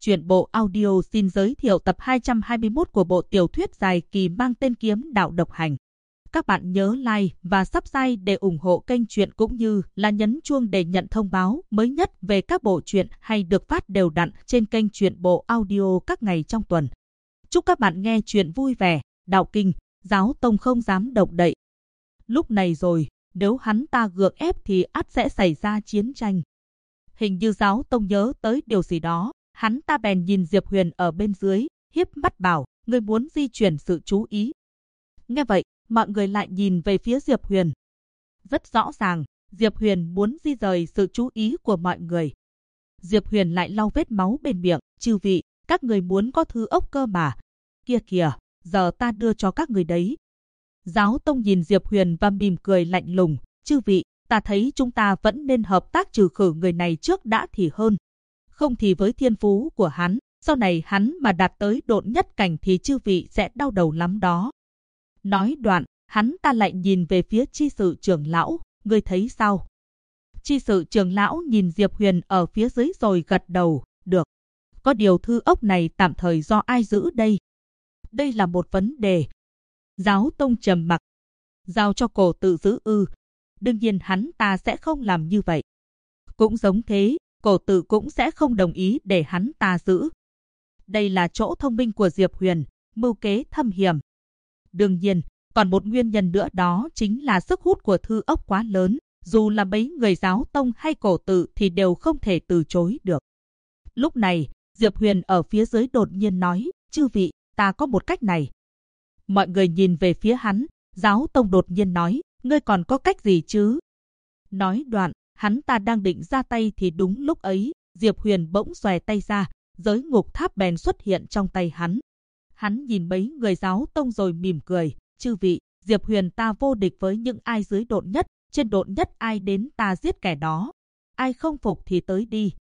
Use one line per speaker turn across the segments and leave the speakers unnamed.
Truyện bộ audio xin giới thiệu tập 221 của bộ tiểu thuyết dài kỳ mang tên Kiếm Đạo Độc Hành. Các bạn nhớ like và subscribe để ủng hộ kênh truyện cũng như là nhấn chuông để nhận thông báo mới nhất về các bộ truyện hay được phát đều đặn trên kênh truyện bộ audio các ngày trong tuần. Chúc các bạn nghe truyện vui vẻ. Đạo Kinh, Giáo Tông không dám động đậy. Lúc này rồi, nếu hắn ta gượng ép thì ắt sẽ xảy ra chiến tranh. Hình như Giáo Tông nhớ tới điều gì đó, hắn ta bèn nhìn Diệp Huyền ở bên dưới, hiếp mắt bảo, ngươi muốn di chuyển sự chú ý. Nghe vậy, mọi người lại nhìn về phía Diệp Huyền. Rất rõ ràng, Diệp Huyền muốn di rời sự chú ý của mọi người. Diệp Huyền lại lau vết máu bên miệng, chư vị, các người muốn có thư ốc cơ mà. Kia kìa, giờ ta đưa cho các người đấy. Giáo Tông nhìn Diệp Huyền và mỉm cười lạnh lùng, chư vị, ta thấy chúng ta vẫn nên hợp tác trừ khử người này trước đã thì hơn. Không thì với thiên phú của hắn, sau này hắn mà đạt tới độn nhất cảnh thì chư vị sẽ đau đầu lắm đó. Nói đoạn, hắn ta lại nhìn về phía Chi Sự Trưởng Lão, ngươi thấy sao? Chi Sự Trưởng Lão nhìn Diệp Huyền ở phía dưới rồi gật đầu, được. Có điều thư ốc này tạm thời do ai giữ đây? Đây là một vấn đề. Giáo Tông trầm mặc. Giao cho Cổ Tự giữ ư? Đương nhiên hắn ta sẽ không làm như vậy. Cũng giống thế, Cổ Tự cũng sẽ không đồng ý để hắn ta giữ. Đây là chỗ thông minh của Diệp Huyền, mưu kế thâm hiểm. Đương nhiên, còn một nguyên nhân nữa đó chính là sức hút của thư ốc quá lớn, dù là mấy người Giáo Tông hay Cổ Tự thì đều không thể từ chối được. Lúc này, Diệp Huyền ở phía dưới đột nhiên nói, chư vị, ta có một cách này. Mọi người nhìn về phía hắn, Giáo Tông đột nhiên nói, ngươi còn có cách gì chứ? Nói đoạn, hắn ta đang định ra tay thì đúng lúc ấy, Diệp Huyền bỗng xòe tay ra, giới ngục tháp bèn xuất hiện trong tay hắn. Hắn nhìn mấy người Giáo Tông rồi mỉm cười, chư vị, Diệp Huyền ta vô địch với những ai dưới độn nhất, trên độn nhất ai đến ta giết kẻ đó. Ai không phục thì tới đi.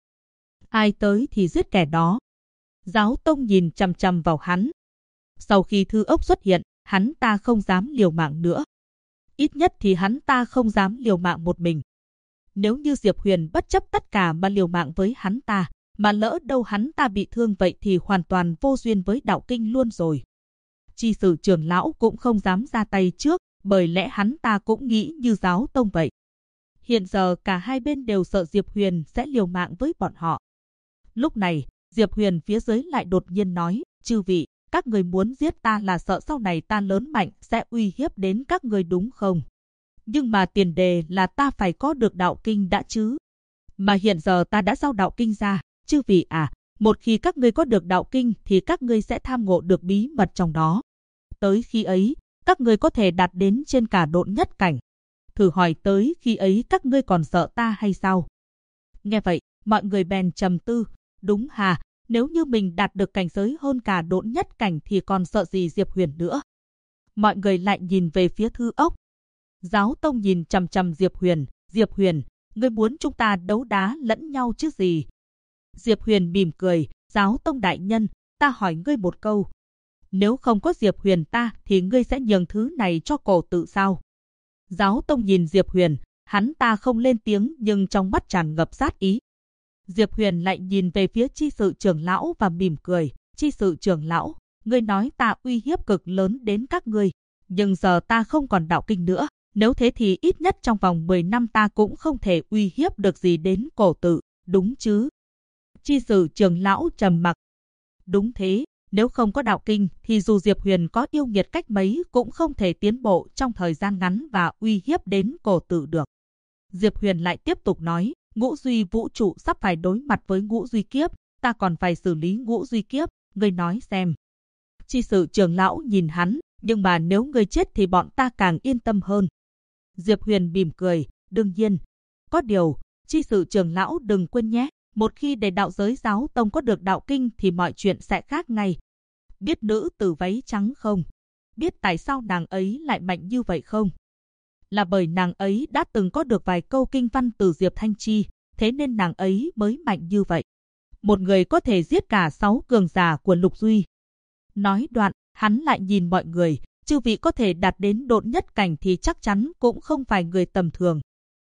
Ai tới thì giết kẻ đó. Giáo Tông nhìn chằm chằm vào hắn. Sau khi thư ốc xuất hiện, hắn ta không dám liều mạng nữa. Ít nhất thì hắn ta không dám liều mạng một mình. Nếu như Diệp Huyền bất chấp tất cả mà liều mạng với hắn ta, mà lỡ đâu hắn ta bị thương vậy thì hoàn toàn vô duyên với Đạo Kinh luôn rồi. Chi Sự Trưởng Lão cũng không dám ra tay trước, bởi lẽ hắn ta cũng nghĩ như Giáo Tông vậy. Hiện giờ cả hai bên đều sợ Diệp Huyền sẽ liều mạng với bọn họ. Lúc này, Diệp Huyền phía dưới lại đột nhiên nói, chư vị, các người muốn giết ta là sợ sau này ta lớn mạnh sẽ uy hiếp đến các người đúng không? Nhưng mà tiền đề là ta phải có được Đạo Kinh đã chứ. Mà hiện giờ ta đã giao Đạo Kinh ra, chư vị à, một khi các ngươi có được Đạo Kinh thì các ngươi sẽ tham ngộ được bí mật trong đó. Tới khi ấy, các ngươi có thể đạt đến trên cả độn nhất cảnh. Thử hỏi tới khi ấy các ngươi còn sợ ta hay sao? Nghe vậy, mọi người bèn trầm tư, đúng hà, nếu như mình đạt được cảnh giới hơn cả độn nhất cảnh thì còn sợ gì Diệp Huyền nữa. Mọi người lại nhìn về phía thư ốc. Giáo Tông nhìn chằm chằm Diệp Huyền, ngươi muốn chúng ta đấu đá lẫn nhau chứ gì? Diệp Huyền mỉm cười, Giáo Tông đại nhân, ta hỏi ngươi một câu. Nếu không có Diệp Huyền ta thì ngươi sẽ nhường thứ này cho Cổ Tự sao? Giáo Tông nhìn Diệp Huyền, hắn ta không lên tiếng nhưng trong mắt tràn ngập sát ý. Diệp Huyền lại nhìn về phía Chi Sự Trưởng Lão và mỉm cười, Chi Sự Trưởng Lão, ngươi nói ta uy hiếp cực lớn đến các ngươi, nhưng giờ ta không còn Đạo Kinh nữa, nếu thế thì ít nhất trong vòng 10 năm ta cũng không thể uy hiếp được gì đến Cổ Tự, đúng chứ? Chi Sự Trưởng Lão trầm mặc. Đúng thế, nếu không có Đạo Kinh thì dù Diệp Huyền có yêu nghiệt cách mấy cũng không thể tiến bộ trong thời gian ngắn và uy hiếp đến Cổ Tự được. Diệp Huyền lại tiếp tục nói, Ngũ Duy Vũ Trụ sắp phải đối mặt với Ngũ Duy Kiếp, ta còn phải xử lý Ngũ Duy Kiếp, ngươi nói xem. Chi Sự Trưởng Lão nhìn hắn, nhưng mà nếu ngươi chết thì bọn ta càng yên tâm hơn. Diệp Huyền mỉm cười, đương nhiên. Có điều, Chi Sự Trưởng Lão đừng quên nhé, một khi để đạo giới Giáo Tông có được Đạo Kinh thì mọi chuyện sẽ khác ngay. Biết nữ tử váy trắng không? Biết tại sao nàng ấy lại mạnh như vậy không? Là bởi nàng ấy đã từng có được vài câu kinh văn từ Diệp Thanh Chi, thế nên nàng ấy mới mạnh như vậy. Một người có thể giết cả 6 cường giả của Lục Duy. Nói đoạn, hắn lại nhìn mọi người, chư vị có thể đạt đến độn nhất cảnh thì chắc chắn cũng không phải người tầm thường.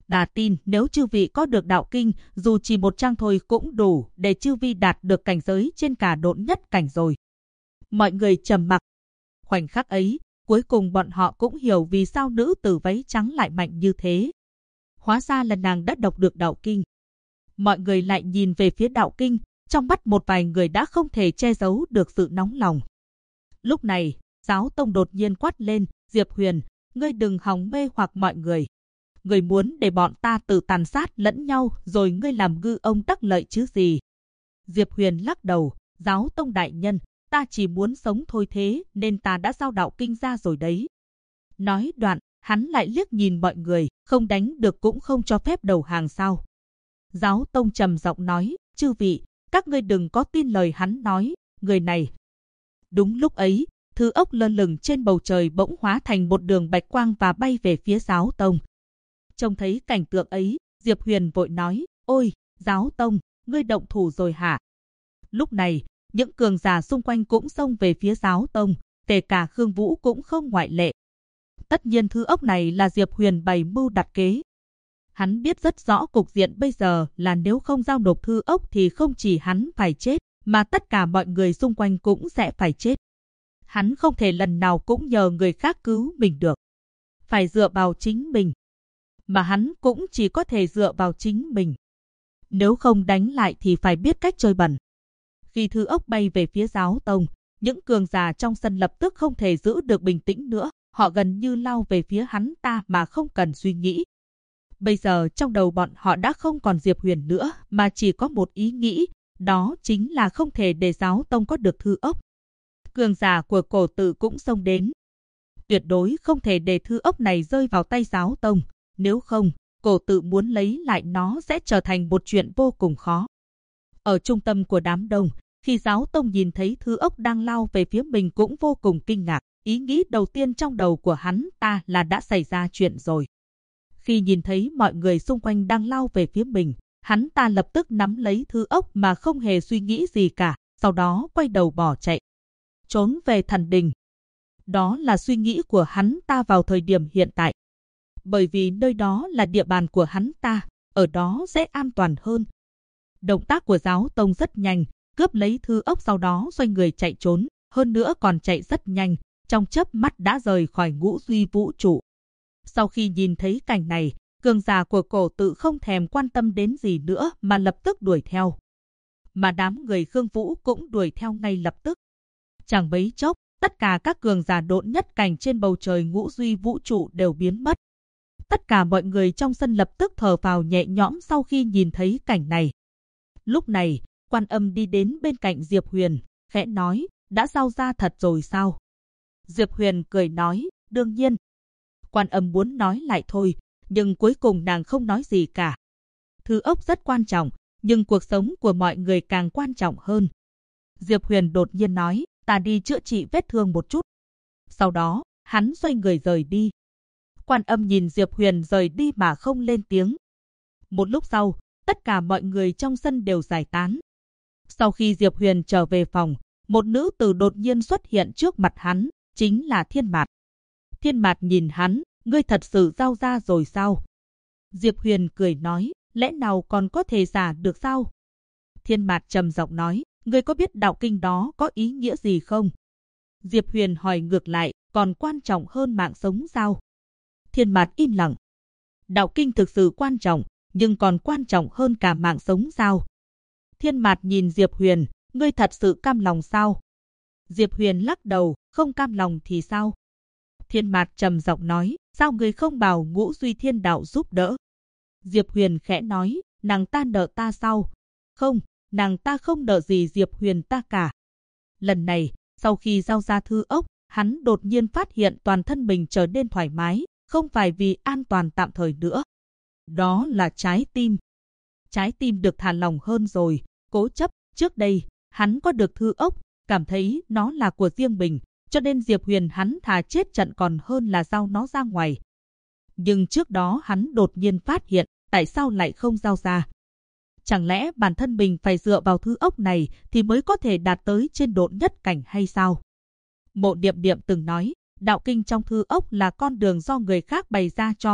Ta tin nếu chư vị có được đạo kinh, dù chỉ một trang thôi cũng đủ để chư vị đạt được cảnh giới trên cả độn nhất cảnh rồi. Mọi người trầm mặc. Khoảnh khắc ấy, cuối cùng bọn họ cũng hiểu vì sao nữ tử váy trắng lại mạnh như thế. Hóa ra là nàng đã đọc được đạo kinh. Mọi người lại nhìn về phía đạo kinh, trong mắt một vài người đã không thể che giấu được sự nóng lòng. Lúc này, Giáo Tông đột nhiên quát lên, Diệp Huyền, ngươi đừng hòng mê hoặc mọi người. Ngươi muốn để bọn ta tự tàn sát lẫn nhau rồi ngươi làm ngư ông đắc lợi chứ gì. Diệp Huyền lắc đầu, Giáo Tông đại nhân, ta chỉ muốn sống thôi thế nên ta đã giao đạo kinh ra rồi đấy. Nói đoạn, hắn lại liếc nhìn mọi người, không đánh được cũng không cho phép đầu hàng sao. Giáo Tông trầm giọng nói, chư vị, các ngươi đừng có tin lời hắn nói, người này. Đúng lúc ấy, thư ốc lơ lửng trên bầu trời bỗng hóa thành một đường bạch quang và bay về phía Giáo Tông. Trông thấy cảnh tượng ấy, Diệp Huyền vội nói, ôi, Giáo Tông, ngươi động thủ rồi hả? Lúc này, những cường giả xung quanh cũng xông về phía Giáo Tông, kể cả Khương Vũ cũng không ngoại lệ. Tất nhiên thư ốc này là Diệp Huyền bày mưu đặt kế. Hắn biết rất rõ cục diện bây giờ là nếu không giao nộp thư ốc thì không chỉ hắn phải chết, mà tất cả mọi người xung quanh cũng sẽ phải chết. Hắn không thể lần nào cũng nhờ người khác cứu mình được. Phải dựa vào chính mình. Mà hắn cũng chỉ có thể dựa vào chính mình. Nếu không đánh lại thì phải biết cách chơi bẩn. Khi thư ốc bay về phía Giáo Tông, những cường giả trong sân lập tức không thể giữ được bình tĩnh nữa. Họ gần như lao về phía hắn ta mà không cần suy nghĩ. Bây giờ trong đầu bọn họ đã không còn Diệp Huyền nữa, mà chỉ có một ý nghĩ, đó chính là không thể để Giáo Tông có được thư ốc. Cường giả của Cổ Tự cũng xông đến. Tuyệt đối không thể để thư ốc này rơi vào tay Giáo Tông, nếu không, Cổ Tự muốn lấy lại nó sẽ trở thành một chuyện vô cùng khó. Ở trung tâm của đám đông, khi Giáo Tông nhìn thấy thư ốc đang lao về phía mình cũng vô cùng kinh ngạc. Ý nghĩ đầu tiên trong đầu của hắn ta là đã xảy ra chuyện rồi. Khi nhìn thấy mọi người xung quanh đang lao về phía mình, hắn ta lập tức nắm lấy thư ốc mà không hề suy nghĩ gì cả, sau đó quay đầu bỏ chạy. Trốn về thần đình. Đó là suy nghĩ của hắn ta vào thời điểm hiện tại. Bởi vì nơi đó là địa bàn của hắn ta, ở đó sẽ an toàn hơn. Động tác của Giáo Tông rất nhanh, cướp lấy thư ốc sau đó xoay người chạy trốn, hơn nữa còn chạy rất nhanh. Trong chớp mắt đã rời khỏi ngũ duy vũ trụ. Sau khi nhìn thấy cảnh này, cường giả của Cổ Tự không thèm quan tâm đến gì nữa mà lập tức đuổi theo. Mà đám người Khương Vũ cũng đuổi theo ngay lập tức. Chẳng mấy chốc, tất cả các cường giả độn nhất cảnh trên bầu trời ngũ duy vũ trụ đều biến mất. Tất cả mọi người trong sân lập tức thở phào nhẹ nhõm sau khi nhìn thấy cảnh này. Lúc này, Quan Âm đi đến bên cạnh Diệp Huyền, khẽ nói, đã giao ra thật rồi sao? Diệp Huyền cười nói, đương nhiên. Quan Âm muốn nói lại thôi, nhưng cuối cùng nàng không nói gì cả. Thư ốc rất quan trọng, nhưng cuộc sống của mọi người càng quan trọng hơn. Diệp Huyền đột nhiên nói, ta đi chữa trị vết thương một chút. Sau đó, hắn xoay người rời đi. Quan Âm nhìn Diệp Huyền rời đi mà không lên tiếng. Một lúc sau, tất cả mọi người trong sân đều giải tán. Sau khi Diệp Huyền trở về phòng, một nữ tử đột nhiên xuất hiện trước mặt hắn. Chính là Thiên Mạt. Thiên Mạt nhìn hắn, ngươi thật sự giao ra rồi sao? Diệp Huyền cười nói, lẽ nào còn có thể giả được sao? Thiên Mạt trầm giọng nói, ngươi có biết đạo kinh đó có ý nghĩa gì không? Diệp Huyền hỏi ngược lại, còn quan trọng hơn mạng sống sao? Thiên Mạt im lặng. Đạo kinh thực sự quan trọng, nhưng còn quan trọng hơn cả mạng sống sao? Thiên Mạt nhìn Diệp Huyền, ngươi thật sự cam lòng sao? Diệp Huyền lắc đầu, không cam lòng thì sao? Thiên Mạt trầm giọng nói, sao ngươi không bảo Ngũ Duy Thiên Đạo giúp đỡ? Diệp Huyền khẽ nói, nàng ta nợ ta sao? Không, nàng ta không nợ gì Diệp Huyền ta cả. Lần này, sau khi giao ra thư ốc, hắn đột nhiên phát hiện toàn thân mình trở nên thoải mái, không phải vì an toàn tạm thời nữa. Đó là trái tim. Trái tim được thả lỏng hơn rồi, cố chấp, trước đây, hắn có được thư ốc, cảm thấy nó là của riêng mình, cho nên Diệp Huyền hắn thà chết trận còn hơn là giao nó ra ngoài. Nhưng trước đó hắn đột nhiên phát hiện, tại sao lại không giao ra? Chẳng lẽ bản thân mình phải dựa vào thư ốc này thì mới có thể đạt tới trên độn nhất cảnh hay sao? Mộ Điệm Điệm từng nói, đạo kinh trong thư ốc là con đường do người khác bày ra cho,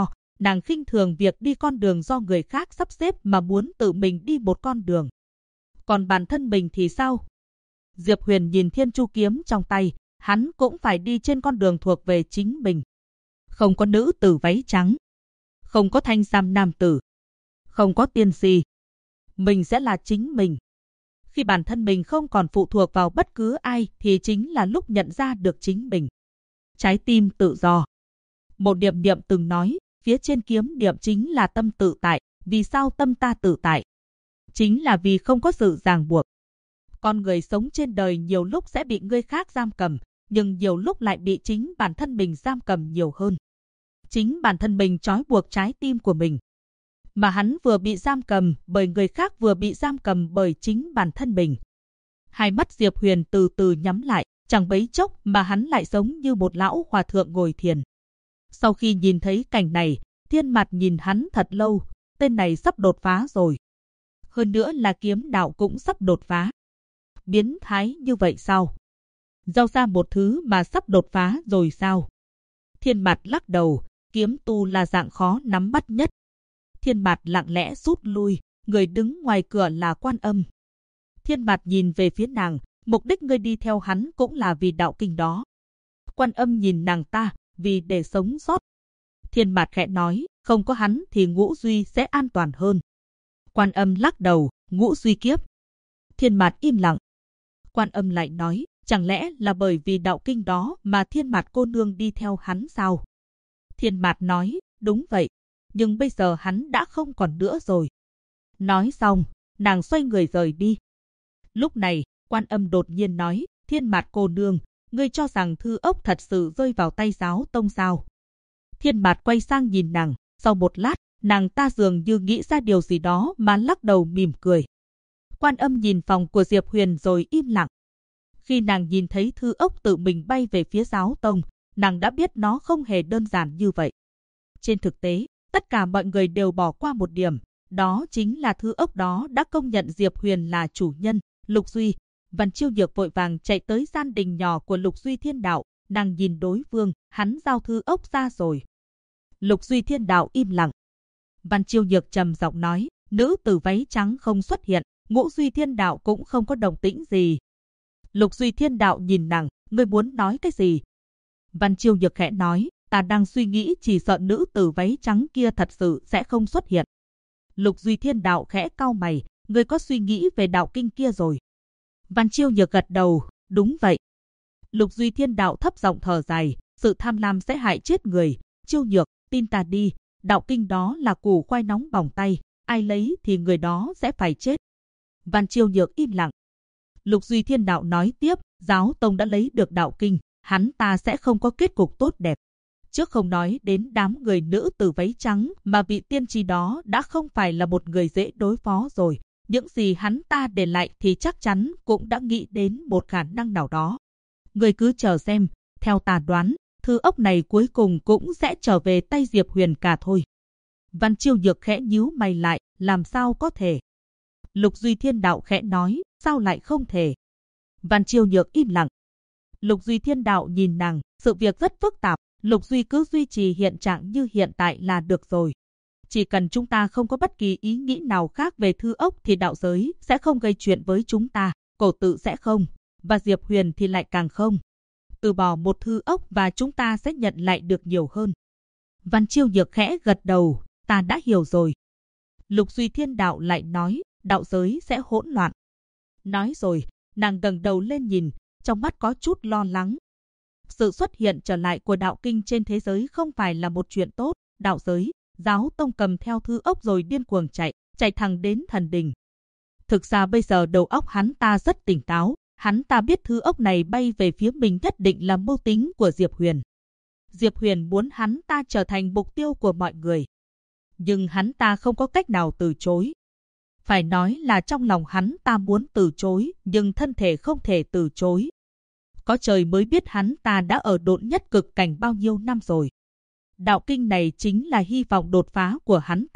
nàng khinh thường việc đi con đường do người khác sắp xếp mà muốn tự mình đi một con đường. Còn bản thân mình thì sao? Diệp Huyền nhìn Thiên Chu kiếm trong tay, hắn cũng phải đi trên con đường thuộc về chính mình. Không có nữ tử váy trắng, không có thanh sam nam tử, không có tiên si. Mình sẽ là chính mình. Khi bản thân mình không còn phụ thuộc vào bất cứ ai thì chính là lúc nhận ra được chính mình. Trái tim tự do. Một niệm niệm từng nói, phía trên kiếm niệm chính là tâm tự tại. Vì sao tâm ta tự tại? Chính là vì không có sự ràng buộc. Con người sống trên đời nhiều lúc sẽ bị người khác giam cầm, nhưng nhiều lúc lại bị chính bản thân mình giam cầm nhiều hơn. Chính bản thân mình trói buộc trái tim của mình. Mà hắn vừa bị giam cầm bởi người khác, vừa bị giam cầm bởi chính bản thân mình. Hai mắt Diệp Huyền từ từ nhắm lại, chẳng bấy chốc mà hắn lại giống như một lão hòa thượng ngồi thiền. Sau khi nhìn thấy cảnh này, Thiên Mạt nhìn hắn thật lâu, tên này sắp đột phá rồi. Hơn nữa là kiếm đạo cũng sắp đột phá. Biến thái như vậy sao? Giao ra một thứ mà sắp đột phá rồi sao? Thiên Mạt lắc đầu, kiếm tu là dạng khó nắm bắt nhất. Thiên Mạt lặng lẽ rút lui, người đứng ngoài cửa là Quan Âm. Thiên Mạt nhìn về phía nàng, mục đích ngươi đi theo hắn cũng là vì đạo kinh đó. Quan Âm nhìn nàng ta, vì để sống sót. Thiên Mạt khẽ nói, không có hắn thì Ngũ Duy sẽ an toàn hơn. Quan Âm lắc đầu, Ngũ Duy kiếp. Thiên Mạt im lặng. Quan Âm lại nói, chẳng lẽ là bởi vì đạo kinh đó mà Thiên Mạt cô nương đi theo hắn sao? Thiên Mạt nói, đúng vậy, nhưng bây giờ hắn đã không còn nữa rồi. Nói xong, nàng xoay người rời đi. Lúc này, Quan Âm đột nhiên nói, Thiên Mạt cô nương, ngươi cho rằng thư ốc thật sự rơi vào tay giáo tông sao? Thiên Mạt quay sang nhìn nàng, sau một lát, nàng ta dường như nghĩ ra điều gì đó mà lắc đầu mỉm cười. Quan Âm nhìn phòng của Diệp Huyền rồi im lặng. Khi nàng nhìn thấy thư ốc tự mình bay về phía giáo tông, nàng đã biết nó không hề đơn giản như vậy. Trên thực tế, tất cả mọi người đều bỏ qua một điểm, đó chính là thư ốc đó đã công nhận Diệp Huyền là chủ nhân. Lục Duy, Văn Chiêu Nhược vội vàng chạy tới gian đình nhỏ của Lục Duy Thiên Đạo, nàng nhìn đối phương, hắn giao thư ốc ra rồi. Lục Duy Thiên Đạo im lặng. Văn Chiêu Nhược trầm giọng nói, nữ tử váy trắng không xuất hiện, Ngũ Duy Thiên Đạo cũng không có động tĩnh gì. Lục Duy Thiên Đạo nhìn nàng, ngươi muốn nói cái gì? Văn Chiêu Nhược khẽ nói, ta đang suy nghĩ chỉ sợ nữ tử váy trắng kia thật sự sẽ không xuất hiện. Lục Duy Thiên Đạo khẽ cau mày, ngươi có suy nghĩ về đạo kinh kia rồi? Văn Chiêu Nhược gật đầu, đúng vậy. Lục Duy Thiên Đạo thấp giọng thở dài, sự tham lam sẽ hại chết người. Chiêu Nhược, tin ta đi, đạo kinh đó là củ khoai nóng bỏng tay, ai lấy thì người đó sẽ phải chết. Văn Chiêu Nhược im lặng. Lục Duy Thiên Đạo nói tiếp, giáo tông đã lấy được đạo kinh, hắn ta sẽ không có kết cục tốt đẹp. Trước không nói đến đám người nữ tử váy trắng mà vị tiên tri đó đã không phải là một người dễ đối phó rồi. Những gì hắn ta để lại thì chắc chắn cũng đã nghĩ đến một khả năng nào đó. Người cứ chờ xem, theo ta đoán, thư ốc này cuối cùng cũng sẽ trở về tay Diệp Huyền cả thôi. Văn Chiêu Nhược khẽ nhíu mày lại, làm sao có thể? Lục Duy Thiên Đạo khẽ nói, sao lại không thể? Văn Chiêu Nhược im lặng. Lục Duy Thiên Đạo nhìn nàng, sự việc rất phức tạp, Lục Duy cứ duy trì hiện trạng như hiện tại là được rồi. Chỉ cần chúng ta không có bất kỳ ý nghĩ nào khác về thư ốc thì đạo giới sẽ không gây chuyện với chúng ta, cổ tự sẽ không, và Diệp Huyền thì lại càng không. Từ bỏ một thư ốc và chúng ta sẽ nhận lại được nhiều hơn. Văn Chiêu Nhược khẽ gật đầu, ta đã hiểu rồi. Lục Duy Thiên Đạo lại nói, đạo giới sẽ hỗn loạn. Nói rồi, nàng ngẩng đầu lên nhìn, trong mắt có chút lo lắng. Sự xuất hiện trở lại của đạo kinh trên thế giới không phải là một chuyện tốt, đạo giới, giáo tông cầm theo thư ốc rồi điên cuồng chạy thẳng đến thần đình. Thực ra bây giờ đầu óc hắn ta rất tỉnh táo, hắn ta biết thư ốc này bay về phía mình nhất định là mưu tính của Diệp Huyền. Diệp Huyền muốn hắn ta trở thành mục tiêu của mọi người. Nhưng hắn ta không có cách nào từ chối. Phải nói là trong lòng hắn ta muốn từ chối, nhưng thân thể không thể từ chối. Có trời mới biết hắn ta đã ở độn nhất cực cảnh bao nhiêu năm rồi. Đạo kinh này chính là hy vọng đột phá của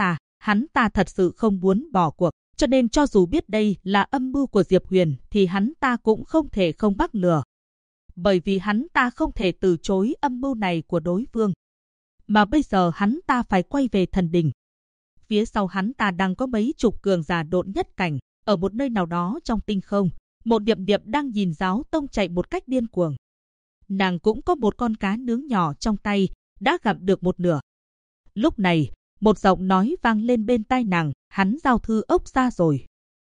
hắn ta thật sự không muốn bỏ cuộc, cho nên cho dù biết đây là âm mưu của Diệp Huyền thì hắn ta cũng không thể không mắc lừa. Bởi vì hắn ta không thể từ chối âm mưu này của đối phương. mà bây giờ hắn ta phải quay về thần đình. Phía sau hắn ta đang có mấy chục cường giả độn nhất cảnh, ở một nơi nào đó trong tinh không, một Điệp Điệp đang nhìn Giáo Tông chạy một cách điên cuồng. Nàng cũng có một con cá nướng nhỏ trong tay, đã gặm được một nửa. Lúc này, một giọng nói vang lên bên tai nàng, hắn giao thư ốc ra rồi.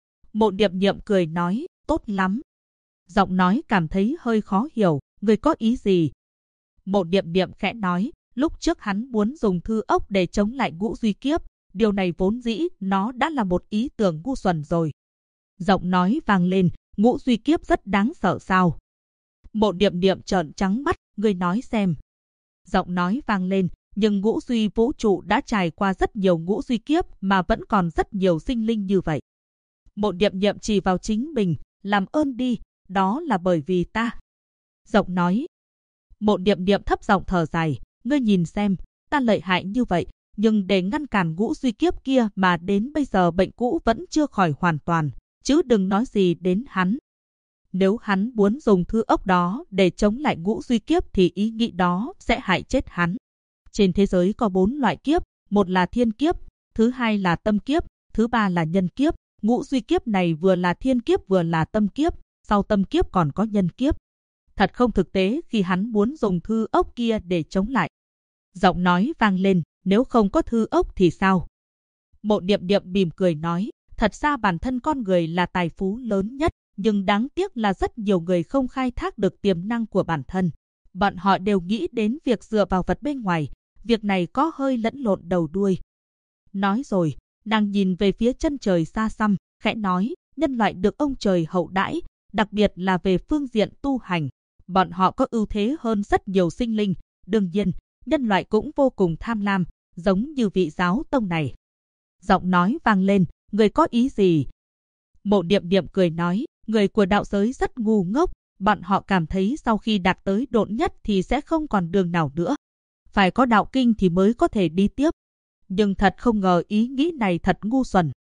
Mộ Điệp Niệm cười nói, tốt lắm. Giọng nói cảm thấy hơi khó hiểu, người có ý gì? Mộ Điệp Niệm khẽ nói, lúc trước hắn muốn dùng thư ốc để chống lại Ngũ Duy Kiếp, điều này vốn dĩ nó đã là một ý tưởng ngu xuẩn rồi. Giọng nói vang lên, Ngũ Duy Kiếp rất đáng sợ sao? Mộ Điệp Niệm trợn trắng mắt, ngươi nói xem. Giọng nói vang lên, nhưng Ngũ Duy vũ trụ đã trải qua rất nhiều Ngũ Duy Kiếp mà vẫn còn rất nhiều sinh linh như vậy. Mộ Điệp Niệm chỉ vào chính mình, làm ơn đi, đó là bởi vì ta. Giọng nói. Mộ Điệp Niệm thấp giọng thở dài, ngươi nhìn xem, ta lợi hại như vậy, nhưng để ngăn cản Ngũ Duy Kiếp kia mà đến bây giờ bệnh cũ vẫn chưa khỏi hoàn toàn, chứ đừng nói gì đến hắn. Nếu hắn muốn dùng thư ốc đó để chống lại Ngũ Duy Kiếp thì ý nghĩ đó sẽ hại chết hắn. Trên thế giới có 4 loại kiếp, một là thiên kiếp, thứ hai là tâm kiếp, thứ ba là nhân kiếp. Ngũ Duy Kiếp này vừa là thiên kiếp vừa là tâm kiếp, sau tâm kiếp còn có nhân kiếp. Thật không thực tế khi hắn muốn dùng thư ốc kia để chống lại. Giọng nói vang lên, nếu không có thư ốc thì sao? Mộ Điệp Điệp mỉm cười nói, thật ra bản thân con người là tài phú lớn nhất, nhưng đáng tiếc là rất nhiều người không khai thác được tiềm năng của bản thân. Bọn họ đều nghĩ đến việc dựa vào vật bên ngoài, việc này có hơi lẫn lộn đầu đuôi. Nói rồi, nàng nhìn về phía chân trời xa xăm, khẽ nói, nhân loại được ông trời hậu đãi, đặc biệt là về phương diện tu hành. Bọn họ có ưu thế hơn rất nhiều sinh linh, đương nhiên, nhân loại cũng vô cùng tham lam, giống như vị Giáo Tông này. Giọng nói vang lên, người có ý gì? Mộ Điệp Điệp cười nói, người của đạo giới rất ngu ngốc, bọn họ cảm thấy sau khi đạt tới độn nhất thì sẽ không còn đường nào nữa. Phải có đạo kinh thì mới có thể đi tiếp. Nhưng thật không ngờ ý nghĩ này thật ngu xuẩn.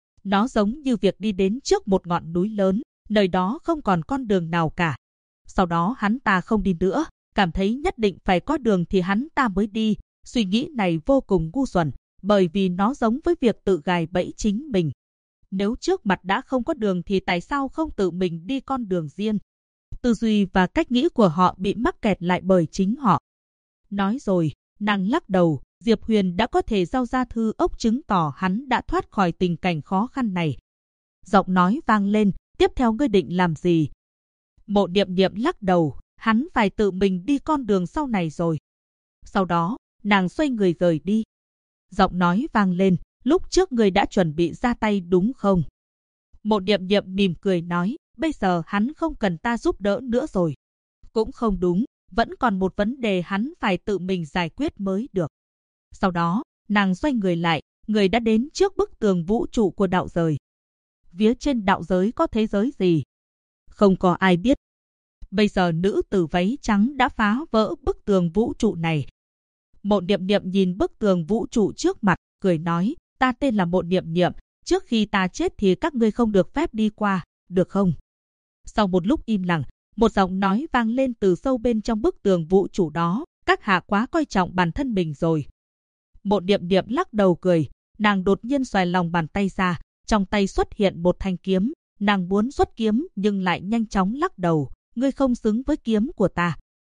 Nó giống như việc đi đến trước một ngọn núi lớn, nơi đó không còn con đường nào cả. Sau đó hắn ta không đi nữa, cảm thấy nhất định phải có đường thì hắn ta mới đi. Suy nghĩ này vô cùng ngu xuẩn, bởi vì nó giống với việc tự gài bẫy chính mình. Nếu trước mặt đã không có đường thì tại sao không tự mình đi con đường riêng? Tư duy và cách nghĩ của họ bị mắc kẹt lại bởi chính họ. Nói rồi, nàng lắc đầu, Diệp Huyền đã có thể giao ra thư ốc chứng tỏ hắn đã thoát khỏi tình cảnh khó khăn này. Giọng nói vang lên, tiếp theo ngươi định làm gì? Mộ Điệp Điệp lắc đầu, hắn phải tự mình đi con đường sau này rồi. Sau đó, nàng xoay người rời đi. Giọng nói vang lên, lúc trước ngươi đã chuẩn bị ra tay đúng không? Mộ Điệp Điệp mỉm cười nói, bây giờ hắn không cần ta giúp đỡ nữa rồi. Cũng không đúng, vẫn còn một vấn đề hắn phải tự mình giải quyết mới được. Sau đó, nàng xoay người lại, người đã đến trước bức tường vũ trụ của đạo giới. Phía trên đạo giới có thế giới gì? Không có ai biết. Bây giờ nữ tử váy trắng đã phá vỡ bức tường vũ trụ này. Mộ Điệp Điệp nhìn bức tường vũ trụ trước mặt, cười nói, ta tên là Mộ Điệp Điệp, trước khi ta chết thì các ngươi không được phép đi qua, được không? Sau một lúc im lặng, một giọng nói vang lên từ sâu bên trong bức tường vũ trụ đó, các hạ quá coi trọng bản thân mình rồi. Mộ Điệp Điệp lắc đầu cười, nàng đột nhiên xoài lòng bàn tay ra, trong tay xuất hiện một thanh kiếm, nàng muốn xuất kiếm nhưng lại nhanh chóng lắc đầu, ngươi không xứng với kiếm của ta.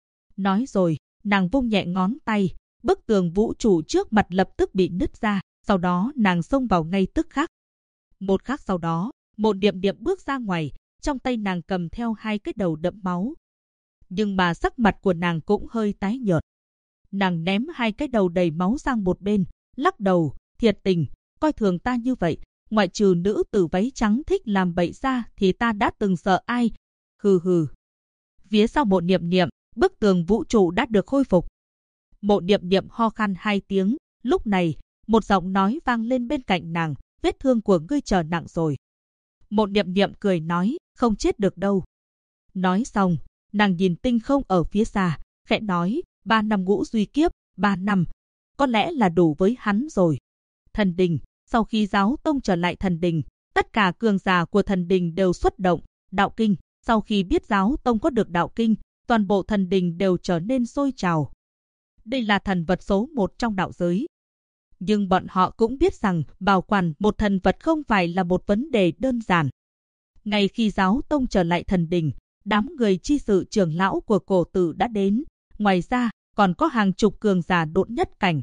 Nói rồi, nàng vung nhẹ ngón tay, bức tường vũ trụ trước mặt lập tức bị nứt ra, sau đó nàng xông vào ngay tức khắc. Một khắc sau đó, Mộ Điệp Điệp bước ra ngoài, trong tay nàng cầm theo 2 cái đầu đẫm máu. Nhưng mà sắc mặt của nàng cũng hơi tái nhợt. Nàng ném 2 cái đầu đầy máu sang một bên, lắc đầu, thiệt tình, coi thường ta như vậy, ngoại trừ nữ tử váy trắng thích làm bậy ra thì ta đã từng sợ ai. Hừ hừ. Phía sau Mộ Điệp Điệp, bức tường vũ trụ đã được khôi phục. Mộ Điệp Điệp ho khan 2 tiếng, lúc này, một giọng nói vang lên bên cạnh nàng, vết thương của ngươi trở nặng rồi. Mộ Điệp Điệp cười nói, không chết được đâu. Nói xong, nàng nhìn tinh không ở phía xa, khẽ nói, 3 năm Ngũ Duy Kiếp, 3 năm, có lẽ là đủ với hắn rồi. Thần đình, sau khi Giáo Tông trở lại thần đình, tất cả cường giả của thần đình đều xuất động, đạo kinh, sau khi biết Giáo Tông có được đạo kinh, toàn bộ thần đình đều trở nên sôi trào. Đây là thần vật số 1 trong đạo giới. Nhưng bọn họ cũng biết rằng bảo quản một thần vật không phải là một vấn đề đơn giản. Ngay khi giáo tông trở lại thần đình, đám người chi sự trưởng lão của cổ tử đã đến. Ngoài ra, còn có hàng chục cường giả độn nhất cảnh.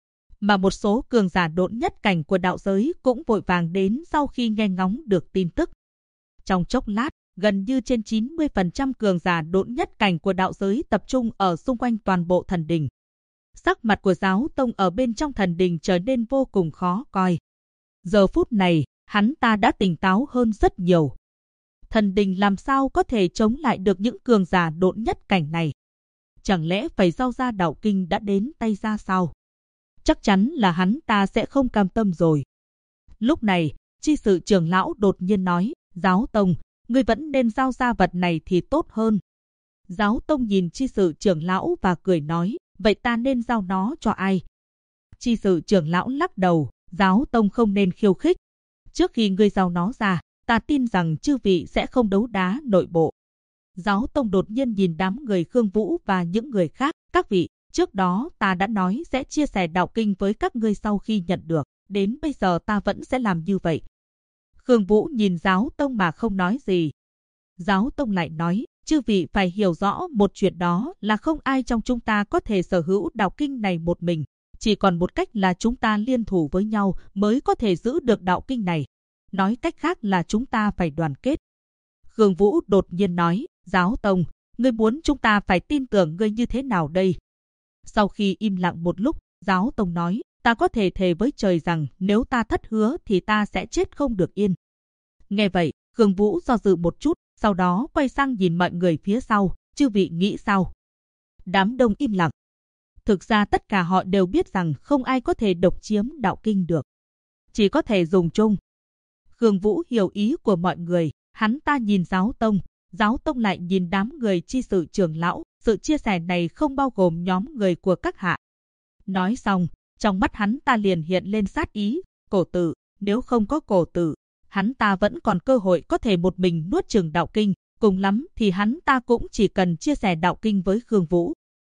Mà một số cường giả độn nhất cảnh của đạo giới cũng vội vàng đến sau khi nghe ngóng được tin tức. Trong chốc lát, gần như trên 90% cường giả độn nhất cảnh của đạo giới tập trung ở xung quanh toàn bộ thần đình. Sắc mặt của giáo tông ở bên trong thần đình trở nên vô cùng khó coi. Giờ phút này, hắn ta đã tỉnh táo hơn rất nhiều. Thần đình làm sao có thể chống lại được những cường giả độn nhất cảnh này? Chẳng lẽ phải giao ra đạo kinh đã đến tay ra sao? Chắc chắn là hắn ta sẽ không cam tâm rồi. Lúc này, chi sự trưởng lão đột nhiên nói, giáo tông, ngươi vẫn nên giao ra vật này thì tốt hơn. Giáo tông nhìn chi sự trưởng lão và cười nói, vậy ta nên giao nó cho ai? Chi sự trưởng lão lắc đầu, giáo tông không nên khiêu khích. Trước khi ngươi giao nó ra, ta tin rằng chư vị sẽ không đấu đá nội bộ. Giáo tông đột nhiên nhìn đám người Khương Vũ và những người khác, các vị, trước đó ta đã nói sẽ chia sẻ đạo kinh với các ngươi sau khi nhận được, đến bây giờ ta vẫn sẽ làm như vậy. Khương Vũ nhìn giáo tông mà không nói gì. Giáo tông lại nói, chư vị phải hiểu rõ một chuyện đó là không ai trong chúng ta có thể sở hữu đạo kinh này một mình. Chỉ còn một cách là chúng ta liên thủ với nhau mới có thể giữ được đạo kinh này. Nói cách khác là chúng ta phải đoàn kết. Khương Vũ đột nhiên nói, giáo tông, ngươi muốn chúng ta phải tin tưởng ngươi như thế nào đây? Sau khi im lặng một lúc, giáo tông nói, ta có thể thề với trời rằng nếu ta thất hứa thì ta sẽ chết không được yên. Nghe vậy, Khương Vũ do dự một chút, sau đó quay sang nhìn mọi người phía sau, chư vị nghĩ sao? Đám đông im lặng. Thực ra tất cả họ đều biết rằng không ai có thể độc chiếm đạo kinh được. Chỉ có thể dùng chung. Khương Vũ hiểu ý của mọi người, hắn ta nhìn giáo tông lại nhìn đám người chi sự trưởng lão, sự chia sẻ này không bao gồm nhóm người của các hạ. Nói xong, trong mắt hắn ta liền hiện lên sát ý, cổ tử, nếu không có cổ tử, hắn ta vẫn còn cơ hội có thể một mình nuốt chửng đạo kinh, cùng lắm thì hắn ta cũng chỉ cần chia sẻ đạo kinh với Khương Vũ.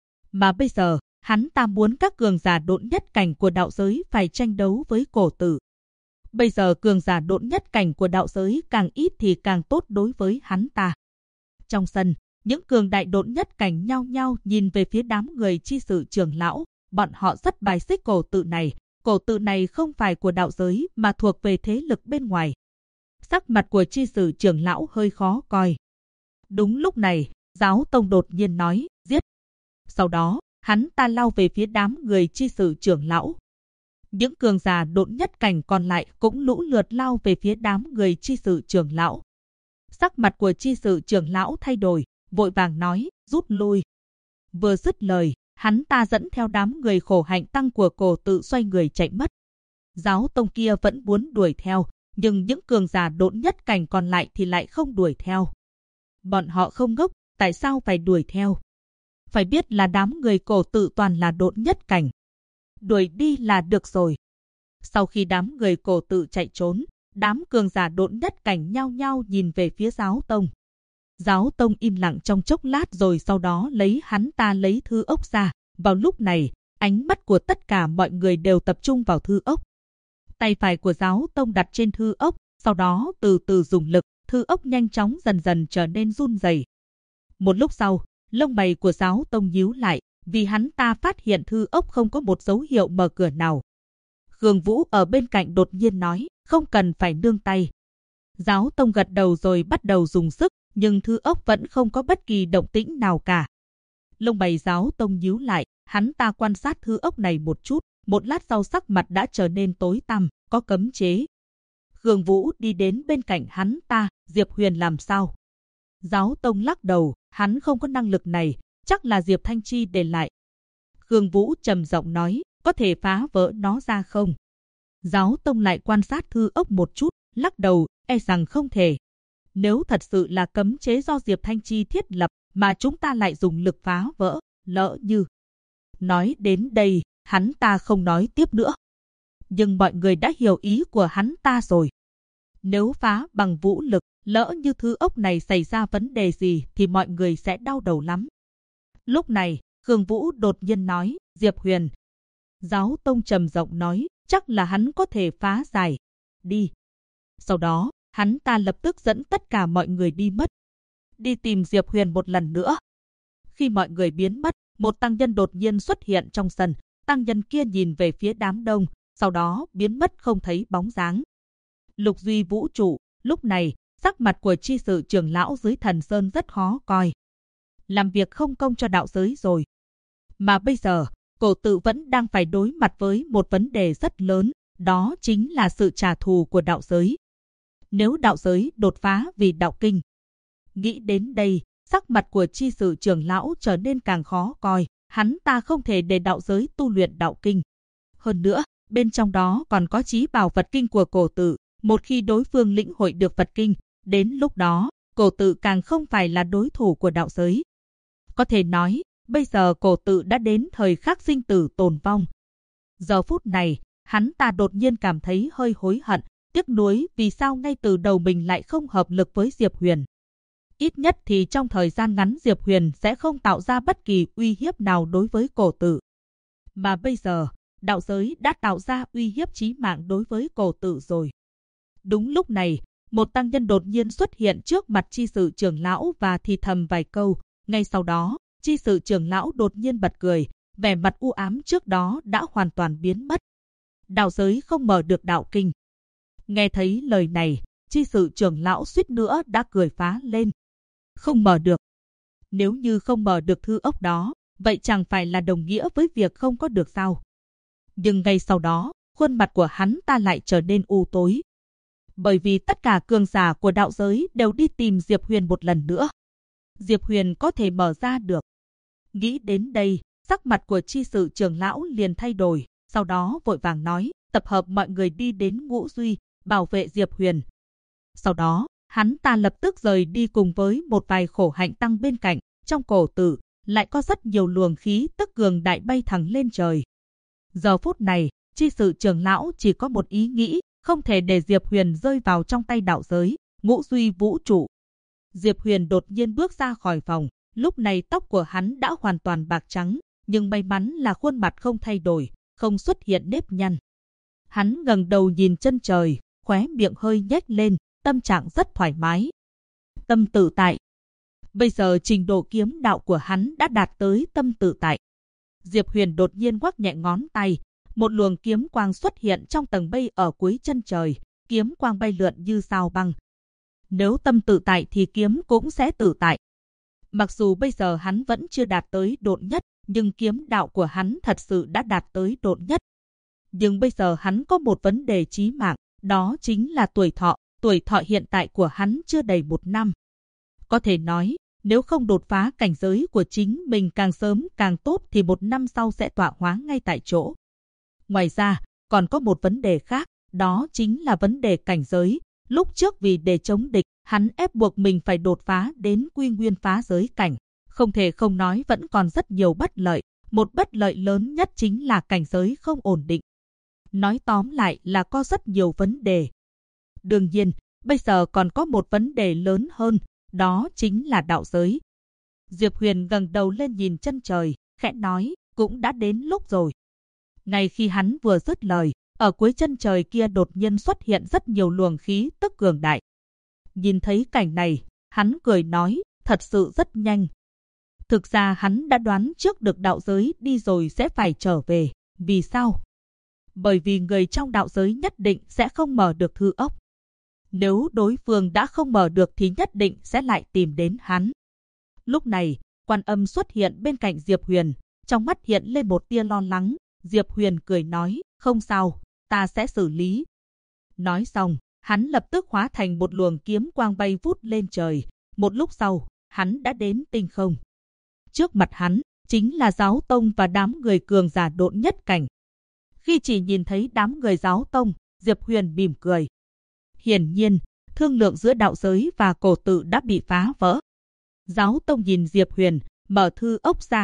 Mà bây giờ, hắn ta muốn các cường giả độn nhất cảnh của đạo giới phải tranh đấu với cổ tử. Bây giờ cường giả độn nhất cảnh của đạo giới càng ít thì càng tốt đối với hắn ta. Trong sân, những cường đại độn nhất cảnh nhao nhao nhìn về phía đám người chi sự trưởng lão, bọn họ rất bài xích cổ tự này. Cổ tự này không phải của đạo giới mà thuộc về thế lực bên ngoài. Sắc mặt của chi sự trưởng lão hơi khó coi. Đúng lúc này, giáo tông đột nhiên nói, giết. Sau đó, hắn ta lao về phía đám người chi sự trưởng lão. Những cường giả độn nhất cảnh còn lại cũng lũ lượt lao về phía đám người chi sự trưởng lão. Sắc mặt của chi sự trưởng lão thay đổi, vội vàng nói, rút lui. Vừa dứt lời, hắn ta dẫn theo đám người khổ hạnh tăng của cổ tự xoay người chạy mất. Giáo tông kia vẫn muốn đuổi theo, nhưng những cường giả độn nhất cảnh còn lại thì lại không đuổi theo. Bọn họ không ngốc, tại sao phải đuổi theo? Phải biết là đám người cổ tự toàn là độn nhất cảnh. Đuổi đi là được rồi. Sau khi đám người cổ tự chạy trốn, đám cường giả độn nhất cảnh nhao nhao nhìn về phía giáo tông. Giáo tông im lặng trong chốc lát rồi sau đó hắn ta lấy thư ốc ra. Vào lúc này, ánh mắt của tất cả mọi người đều tập trung vào thư ốc. Tay phải của giáo tông đặt trên thư ốc, sau đó từ từ dùng lực, thư ốc nhanh chóng dần dần trở nên run rẩy. Một lúc sau, lông mày của giáo tông nhíu lại, vì hắn ta phát hiện thư ốc không có một dấu hiệu mở cửa nào. Khương Vũ ở bên cạnh đột nhiên nói, không cần phải nương tay. Giáo tông gật đầu rồi bắt đầu dùng sức, nhưng thư ốc vẫn không có bất kỳ động tĩnh nào cả. Lông mày giáo tông nhíu lại, hắn ta quan sát thư ốc này một chút, một lát sau sắc mặt đã trở nên tối tăm, có cấm chế. Khương Vũ đi đến bên cạnh hắn ta, Diệp Huyền làm sao? Giáo tông lắc đầu, hắn không có năng lực này, chắc là Diệp Thanh Chi để lại. Khương Vũ trầm giọng nói, có thể phá vỡ nó ra không? Giáo tông lại quan sát thư ốc một chút, lắc đầu, e rằng không thể. Nếu thật sự là cấm chế do Diệp Thanh Chi thiết lập, mà chúng ta lại dùng lực phá vỡ, lỡ như. Nói đến đây, hắn ta không nói tiếp nữa. Nhưng mọi người đã hiểu ý của hắn ta rồi. Nếu phá bằng vũ lực, lỡ như thư ốc này xảy ra vấn đề gì thì mọi người sẽ đau đầu lắm. Lúc này, Khương Vũ đột nhiên nói, Diệp Huyền. Giáo tông trầm giọng nói, chắc là hắn có thể phá giải. Đi. Sau đó, hắn ta lập tức dẫn tất cả mọi người đi mất. Đi tìm Diệp Huyền một lần nữa. Khi mọi người biến mất, một tăng nhân đột nhiên xuất hiện trong sân. Tăng nhân kia nhìn về phía đám đông, sau đó biến mất không thấy bóng dáng. Lục Duy vũ trụ, lúc này, sắc mặt của chi sự trưởng lão dưới Thần Sơn rất khó coi. Làm việc không công cho đạo giới rồi. Mà bây giờ, cổ tự vẫn đang phải đối mặt với một vấn đề rất lớn, đó chính là sự trả thù của đạo giới. Nếu đạo giới đột phá vì đạo kinh. Nghĩ đến đây, sắc mặt của chi sự trưởng lão trở nên càng khó coi, hắn ta không thể để đạo giới tu luyện đạo kinh. Hơn nữa, bên trong đó còn có chí bảo vật kinh của cổ tự, một khi đối phương lĩnh hội được vật kinh, đến lúc đó, cổ tự càng không phải là đối thủ của đạo giới. Có thể nói, bây giờ cổ tự đã đến thời khắc sinh tử tồn vong. Giờ phút này, hắn ta đột nhiên cảm thấy hơi hối hận, tiếc nuối vì sao ngay từ đầu mình lại không hợp lực với Diệp Huyền. Ít nhất thì trong thời gian ngắn Diệp Huyền sẽ không tạo ra bất kỳ uy hiếp nào đối với cổ tự. Mà bây giờ, đạo giới đã tạo ra uy hiếp chí mạng đối với cổ tự rồi. Đúng lúc này, một tăng nhân đột nhiên xuất hiện trước mặt chi sự trưởng lão và thì thầm vài câu. Ngay sau đó, chi sự trưởng lão đột nhiên bật cười, vẻ mặt u ám trước đó đã hoàn toàn biến mất. Đạo giới không mở được đạo kinh. Nghe thấy lời này, chi sự trưởng lão suýt nữa đã cười phá lên. Không mở được. Nếu như không mở được thư ốc đó, vậy chẳng phải là đồng nghĩa với việc không có được sao? Nhưng ngay sau đó, khuôn mặt của hắn ta lại trở nên u tối. Bởi vì tất cả cường giả của đạo giới đều đi tìm Diệp Huyền một lần nữa. Diệp Huyền có thể mở ra được. Nghĩ đến đây, sắc mặt của chi sự trưởng lão liền thay đổi, sau đó vội vàng nói, tập hợp mọi người đi đến Ngũ Duy, bảo vệ Diệp Huyền. Sau đó, hắn ta lập tức rời đi cùng với một vài khổ hạnh tăng bên cạnh, trong cổ tự, lại có rất nhiều luồng khí tức cường đại bay thẳng lên trời. Giờ phút này, chi sự trưởng lão chỉ có một ý nghĩ, không thể để Diệp Huyền rơi vào trong tay đạo giới, Ngũ Duy vũ trụ. Diệp Huyền đột nhiên bước ra khỏi phòng, lúc này tóc của hắn đã hoàn toàn bạc trắng, nhưng may mắn là khuôn mặt không thay đổi, không xuất hiện nếp nhăn. Hắn ngẩng đầu nhìn chân trời, khóe miệng hơi nhếch lên, tâm trạng rất thoải mái. Tâm tự tại. Bây giờ trình độ kiếm đạo của hắn đã đạt tới tâm tự tại. Diệp Huyền đột nhiên ngoắc nhẹ ngón tay, một luồng kiếm quang xuất hiện trong tầng mây ở cuối chân trời, kiếm quang bay lượn như sao băng. Nếu tâm tự tại thì kiếm cũng sẽ tự tại. Mặc dù bây giờ hắn vẫn chưa đạt tới độn nhất, nhưng kiếm đạo của hắn thật sự đã đạt tới độn nhất. Nhưng bây giờ hắn có một vấn đề chí mạng, đó chính là tuổi thọ. Tuổi thọ hiện tại của hắn chưa đầy 1 năm. Có thể nói, nếu không đột phá cảnh giới của chính mình càng sớm càng tốt thì 1 năm sau sẽ tọa hóa ngay tại chỗ. Ngoài ra, còn có một vấn đề khác, đó chính là vấn đề cảnh giới. Lúc trước vì để chống địch, hắn ép buộc mình phải đột phá đến quy nguyên phá giới cảnh. Không thể không nói vẫn còn rất nhiều bất lợi. Một bất lợi lớn nhất chính là cảnh giới không ổn định. Nói tóm lại là có rất nhiều vấn đề. Đương nhiên, bây giờ còn có một vấn đề lớn hơn, đó chính là đạo giới. Diệp Huyền ngẩng đầu lên nhìn chân trời, khẽ nói, cũng đã đến lúc rồi. Ngay khi hắn vừa dứt lời, ở cuối chân trời kia đột nhiên xuất hiện rất nhiều luồng khí tức cường đại. Nhìn thấy cảnh này, hắn cười nói, thật sự rất nhanh. Thực ra hắn đã đoán trước được đạo giới đi rồi sẽ phải trở về. Vì sao? Bởi vì người trong đạo giới nhất định sẽ không mở được thư ốc. Nếu đối phương đã không mở được thì nhất định sẽ lại tìm đến hắn. Lúc này, Quan Âm xuất hiện bên cạnh Diệp Huyền, trong mắt hiện lên một tia lo lắng. Diệp Huyền cười nói, không sao, ta sẽ xử lý. Nói xong, hắn lập tức hóa thành một luồng kiếm quang bay vút lên trời. Một lúc sau, hắn đã đến tinh không. Trước mặt hắn, chính là Giáo Tông và đám người cường giả độn nhất cảnh. Khi chỉ nhìn thấy đám người Giáo Tông, Diệp Huyền mỉm cười. Hiển nhiên, thương lượng giữa đạo giới và cổ tự đã bị phá vỡ. Giáo Tông nhìn Diệp Huyền, mở thư ốc ra.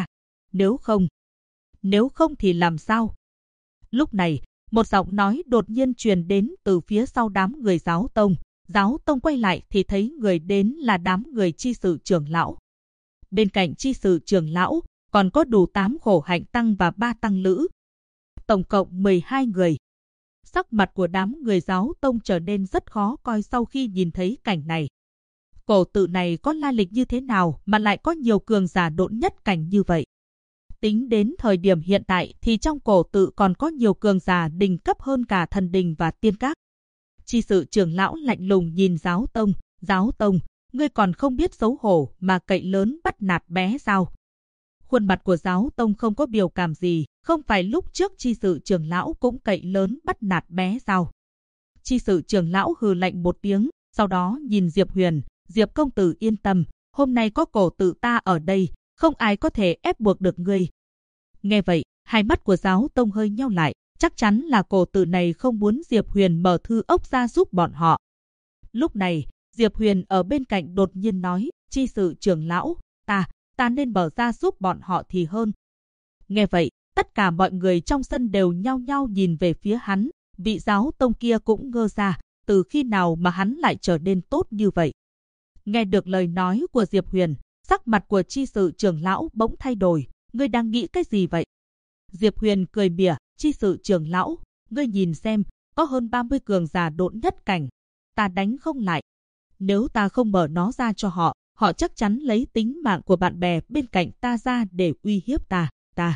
Nếu không thì làm sao? Lúc này, một giọng nói đột nhiên truyền đến từ phía sau đám người Giáo Tông. Giáo Tông quay lại thì thấy người đến là đám người chi sự trưởng lão. Bên cạnh chi sự trưởng lão, còn có đủ 8 khổ hạnh tăng và 3 tăng lữ. Tổng cộng 12 người. Sắc mặt của đám người giáo tông trở nên rất khó coi sau khi nhìn thấy cảnh này. Cổ tự này có lai lịch như thế nào mà lại có nhiều cường giả độn nhất cảnh như vậy? Tính đến thời điểm hiện tại thì trong cổ tự còn có nhiều cường giả đỉnh cấp hơn cả thần đình và tiên các. Chi sự trưởng lão lạnh lùng nhìn giáo tông, ngươi còn không biết xấu hổ mà cậy lớn bắt nạt bé sao? Khuôn mặt của giáo tông không có biểu cảm gì, không phải lúc trước chi sự trưởng lão cũng cậy lớn bắt nạt bé sao? Chi sự trưởng lão hừ lạnh một tiếng, sau đó nhìn Diệp Huyền, Diệp công tử yên tâm, hôm nay có cổ tự ta ở đây, không ai có thể ép buộc được ngươi. Nghe vậy, hai mắt của giáo tông hơi nheo lại, chắc chắn là cổ tự này không muốn Diệp Huyền mở thư ốc ra giúp bọn họ. Lúc này, Diệp Huyền ở bên cạnh đột nhiên nói, chi sự trưởng lão, ta nên mở ra giúp bọn họ thì hơn. Nghe vậy, tất cả mọi người trong sân đều nhao nhao nhìn về phía hắn, vị giáo tông kia cũng ngơ ra, từ khi nào mà hắn lại trở nên tốt như vậy. Nghe được lời nói của Diệp Huyền, sắc mặt của chi sự trưởng lão bỗng thay đổi, ngươi đang nghĩ cái gì vậy? Diệp Huyền cười mỉa, chi sự trưởng lão, ngươi nhìn xem, có hơn 30 cường giả độn nhất cảnh, ta đánh không lại. Nếu ta không mở nó ra cho họ, họ chắc chắn lấy tính mạng của bạn bè bên cạnh ta ra để uy hiếp ta.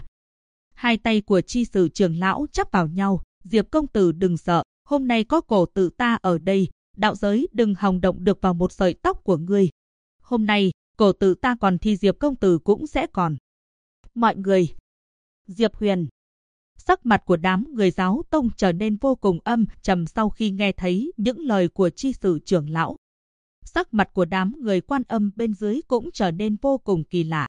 Hai tay của chi sự trưởng lão chắp vào nhau, Diệp công tử đừng sợ, hôm nay có cổ tự ta ở đây, đạo giới đừng hòng động được vào một sợi tóc của ngươi. Hôm nay, cổ tự ta còn thì Diệp công tử cũng sẽ còn. Mọi người. Diệp Huyền. Sắc mặt của đám người giáo tông trở nên vô cùng âm trầm sau khi nghe thấy những lời của chi sự trưởng lão. Sắc mặt của đám người quan âm bên dưới cũng trở nên vô cùng kỳ lạ.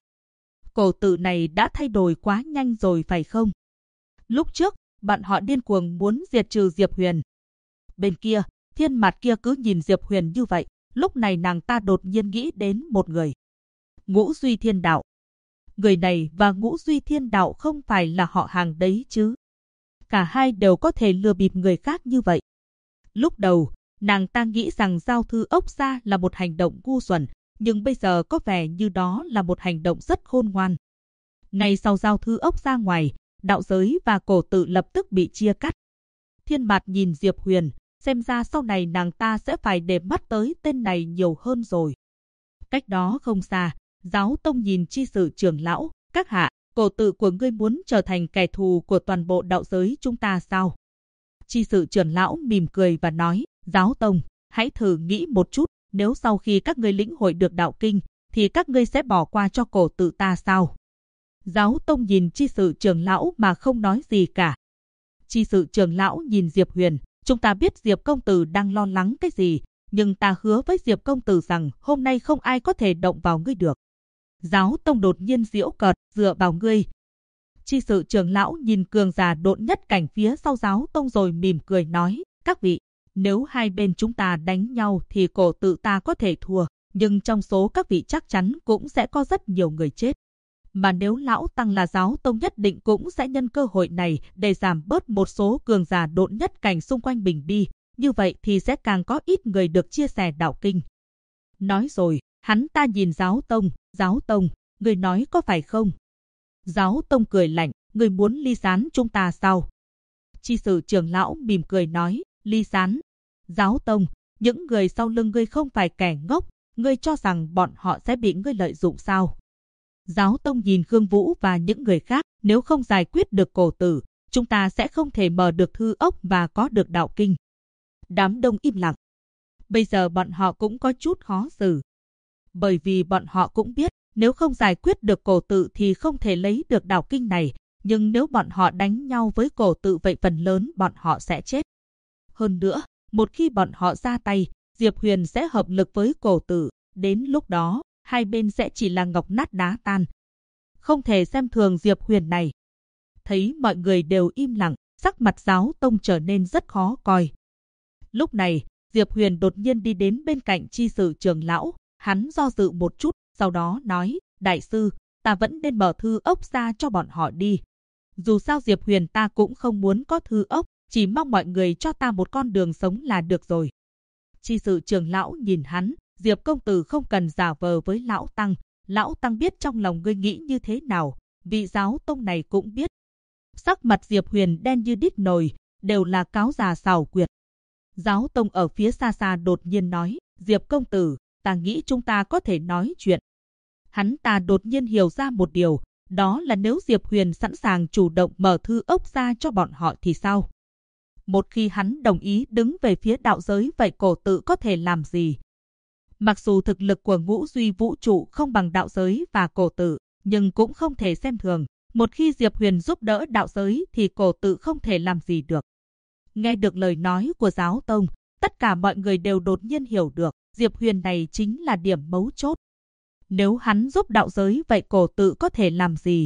Cổ tự này đã thay đổi quá nhanh rồi phải không? Lúc trước, bọn họ điên cuồng muốn diệt trừ Diệp Huyền. Bên kia, Thiên Mạt kia cứ nhìn Diệp Huyền như vậy, lúc này nàng ta đột nhiên nghĩ đến một người. Ngũ Duy Thiên Đạo. Người này và Ngũ Duy Thiên Đạo không phải là họ hàng đấy chứ? Cả hai đều có thể lừa bịp người khác như vậy. Lúc đầu, nàng ta nghĩ rằng giao thư ốc ra là một hành động ngu xuẩn, nhưng bây giờ có vẻ như đó là một hành động rất khôn ngoan. Ngay sau giao thư ốc ra ngoài, đạo giới và cổ tự lập tức bị chia cắt. Thiên Mạt nhìn Diệp Huyền, xem ra sau này nàng ta sẽ phải để mắt tới tên này nhiều hơn rồi. Cách đó không xa, giáo tông nhìn chi sự trưởng lão, các hạ, cổ tự của ngươi muốn trở thành kẻ thù của toàn bộ đạo giới chúng ta sao? Chi sự trưởng lão mỉm cười và nói, giáo tông, hãy thử nghĩ một chút, nếu sau khi các ngươi lĩnh hội được đạo kinh, thì các ngươi sẽ bỏ qua cho cổ tự ta sao? Giáo tông nhìn chi sự trưởng lão mà không nói gì cả. Chi sự trưởng lão nhìn Diệp Huyền, chúng ta biết Diệp công tử đang lo lắng cái gì, nhưng ta hứa với Diệp công tử rằng hôm nay không ai có thể động vào ngươi được. Giáo tông đột nhiên giễu cợt, dựa vào ngươi. Chi sự trưởng lão nhìn cường giả độn nhất cảnh phía sau giáo tông rồi mỉm cười nói, các vị, nếu hai bên chúng ta đánh nhau thì cổ tự ta có thể thua, nhưng trong số các vị chắc chắn cũng sẽ có rất nhiều người chết. Mà nếu lão tăng là giáo tông nhất định cũng sẽ nhân cơ hội này để giảm bớt một số cường giả độn nhất cảnh xung quanh mình đi, như vậy thì sẽ càng có ít người được chia sẻ đạo kinh. Nói rồi, hắn ta nhìn giáo tông, người nói có phải không? Giáo tông cười lạnh, người muốn ly gián chúng ta sao? Chi sự trưởng lão mỉm cười nói, ly gián. Giáo tông, những người sau lưng ngươi không phải kẻ ngốc, ngươi cho rằng bọn họ sẽ bị ngươi lợi dụng sao? Giáo tông nhìn Khương Vũ và những người khác, nếu không giải quyết được cổ tử, chúng ta sẽ không thể mở được thư ốc và có được đạo kinh. Đám đông im lặng. Bây giờ bọn họ cũng có chút khó xử. Bởi vì bọn họ cũng biết, nếu không giải quyết được cổ tự thì không thể lấy được đạo kinh này, nhưng nếu bọn họ đánh nhau với cổ tự vậy phần lớn bọn họ sẽ chết. Hơn nữa, một khi bọn họ ra tay, Diệp Huyền sẽ hợp lực với cổ tự, đến lúc đó, hai bên sẽ chỉ là ngọc nát đá tan. Không thể xem thường Diệp Huyền này. Thấy mọi người đều im lặng, sắc mặt giáo tông trở nên rất khó coi. Lúc này, Diệp Huyền đột nhiên đi đến bên cạnh chi sự trưởng lão, hắn do dự một chút, sau đó nói, đại sư, ta vẫn nên mở thư ốc ra cho bọn họ đi. Dù sao Diệp Huyền ta cũng không muốn có thư ốc, chỉ mong mọi người cho ta một con đường sống là được rồi. Chi sự trưởng lão nhìn hắn, Diệp công tử không cần giả vờ với lão tăng biết trong lòng ngươi nghĩ như thế nào, vị giáo tông này cũng biết. Sắc mặt Diệp Huyền đen như đít nồi, đều là cáo già xảo quyệt. Giáo tông ở phía xa xa đột nhiên nói, Diệp công tử, ta nghĩ chúng ta có thể nói chuyện. Hắn ta đột nhiên hiểu ra một điều, đó là nếu Diệp Huyền sẵn sàng chủ động mở thư ốc ra cho bọn họ thì sao? Một khi hắn đồng ý đứng về phía đạo giới, vậy cổ tự có thể làm gì? Mặc dù thực lực của ngũ duy vũ trụ không bằng đạo giới và cổ tự, nhưng cũng không thể xem thường. Một khi Diệp Huyền giúp đỡ đạo giới thì cổ tự không thể làm gì được. Nghe được lời nói của giáo tông, tất cả mọi người đều đột nhiên hiểu được, Diệp Huyền này chính là điểm mấu chốt. Nếu hắn giúp đạo giới vậy cổ tự có thể làm gì?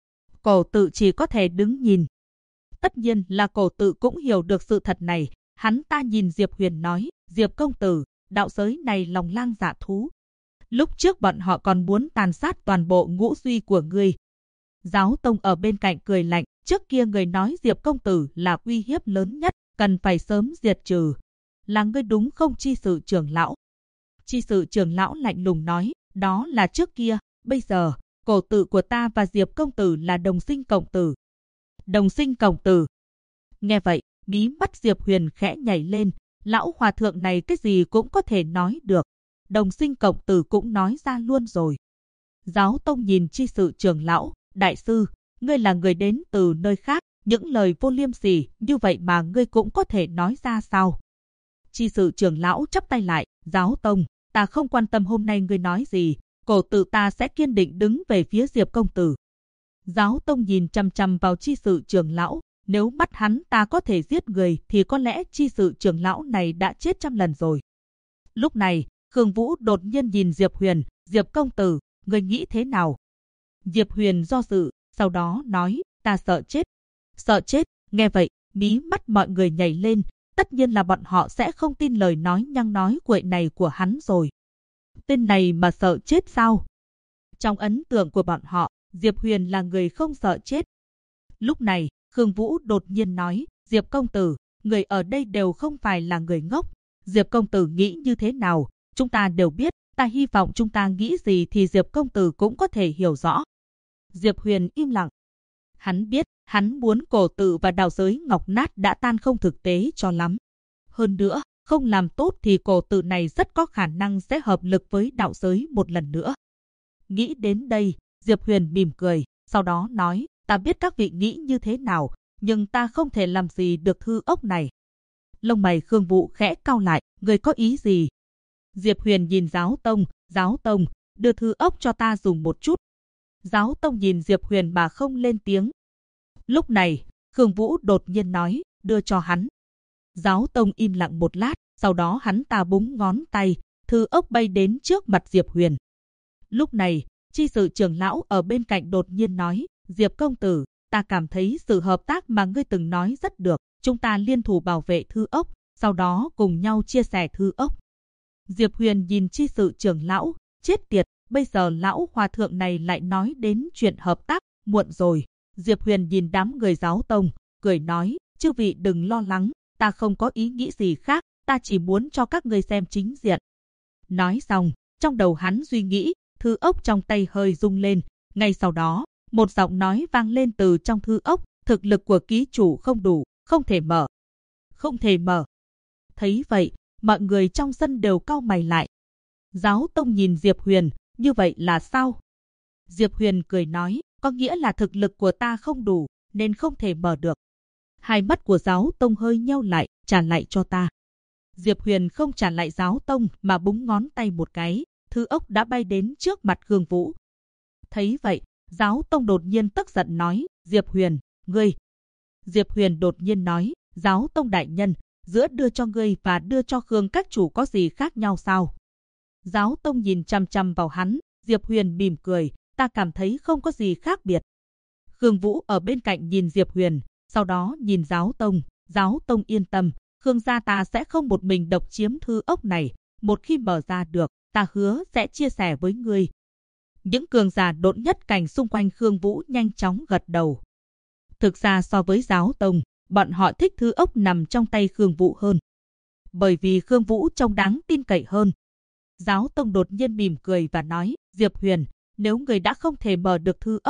Cổ tự chỉ có thể đứng nhìn. Tất nhiên là cổ tự cũng hiểu được sự thật này, hắn ta nhìn Diệp Huyền nói, Diệp công tử, đạo giới này lòng lang dạ thú. Lúc trước bọn họ còn muốn tàn sát toàn bộ ngũ duy của ngươi. Giáo tông ở bên cạnh cười lạnh, trước kia người nói Diệp công tử là uy hiếp lớn nhất, cần phải sớm diệt trừ. Là ngươi đúng không chi sự trưởng lão? Chi sự trưởng lão lạnh lùng nói, đó là trước kia, bây giờ, cổ tự của ta và Diệp công tử là đồng sinh cộng tử. Đồng sinh cộng tử. Nghe vậy, mí mắt Diệp Huyền khẽ nhảy lên, lão hòa thượng này cái gì cũng có thể nói được. Đồng sinh cộng tử cũng nói ra luôn rồi. Giáo tông nhìn chi sự trưởng lão, đại sư, ngươi là người đến từ nơi khác, những lời vô liêm sỉ như vậy mà ngươi cũng có thể nói ra sao? Chi sự trưởng lão chắp tay lại, giáo tông, ta không quan tâm hôm nay ngươi nói gì, cổ tự ta sẽ kiên định đứng về phía Diệp công tử. Giáo tông nhìn chằm chằm vào chi sự trưởng lão, nếu mắt hắn ta có thể giết người thì có lẽ chi sự trưởng lão này đã chết trăm lần rồi. Lúc này, Khương Vũ đột nhiên nhìn Diệp Huyền, Diệp công tử, ngươi nghĩ thế nào? Diệp Huyền do dự, sau đó nói, ta sợ chết. Sợ chết, nghe vậy, mí mắt mọi người nhảy lên, tất nhiên là bọn họ sẽ không tin lời nói nhăng nói quậy này của hắn rồi. Tên này mà sợ chết sao? Trong ấn tượng của bọn họ, Diệp Huyền là người không sợ chết. Lúc này, Khương Vũ đột nhiên nói, Diệp công tử, người ở đây đều không phải là người ngốc. Diệp công tử nghĩ như thế nào, chúng ta đều biết, ta hy vọng chúng ta nghĩ gì thì Diệp công tử cũng có thể hiểu rõ. Diệp Huyền im lặng. Hắn biết, hắn muốn cổ tự và đạo giới ngọc nát đã tan không thực tế cho lắm. Hơn nữa, không làm tốt thì cổ tự này rất có khả năng sẽ hợp lực với đạo giới một lần nữa. Nghĩ đến đây, Diệp Huyền mỉm cười, sau đó nói, ta biết các vị nghĩ như thế nào, nhưng ta không thể làm gì được thư ốc này. Lông mày Khương Vũ khẽ cau lại, người có ý gì? Diệp Huyền nhìn giáo tông, đưa thư ốc cho ta dùng một chút. Giáo tông nhìn Diệp Huyền mà không lên tiếng. Lúc này, Khương Vũ đột nhiên nói, đưa cho hắn. Giáo tông im lặng một lát, sau đó hắn ta búng ngón tay, thư ốc bay đến trước mặt Diệp Huyền. Lúc này, chi sự trưởng lão ở bên cạnh đột nhiên nói, Diệp công tử, ta cảm thấy sự hợp tác mà ngươi từng nói rất được, chúng ta liên thủ bảo vệ thư ốc, sau đó cùng nhau chia sẻ thư ốc. Diệp Huyền nhìn chi sự trưởng lão, chết tiệt, bây giờ lão hòa thượng này lại nói đến chuyện hợp tác, muộn rồi. Diệp Huyền nhìn đám người giáo tông, cười nói, chư vị đừng lo lắng, ta không có ý nghĩ gì khác, ta chỉ muốn cho các ngươi xem chính diện. Nói xong, trong đầu hắn suy nghĩ, thư ốc trong tay hơi rung lên, ngay sau đó, một giọng nói vang lên từ trong thư ốc, thực lực của ký chủ không đủ, không thể mở. Không thể mở. Thấy vậy, mọi người trong sân đều cau mày lại. Giáo tông nhìn Diệp Huyền, như vậy là sao? Diệp Huyền cười nói, có nghĩa là thực lực của ta không đủ, nên không thể mở được. Hai mắt của giáo tông hơi nheo lại, trả lại cho ta. Diệp Huyền không trả lại giáo tông mà búng ngón tay một cái, thư ốc đã bay đến trước mặt Khương Vũ. Thấy vậy, giáo tông đột nhiên tức giận nói, Diệp Huyền, ngươi. Diệp Huyền đột nhiên nói, giáo tông đại nhân, giữa đưa cho ngươi và đưa cho Khương các chủ có gì khác nhau sao? Giáo tông nhìn chằm chằm vào hắn, Diệp Huyền mỉm cười, ta cảm thấy không có gì khác biệt. Khương Vũ ở bên cạnh nhìn Diệp Huyền, sau đó nhìn giáo tông yên tâm, Khương gia ta sẽ không một mình độc chiếm thư ốc này, một khi mở ra được, ta hứa sẽ chia sẻ với ngươi. Những cường giả độn nhất cảnh xung quanh Khương Vũ nhanh chóng gật đầu. Thực ra so với giáo tông, bọn họ thích thư ốc nằm trong tay Khương Vũ hơn. Bởi vì Khương Vũ trông đáng tin cậy hơn. Giáo tông đột nhiên mỉm cười và nói, Diệp Huyền, nếu người đã không thể mở được thư ốc,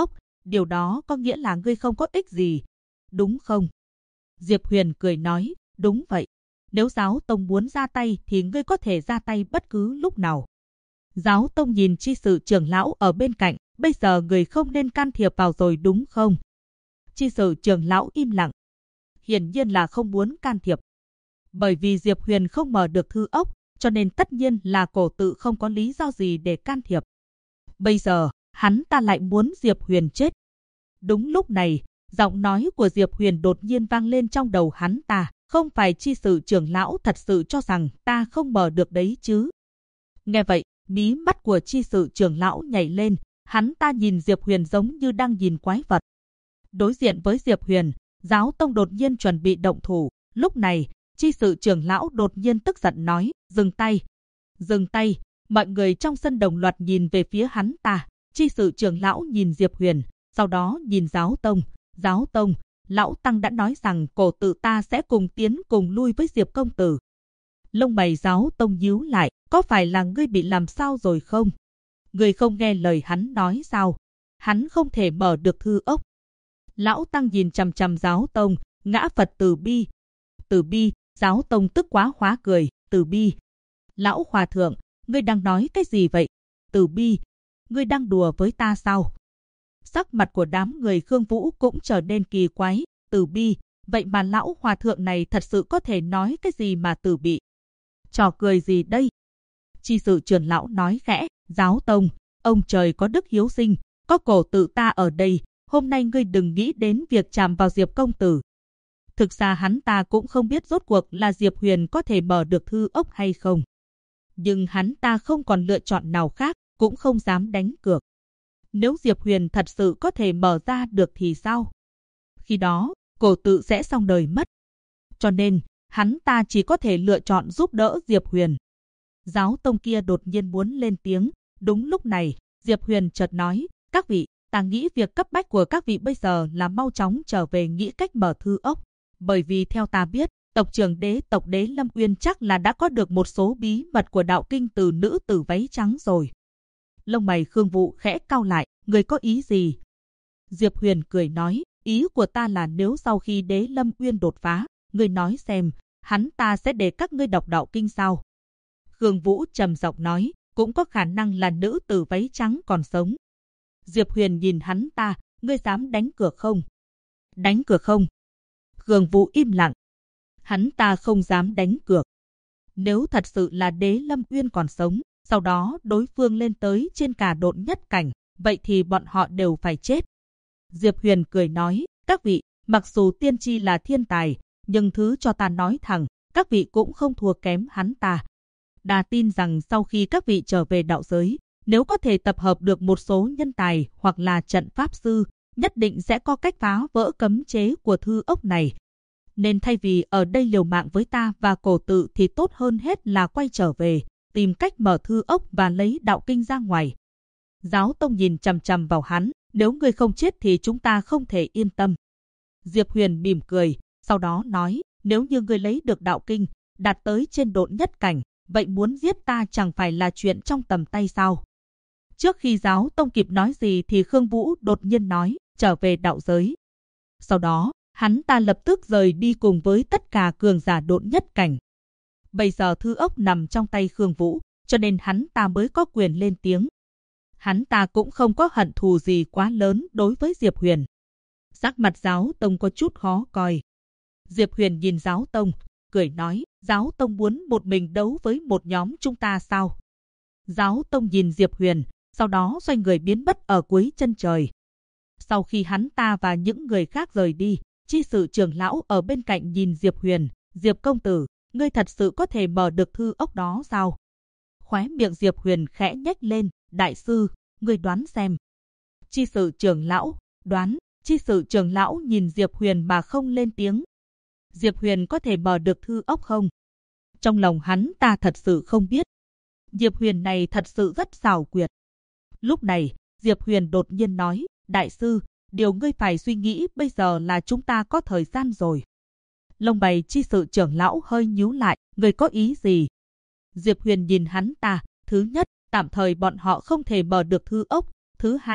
điều đó có nghĩa là ngươi không có ích gì, đúng không? Diệp Huyền cười nói, đúng vậy. Nếu giáo tông muốn ra tay thì ngươi có thể ra tay bất cứ lúc nào. Giáo tông nhìn chi sự trưởng lão ở bên cạnh, bây giờ người không nên can thiệp vào rồi đúng không? Chi sự trưởng lão im lặng. Hiển nhiên là không muốn can thiệp. Bởi vì Diệp Huyền không mở được thư ốc, cho nên tất nhiên là cổ tự không có lý do gì để can thiệp. Bây giờ, hắn ta lại muốn Diệp Huyền chết. Đúng lúc này, giọng nói của Diệp Huyền đột nhiên vang lên trong đầu hắn ta. Không phải chi sự trưởng lão thật sự cho rằng ta không mở được đấy chứ? Nghe vậy, mí mắt của chi sự trưởng lão nhảy lên, hắn ta nhìn Diệp Huyền giống như đang nhìn quái vật. Đối diện với Diệp Huyền, giáo tông đột nhiên chuẩn bị động thủ. Lúc này, chi sự trưởng lão đột nhiên tức giận nói, dừng tay. Dừng tay, mọi người trong sân đồng loạt nhìn về phía hắn ta. Chi sự trưởng lão nhìn Diệp Huyền, sau đó nhìn giáo tông. Giáo tông, lão tăng đã nói rằng cổ tự ta sẽ cùng tiến cùng lui với Diệp công tử. Lông mày giáo tông nhíu lại, có phải là ngươi bị làm sao rồi không? Ngươi không nghe lời hắn nói sao? Hắn không thể mở được thư ốc. Lão tăng nhìn chằm chằm giáo tông, ngã Phật từ bi. Từ bi, giáo tông tức quá hóa cười, từ bi. Lão hòa thượng, ngươi đang nói cái gì vậy? Từ bi, ngươi đang đùa với ta sao? Sắc mặt của đám người Khương Vũ cũng trở nên kỳ quái, từ bi, vậy mà lão hòa thượng này thật sự có thể nói cái gì mà từ bị? Trò cười gì đây? Chi sự trưởng lão nói khẽ, giáo tông, ông trời có đức hiếu sinh, có cổ tự ta ở đây, hôm nay ngươi đừng nghĩ đến việc chạm vào Diệp công tử. Thực ra hắn ta cũng không biết rốt cuộc là Diệp Huyền có thể mở được thư ốc hay không. Nhưng hắn ta không còn lựa chọn nào khác, cũng không dám đánh cược. Nếu Diệp Huyền thật sự có thể mở ra được thì sao? Khi đó, cổ tự sẽ xong đời mất. Cho nên, hắn ta chỉ có thể lựa chọn giúp đỡ Diệp Huyền. Giáo tông kia đột nhiên muốn lên tiếng. Đúng lúc này, Diệp Huyền chợt nói, các vị, ta nghĩ việc cấp bách của các vị bây giờ là mau chóng trở về nghĩ cách mở thư ốc. Bởi vì theo ta biết, tộc trưởng đế tộc Đế Lâm Uyên chắc là đã có được một số bí mật của đạo kinh từ nữ tử váy trắng rồi. Lông mày Khương Vũ khẽ cau lại, người có ý gì? Diệp Huyền cười nói, ý của ta là nếu sau khi Đế Lâm Uyên đột phá, ngươi nói xem, hắn ta sẽ để các ngươi đọc đạo kinh sao? Khương Vũ trầm giọng nói, cũng có khả năng là nữ tử váy trắng còn sống. Diệp Huyền nhìn hắn ta, ngươi dám đánh cược không? Đánh cược không? Khương Vũ im lặng. Hắn ta không dám đánh cược. Nếu thật sự là Đế Lâm Uyên còn sống, sau đó đối phương lên tới trên cả độn nhất cảnh, vậy thì bọn họ đều phải chết. Diệp Huyền cười nói, các vị, mặc dù tiên tri là thiên tài, nhưng thứ cho ta nói thẳng, các vị cũng không thua kém hắn ta. Đà tin rằng sau khi các vị trở về đạo giới, nếu có thể tập hợp được một số nhân tài hoặc là trận pháp sư, nhất định sẽ có cách phá vỡ cấm chế của thư ốc này. Nên thay vì ở đây liều mạng với ta và cổ tự thì tốt hơn hết là quay trở về, tìm cách mở thư ốc và lấy đạo kinh ra ngoài. Giáo tông nhìn chằm chằm vào hắn, nếu ngươi không chết thì chúng ta không thể yên tâm. Diệp Huyền mỉm cười, sau đó nói, nếu như ngươi lấy được đạo kinh, đạt tới trên độn nhất cảnh, vậy muốn giết ta chẳng phải là chuyện trong tầm tay sao? Trước khi giáo tông kịp nói gì thì Khương Vũ đột nhiên nói, trở về đạo giới. Sau đó, hắn ta lập tức rời đi cùng với tất cả cường giả độn nhất cảnh. Bây giờ thư ốc nằm trong tay Khương Vũ, cho nên hắn ta mới có quyền lên tiếng. Hắn ta cũng không có hận thù gì quá lớn đối với Diệp Huyền. Sắc mặt giáo tông có chút khó coi. Diệp Huyền nhìn giáo tông, cười nói, giáo tông muốn một mình đấu với một nhóm chúng ta sao? Giáo tông nhìn Diệp Huyền, sau đó xoay người biến mất ở cuối chân trời. Sau khi hắn ta và những người khác rời đi, chi sự trưởng lão ở bên cạnh nhìn Diệp Huyền, Diệp công tử, ngươi thật sự có thể mở được thư ốc đó sao? Khóe miệng Diệp Huyền khẽ nhếch lên, đại sư, ngươi đoán xem. Chi sự trưởng lão, đoán, chi sự trưởng lão nhìn Diệp Huyền mà không lên tiếng. Diệp Huyền có thể mở được thư ốc không? Trong lòng hắn ta thật sự không biết. Diệp Huyền này thật sự rất xảo quyệt. Lúc này, Diệp Huyền đột nhiên nói, đại sư, điều ngươi phải suy nghĩ bây giờ là chúng ta có thời gian rồi. Lông mày chi sự trưởng lão hơi nhíu lại, ngươi có ý gì? Diệp Huyền nhìn hắn ta, thứ nhất, tạm thời bọn họ không thể mở được thư ốc, thứ hai,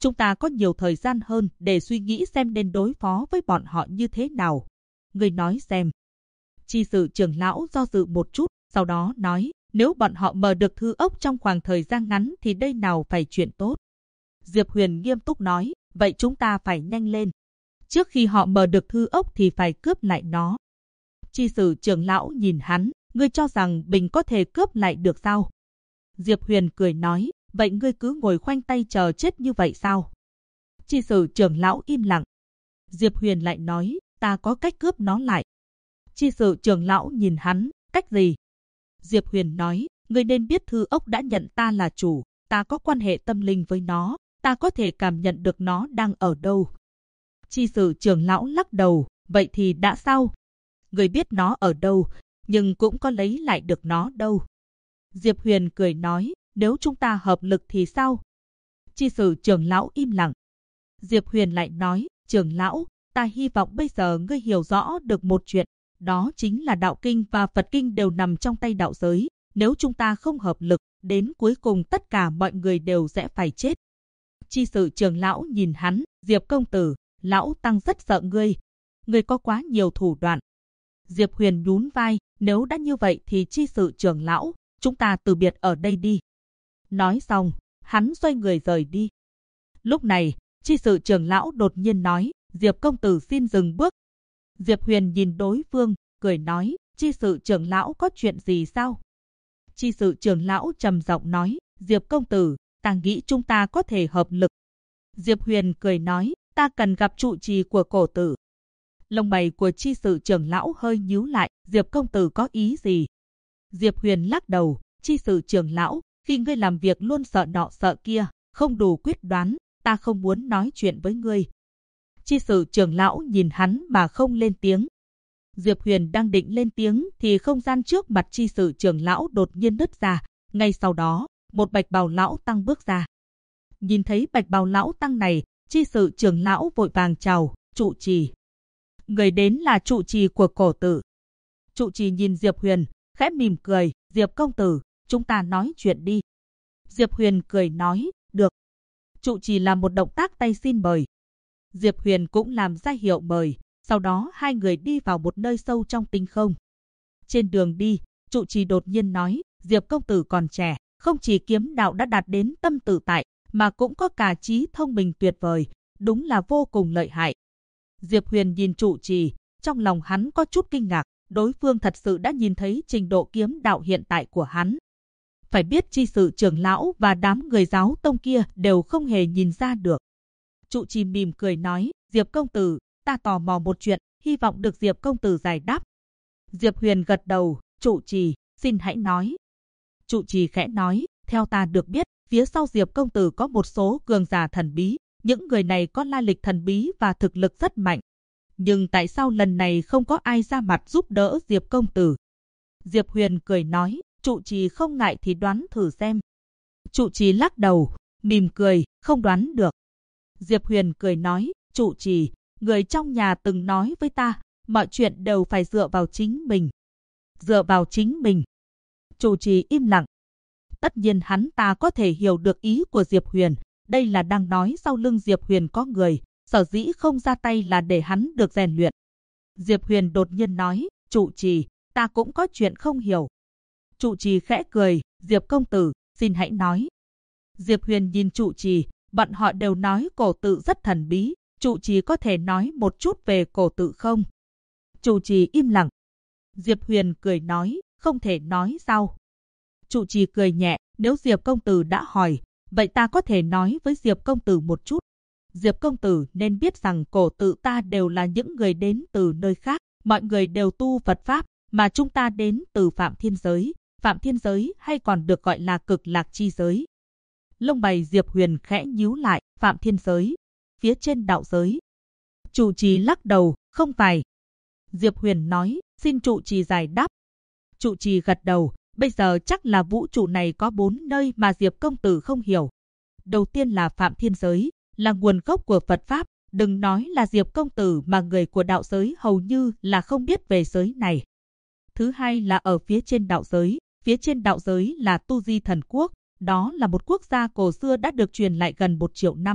chúng ta có nhiều thời gian hơn để suy nghĩ xem nên đối phó với bọn họ như thế nào. Ngươi nói xem. Chi sự trưởng lão do dự một chút, sau đó nói, nếu bọn họ mở được thư ốc trong khoảng thời gian ngắn thì đây nào phải chuyện tốt. Diệp Huyền nghiêm túc nói, vậy chúng ta phải nhanh lên. Trước khi họ mở được thư ốc thì phải cướp lại nó. Chi sự trưởng lão nhìn hắn, ngươi cho rằng Bình có thể cướp lại được sao? Diệp Huyền cười nói, vậy ngươi cứ ngồi khoanh tay chờ chết như vậy sao? Chi sự trưởng lão im lặng. Diệp Huyền lại nói, ta có cách cướp nó lại. Chi sự trưởng lão nhìn hắn, cách gì? Diệp Huyền nói, ngươi nên biết thư ốc đã nhận ta là chủ, ta có quan hệ tâm linh với nó, ta có thể cảm nhận được nó đang ở đâu. Chi sự trưởng lão lắc đầu, vậy thì đã sao? Ngươi biết nó ở đâu, nhưng cũng có lấy lại được nó đâu. Diệp Huyền cười nói, nếu chúng ta hợp lực thì sao? Chi sự trưởng lão im lặng. Diệp Huyền lại nói, trưởng lão, ta hy vọng bây giờ ngươi hiểu rõ được một chuyện, đó chính là đạo kinh và Phật kinh đều nằm trong tay đạo giới. Nếu chúng ta không hợp lực, đến cuối cùng tất cả mọi người đều sẽ phải chết. Chi sự trưởng lão nhìn hắn, Diệp công tử, lão tăng rất sợ ngươi. Ngươi có quá nhiều thủ đoạn. Diệp Huyền nhún vai, nếu đã như vậy thì chi sự trưởng lão, chúng ta từ biệt ở đây đi. Nói xong, hắn xoay người rời đi. Lúc này, chi sự trưởng lão đột nhiên nói, Diệp công tử xin dừng bước. Diệp Huyền nhìn đối phương, cười nói, chi sự trưởng lão có chuyện gì sao? Chi sự trưởng lão trầm giọng nói, Diệp công tử, ta nghĩ chúng ta có thể hợp lực. Diệp Huyền cười nói, ta cần gặp trụ trì của cổ tử. Lông mày của chi sự trưởng lão hơi nhíu lại, Diệp công tử có ý gì? Diệp Huyền lắc đầu, chi sự trưởng lão, khi ngươi làm việc luôn sợ nọ sợ kia, không đủ quyết đoán, ta không muốn nói chuyện với ngươi. Chi sự trưởng lão nhìn hắn mà không lên tiếng. Diệp Huyền đang định lên tiếng thì không gian trước mặt chi sự trưởng lão đột nhiên nứt ra. Ngay sau đó, một bạch bào lão tăng bước ra. Nhìn thấy bạch bào lão tăng này, chi sự trưởng lão vội vàng chào, trụ trì. Người đến là trụ trì của cổ tử. Trụ trì nhìn Diệp Huyền, khẽ mỉm cười, Diệp công tử, chúng ta nói chuyện đi. Diệp Huyền cười nói, được. Trụ trì làm một động tác tay xin mời. Diệp Huyền cũng làm ra hiệu mời, sau đó hai người đi vào một nơi sâu trong tinh không. Trên đường đi, trụ trì đột nhiên nói, Diệp công tử còn trẻ, không chỉ kiếm đạo đã đạt đến tâm tự tại, mà cũng có cả trí thông minh tuyệt vời, đúng là vô cùng lợi hại. Diệp Huyền nhìn trụ trì, trong lòng hắn có chút kinh ngạc, đối phương thật sự đã nhìn thấy trình độ kiếm đạo hiện tại của hắn. Phải biết chi sự trưởng lão và đám người giáo tông kia đều không hề nhìn ra được. Trụ trì mỉm cười nói, Diệp công tử, ta tò mò một chuyện, hy vọng được Diệp công tử giải đáp. Diệp Huyền gật đầu, trụ trì, xin hãy nói. Trụ trì khẽ nói, theo ta được biết, phía sau Diệp công tử có một số cường giả thần bí, những người này có lai lịch thần bí và thực lực rất mạnh. Nhưng tại sao lần này không có ai ra mặt giúp đỡ Diệp công tử? Diệp Huyền cười nói, trụ trì không ngại thì đoán thử xem. Trụ trì lắc đầu, mỉm cười, không đoán được. Diệp Huyền cười nói, trụ trì, người trong nhà từng nói với ta, mọi chuyện đều phải dựa vào chính mình. Dựa vào chính mình. Trụ trì im lặng. Tất nhiên hắn ta có thể hiểu được ý của Diệp Huyền, đây là đang nói sau lưng Diệp Huyền có người, sở dĩ không ra tay là để hắn được rèn luyện. Diệp Huyền đột nhiên nói, trụ trì, ta cũng có chuyện không hiểu. Trụ trì khẽ cười, Diệp công tử, xin hãy nói. Diệp Huyền nhìn trụ trì, bọn họ đều nói cổ tự rất thần bí, trụ trì có thể nói một chút về cổ tự không? Trụ trì im lặng. Diệp Huyền cười nói, không thể nói sao? Trụ trì cười nhẹ, nếu Diệp công tử đã hỏi, vậy ta có thể nói với Diệp công tử một chút. Diệp công tử nên biết rằng cổ tự ta đều là những người đến từ nơi khác, mọi người đều tu Phật Pháp, mà chúng ta đến từ Phạm Thiên Giới. Phạm Thiên Giới hay còn được gọi là Cực Lạc Chi Giới. Lông mày Diệp Huyền khẽ nhíu lại, Phạm Thiên Giới, phía trên đạo giới. Trụ trì lắc đầu, không phải. Diệp Huyền nói, xin trụ trì giải đáp. Trụ trì gật đầu, bây giờ chắc là vũ trụ này có 4 nơi mà Diệp công tử không hiểu. Đầu tiên là Phạm Thiên Giới, là nguồn gốc của Phật Pháp, đừng nói là Diệp công tử mà người của đạo giới hầu như là không biết về giới này. Thứ hai là ở phía trên đạo giới là Tu Di Thần Quốc, đó là một quốc gia cổ xưa đã được truyền lại gần 1 triệu năm.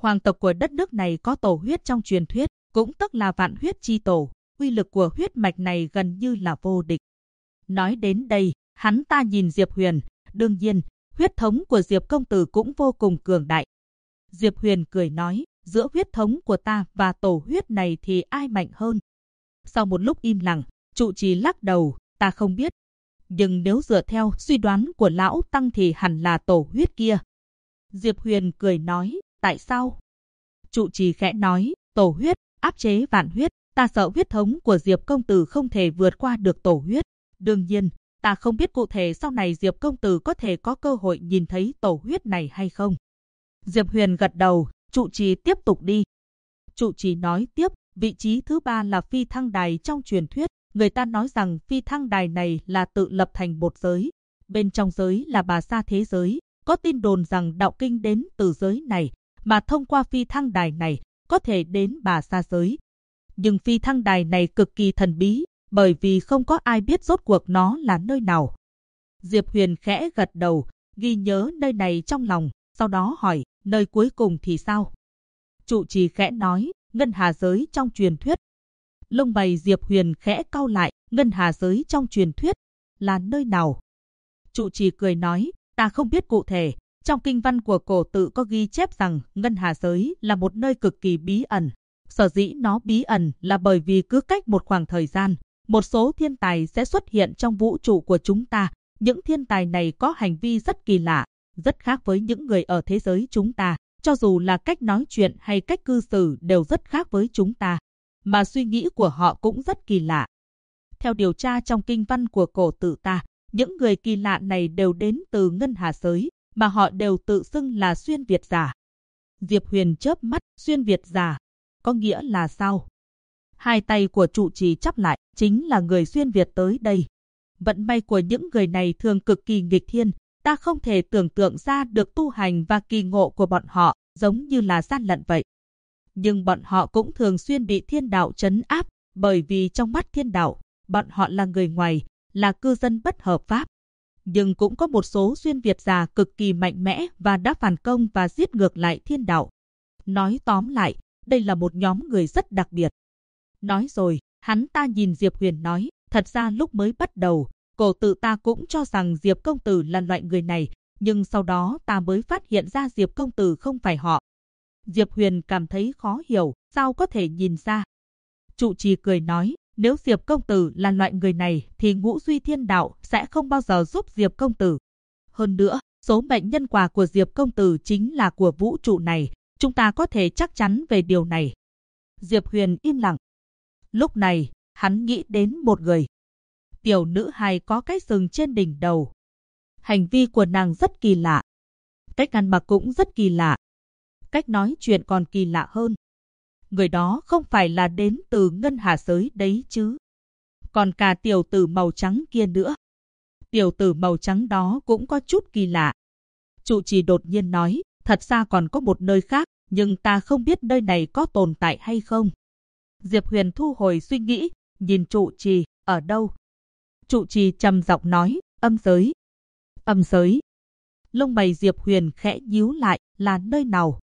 Hoàng tộc của đất nước này có tổ huyết trong truyền thuyết, cũng tức là vạn huyết chi tổ, uy lực của huyết mạch này gần như là vô địch. Nói đến đây, hắn ta nhìn Diệp Huyền, đương nhiên, huyết thống của Diệp công tử cũng vô cùng cường đại. Diệp Huyền cười nói, giữa huyết thống của ta và tổ huyết này thì ai mạnh hơn? Sau một lúc im lặng, trụ trì lắc đầu, ta không biết. Nhưng nếu dựa theo suy đoán của lão tăng thì hẳn là tổ huyết kia. Diệp Huyền cười nói, tại sao? Trụ trì khẽ nói, tổ huyết, áp chế vạn huyết, ta sợ huyết thống của Diệp công tử không thể vượt qua được tổ huyết. Đương nhiên, ta không biết cụ thể sau này Diệp công tử có thể có cơ hội nhìn thấy tổ huyết này hay không. Diệp Huyền gật đầu, trụ trì tiếp tục đi. Trụ trì nói tiếp, vị trí thứ 3 là phi thăng đài trong truyền thuyết. Người ta nói rằng phi thăng đài này là tự lập thành một giới. Bên trong giới là Bà Sa thế giới. Có tin đồn rằng đạo kinh đến từ giới này, mà thông qua phi thăng đài này có thể đến Bà Sa giới. Nhưng phi thăng đài này cực kỳ thần bí, bởi vì không có ai biết rốt cuộc nó là nơi nào. Diệp Huyền khẽ gật đầu, ghi nhớ nơi này trong lòng, sau đó hỏi, nơi cuối cùng thì sao? Trụ trì khẽ nói, Ngân Hà giới trong truyền thuyết. Lông mày Diệp Huyền khẽ cau lại, Ngân Hà giới trong truyền thuyết là nơi nào? Trụ trì cười nói, ta không biết cụ thể. Trong kinh văn của cổ tự có ghi chép rằng Ngân Hà giới là một nơi cực kỳ bí ẩn. Sở dĩ nó bí ẩn là bởi vì cứ cách một khoảng thời gian, một số thiên tài sẽ xuất hiện trong vũ trụ của chúng ta. Những thiên tài này có hành vi rất kỳ lạ, rất khác với những người ở thế giới chúng ta. Cho dù là cách nói chuyện hay cách cư xử đều rất khác với chúng ta. Mà suy nghĩ của họ cũng rất kỳ lạ. Theo điều tra trong kinh văn của cổ tự ta, những người kỳ lạ này đều đến từ Ngân Hà giới, mà họ đều tự xưng là xuyên Việt giả. Diệp Huyền chớp mắt, xuyên Việt giả, có nghĩa là sao? Hai tay của trụ trì chắp lại, chính là người xuyên Việt tới đây. Vận may của những người này thường cực kỳ nghịch thiên, ta không thể tưởng tượng ra được tu hành và kỳ ngộ của bọn họ, giống như là gian lận vậy. Nhưng bọn họ cũng thường xuyên bị thiên đạo trấn áp, bởi vì trong mắt thiên đạo, bọn họ là người ngoài, là cư dân bất hợp pháp. Nhưng cũng có một số xuyên Việt già cực kỳ mạnh mẽ và đã phản công và giết ngược lại thiên đạo. Nói tóm lại, đây là một nhóm người rất đặc biệt. Nói rồi, hắn ta nhìn Diệp Huyền nói, thật ra lúc mới bắt đầu, cổ tự ta cũng cho rằng Diệp công tử là loại người này, nhưng sau đó ta mới phát hiện ra Diệp công tử không phải họ. Diệp Huyền cảm thấy khó hiểu, sao có thể nhìn ra. Trụ trì cười nói, nếu Diệp công tử là loại người này thì Ngũ Duy Thiên Đạo sẽ không bao giờ giúp Diệp công tử. Hơn nữa, số mệnh nhân quả của Diệp công tử chính là của vũ trụ này, chúng ta có thể chắc chắn về điều này. Diệp Huyền im lặng. Lúc này, hắn nghĩ đến một người. Tiểu nữ hài có cái sừng trên đỉnh đầu. Hành vi của nàng rất kỳ lạ. Cách ăn mặc cũng rất kỳ lạ. Cách nói chuyện còn kỳ lạ hơn. Người đó không phải là đến từ Ngân Hà giới đấy chứ. Còn cả tiểu tử màu trắng kia nữa. Tiểu tử màu trắng đó cũng có chút kỳ lạ. Trụ trì đột nhiên nói, thật ra còn có một nơi khác, nhưng ta không biết nơi này có tồn tại hay không. Diệp Huyền thu hồi suy nghĩ, nhìn trụ trì, ở đâu? Trụ trì trầm giọng nói, âm giới. Âm giới. Lông mày Diệp Huyền khẽ nhíu lại, là nơi nào?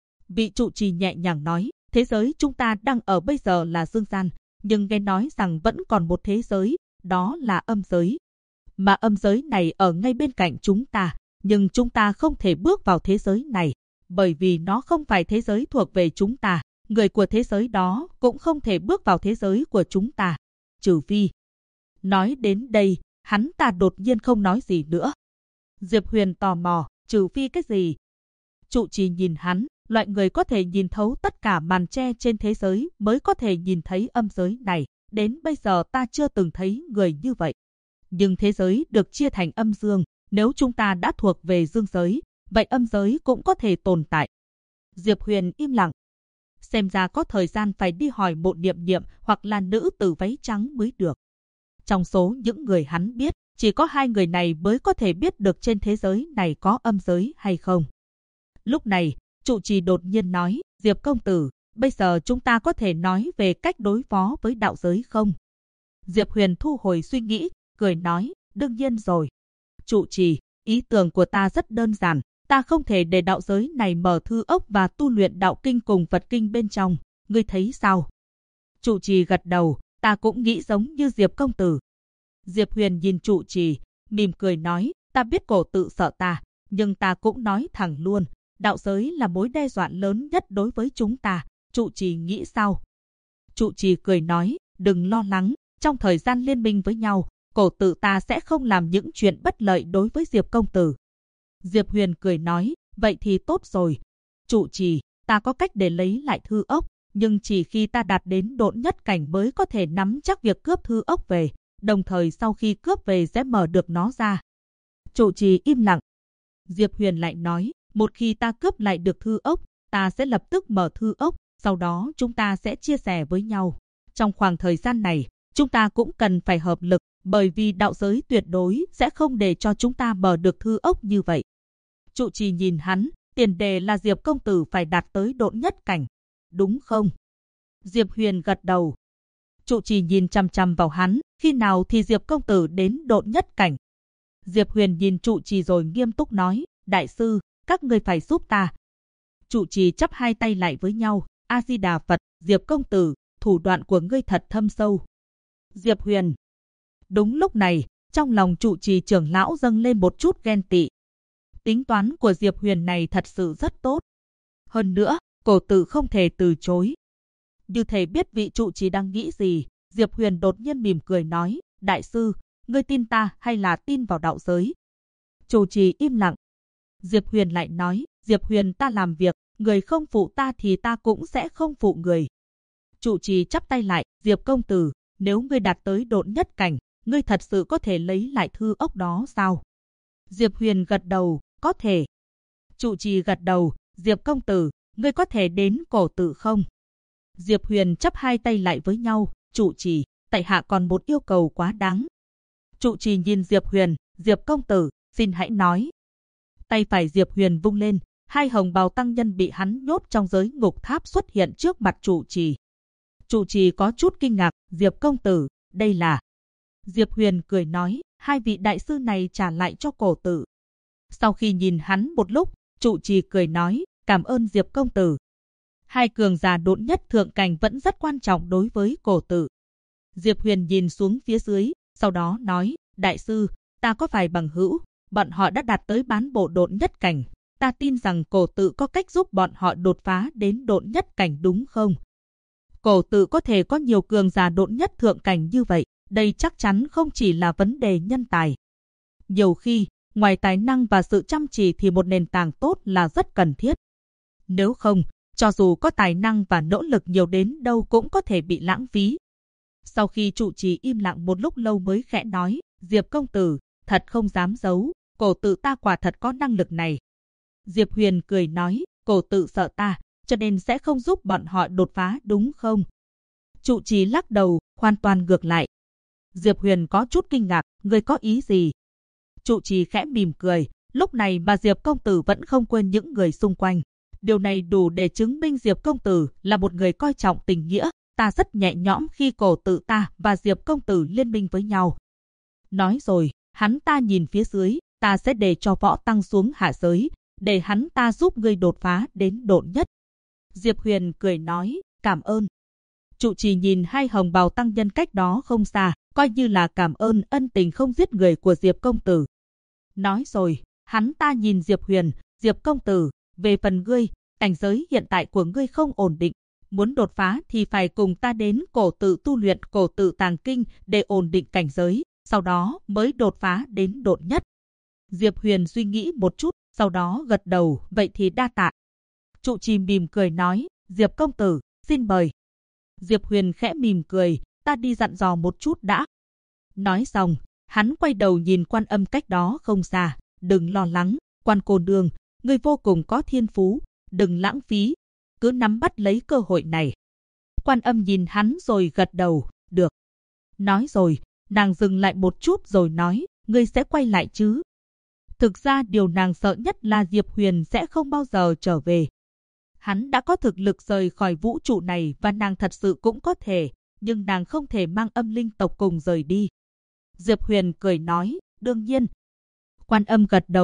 Vị trụ trì nhẹ nhàng nói, thế giới chúng ta đang ở bây giờ là dương gian, nhưng nghe nói rằng vẫn còn một thế giới, đó là âm giới. Mà âm giới này ở ngay bên cạnh chúng ta, nhưng chúng ta không thể bước vào thế giới này, bởi vì nó không phải thế giới thuộc về chúng ta. Người của thế giới đó cũng không thể bước vào thế giới của chúng ta, trừ phi. Nói đến đây, hắn ta đột nhiên không nói gì nữa. Diệp Huyền tò mò, trừ phi cái gì? Trụ trì nhìn hắn, loại người có thể nhìn thấu tất cả màn che trên thế giới mới có thể nhìn thấy âm giới này. Đến bây giờ ta chưa từng thấy người như vậy. Nhưng thế giới được chia thành âm dương, nếu chúng ta đã thuộc về dương giới, vậy âm giới cũng có thể tồn tại. Diệp Huyền im lặng. Xem ra có thời gian phải đi hỏi Mộ Niệm Niệm hoặc là nữ tử váy trắng mới được. Trong số những người hắn biết, chỉ có hai người này mới có thể biết được trên thế giới này có âm giới hay không. Lúc này, trụ trì đột nhiên nói, Diệp công tử, bây giờ chúng ta có thể nói về cách đối phó với đạo giới không? Diệp Huyền thu hồi suy nghĩ, cười nói, đương nhiên rồi. Trụ trì, ý tưởng của ta rất đơn giản, ta không thể để đạo giới này mở thư ốc và tu luyện đạo kinh cùng Phật kinh bên trong, ngươi thấy sao? Trụ trì gật đầu, ta cũng nghĩ giống như Diệp công tử. Diệp Huyền nhìn trụ trì, mỉm cười nói, ta biết cổ tự sợ ta, nhưng ta cũng nói thẳng luôn, đạo giới là mối đe dọa lớn nhất đối với chúng ta, trụ trì nghĩ sao? Trụ trì cười nói, đừng lo lắng, trong thời gian liên minh với nhau, cổ tự ta sẽ không làm những chuyện bất lợi đối với Diệp công tử. Diệp Huyền cười nói, vậy thì tốt rồi. Trụ trì, ta có cách để lấy lại thư ốc, nhưng chỉ khi ta đạt đến độn nhất cảnh mới có thể nắm chắc việc cướp thư ốc về, đồng thời sau khi cướp về sẽ mở được nó ra. Trụ trì im lặng. Diệp Huyền lại nói, một khi ta cướp lại được thư ốc, ta sẽ lập tức mở thư ốc, sau đó chúng ta sẽ chia sẻ với nhau. Trong khoảng thời gian này, chúng ta cũng cần phải hợp lực, bởi vì đạo giới tuyệt đối sẽ không để cho chúng ta mở được thư ốc như vậy. Trụ trì nhìn hắn, tiền đề là Diệp công tử phải đạt tới độn nhất cảnh, đúng không? Diệp Huyền gật đầu. Trụ trì nhìn chằm chằm vào hắn, khi nào thì Diệp công tử đến độn nhất cảnh? Diệp Huyền nhìn trụ trì rồi nghiêm túc nói, đại sư, các ngươi phải giúp ta. Trụ trì chắp hai tay lại với nhau, A Di Đà Phật, Diệp công tử, thủ đoạn của ngươi thật thâm sâu. Diệp Huyền. Đúng lúc này, trong lòng trụ trì trưởng lão dâng lên một chút ghen tị. Tính toán của Diệp Huyền này thật sự rất tốt. Hơn nữa, cổ tử không thể từ chối. Như thể biết vị trụ trì đang nghĩ gì, Diệp Huyền đột nhiên mỉm cười nói, đại sư, ngươi tin ta hay là tin vào đạo giới? Trụ trì im lặng. Diệp Huyền lại nói, Diệp Huyền ta làm việc, người không phụ ta thì ta cũng sẽ không phụ người. Trụ trì chắp tay lại, Diệp công tử, nếu ngươi đạt tới độn nhất cảnh, ngươi thật sự có thể lấy lại thư ốc đó sao? Diệp Huyền gật đầu, có thể. Trụ trì gật đầu, Diệp công tử, ngươi có thể đến cổ tự không? Diệp Huyền chắp hai tay lại với nhau, trụ trì, tại hạ còn một yêu cầu quá đáng. Trụ trì nhìn Diệp Huyền, Diệp công tử, xin hãy nói. Tay phải Diệp Huyền vung lên, hai hồng bào tăng nhân bị hắn nhốt trong giới ngục tháp xuất hiện trước mặt trụ trì. Trụ trì có chút kinh ngạc, Diệp công tử, đây là... Diệp Huyền cười nói, hai vị đại sư này trả lại cho cổ tử. Sau khi nhìn hắn một lúc, trụ trì cười nói, cảm ơn Diệp công tử. Hai cường giả độn nhất thượng cảnh vẫn rất quan trọng đối với cổ tử. Diệp Huyền nhìn xuống phía dưới, sau đó nói, đại sư, ta có vài bằng hữu, bọn họ đã đạt tới bán bộ độn nhất cảnh. Ta tin rằng cổ tự có cách giúp bọn họ đột phá đến độn nhất cảnh đúng không? Cổ tự có thể có nhiều cường giả độn nhất thượng cảnh như vậy, đây chắc chắn không chỉ là vấn đề nhân tài. Nhiều khi, ngoài tài năng và sự chăm chỉ thì một nền tảng tốt là rất cần thiết. Nếu không, cho dù có tài năng và nỗ lực nhiều đến đâu cũng có thể bị lãng phí. Sau khi trụ trì im lặng một lúc lâu mới khẽ nói, Diệp công tử, thật không dám giấu, cổ tự ta quả thật có năng lực này. Diệp Huyền cười nói, cổ tự sợ ta, cho nên sẽ không giúp bọn họ đột phá đúng không? Trụ trì lắc đầu, hoàn toàn ngược lại. Diệp Huyền có chút kinh ngạc, ngươi có ý gì? Trụ trì khẽ mỉm cười, lúc này mà Diệp công tử vẫn không quên những người xung quanh. Điều này đủ để chứng minh Diệp công tử là một người coi trọng tình nghĩa. Ta rất nhẹ nhõm khi cổ tự ta và Diệp công tử liên minh với nhau. Nói rồi, hắn ta nhìn phía dưới, ta sẽ để cho võ tăng xuống hạ giới, để hắn ta giúp ngươi đột phá đến độn nhất. Diệp Huyền cười nói, cảm ơn. Trụ trì nhìn hai hồng bào tăng nhân cách đó không xa, coi như là cảm ơn ân tình không giết người của Diệp công tử. Nói rồi, hắn ta nhìn Diệp Huyền, Diệp công tử, về phần ngươi, cảnh giới hiện tại của ngươi không ổn định. Muốn đột phá thì phải cùng ta đến cổ tự tu luyện cổ tự tàng kinh để ổn định cảnh giới, sau đó mới đột phá đến độn nhất. Diệp Huyền suy nghĩ một chút, sau đó gật đầu, vậy thì đa tạ. Trụ trì mỉm cười nói, Diệp công tử, xin mời. Diệp Huyền khẽ mỉm cười, ta đi dặn dò một chút đã. Nói xong, hắn quay đầu nhìn Quan Âm cách đó không xa, đừng lo lắng, Quan cô nương, ngươi vô cùng có thiên phú, đừng lãng phí, cứ nắm bắt lấy cơ hội này. Quan Âm nhìn hắn rồi gật đầu, được. Nói rồi, nàng dừng lại một chút rồi nói, ngươi sẽ quay lại chứ? Thực ra điều nàng sợ nhất là Diệp Huyền sẽ không bao giờ trở về. Hắn đã có thực lực rời khỏi vũ trụ này và nàng thật sự cũng có thể, nhưng nàng không thể mang âm linh tộc cùng rời đi. Diệp Huyền cười nói, đương nhiên. Quan Âm gật đầu,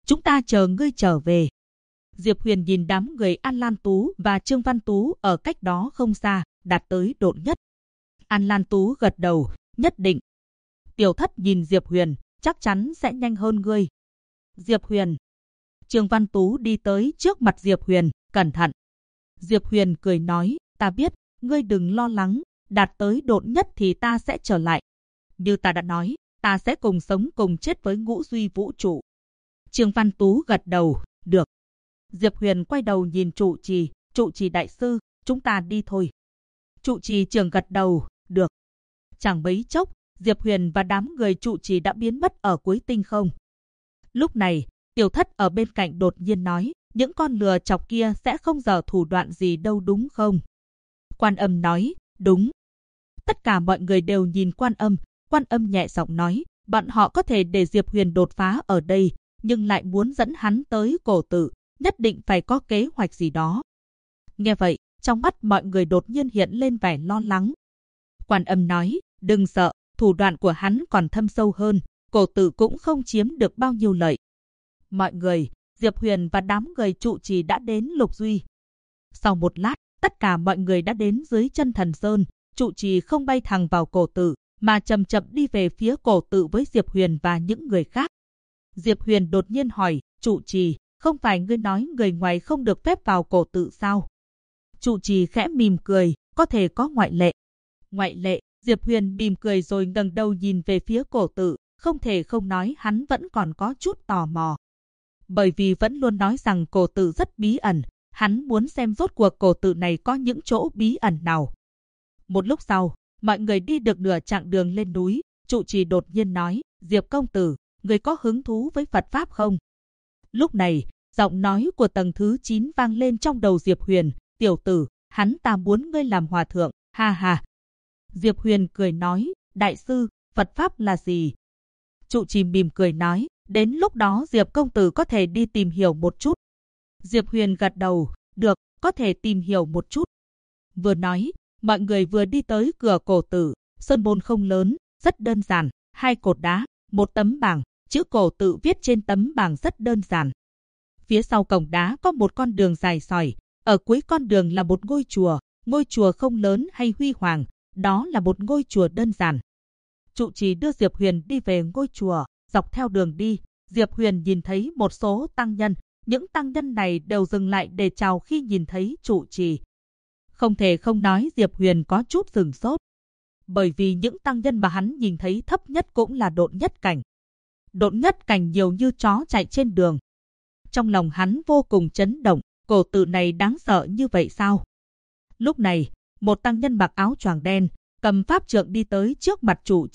chúng ta chờ ngươi trở về. Diệp Huyền nhìn đám người An Lan Tú và Trương Văn Tú ở cách đó không xa, đạt tới độn nhất. An Lan Tú gật đầu, nhất định. Tiểu Thất nhìn Diệp Huyền, chắc chắn sẽ nhanh hơn ngươi. Diệp Huyền. Trương Văn Tú đi tới trước mặt Diệp Huyền, cẩn thận. Diệp Huyền cười nói, ta biết, ngươi đừng lo lắng, đạt tới độn nhất thì ta sẽ trở lại. Như ta đã nói, ta sẽ cùng sống cùng chết với Ngũ Duy Vũ Trụ. Trương Văn Tú gật đầu, được. Diệp Huyền quay đầu nhìn trụ trì đại sư, chúng ta đi thôi. Trụ trì trưởng gật đầu, được. Chẳng mấy chốc, Diệp Huyền và đám người trụ trì đã biến mất ở cuối tinh không. Lúc này, Tiểu Thất ở bên cạnh đột nhiên nói, những con lừa chọc kia sẽ không dở thủ đoạn gì đâu đúng không? Quan Âm nói, đúng. Tất cả mọi người đều nhìn Quan Âm nhẹ giọng nói, bọn họ có thể để Diệp Huyền đột phá ở đây, nhưng lại muốn dẫn hắn tới cổ tự, nhất định phải có kế hoạch gì đó. Nghe vậy, trong mắt mọi người đột nhiên hiện lên vẻ lo lắng. Quan Âm nói, đừng sợ, thủ đoạn của hắn còn thâm sâu hơn, cổ tự cũng không chiếm được bao nhiêu lợi. Mọi người, Diệp Huyền và đám người trụ trì đã đến Lục Duy. Sau một lát, tất cả mọi người đã đến dưới chân Thần Sơn, trụ trì không bay thẳng vào cổ tự, mà chậm chậm đi về phía cổ tự với Diệp Huyền và những người khác. Diệp Huyền đột nhiên hỏi, trụ trì, không phải ngươi nói người ngoài không được phép vào cổ tự sao? Trụ trì khẽ mỉm cười, có thể có ngoại lệ. Ngoại lệ, Diệp Huyền mỉm cười rồi ngẩng đầu nhìn về phía cổ tự, không thể không nói hắn vẫn còn có chút tò mò. Bởi vì vẫn luôn nói rằng cổ tự rất bí ẩn, hắn muốn xem rốt cuộc cổ tự này có những chỗ bí ẩn nào. Một lúc sau, mọi người đi được nửa chặng đường lên núi, trụ trì đột nhiên nói, Diệp công tử, người có hứng thú với Phật Pháp không? Lúc này, giọng nói của tầng thứ 9 vang lên trong đầu Diệp Huyền, tiểu tử, hắn ta muốn ngươi làm hòa thượng, ha ha. Diệp Huyền cười nói, đại sư, Phật Pháp là gì? Trụ trì mỉm cười nói, đến lúc đó Diệp công tử có thể đi tìm hiểu một chút. Diệp Huyền gật đầu, được, có thể tìm hiểu một chút. Vừa nói, mọi người vừa đi tới cửa cổ tự, sơn môn không lớn, rất đơn giản, 2 cột đá, một tấm bảng, chữ cổ tự viết trên tấm bảng rất đơn giản. Phía sau cổng đá có một con đường dài sỏi, ở cuối con đường là một ngôi chùa không lớn hay huy hoàng, đó là một ngôi chùa đơn giản. Trụ trì đưa Diệp Huyền đi về ngôi chùa, dọc theo đường đi, Diệp Huyền nhìn thấy một số tăng nhân, những tăng nhân này đều dừng lại để chào khi nhìn thấy trụ trì. Không thể không nói Diệp Huyền có chút sửng sốt, bởi vì những tăng nhân mà hắn nhìn thấy thấp nhất cũng là độn nhất cảnh. Độn nhất cảnh nhiều như chó chạy trên đường. Trong lòng hắn vô cùng chấn động, cổ tự này đáng sợ như vậy sao? Lúc này, một tăng nhân mặc áo choàng đen, cầm pháp trượng đi tới trước mặt trụ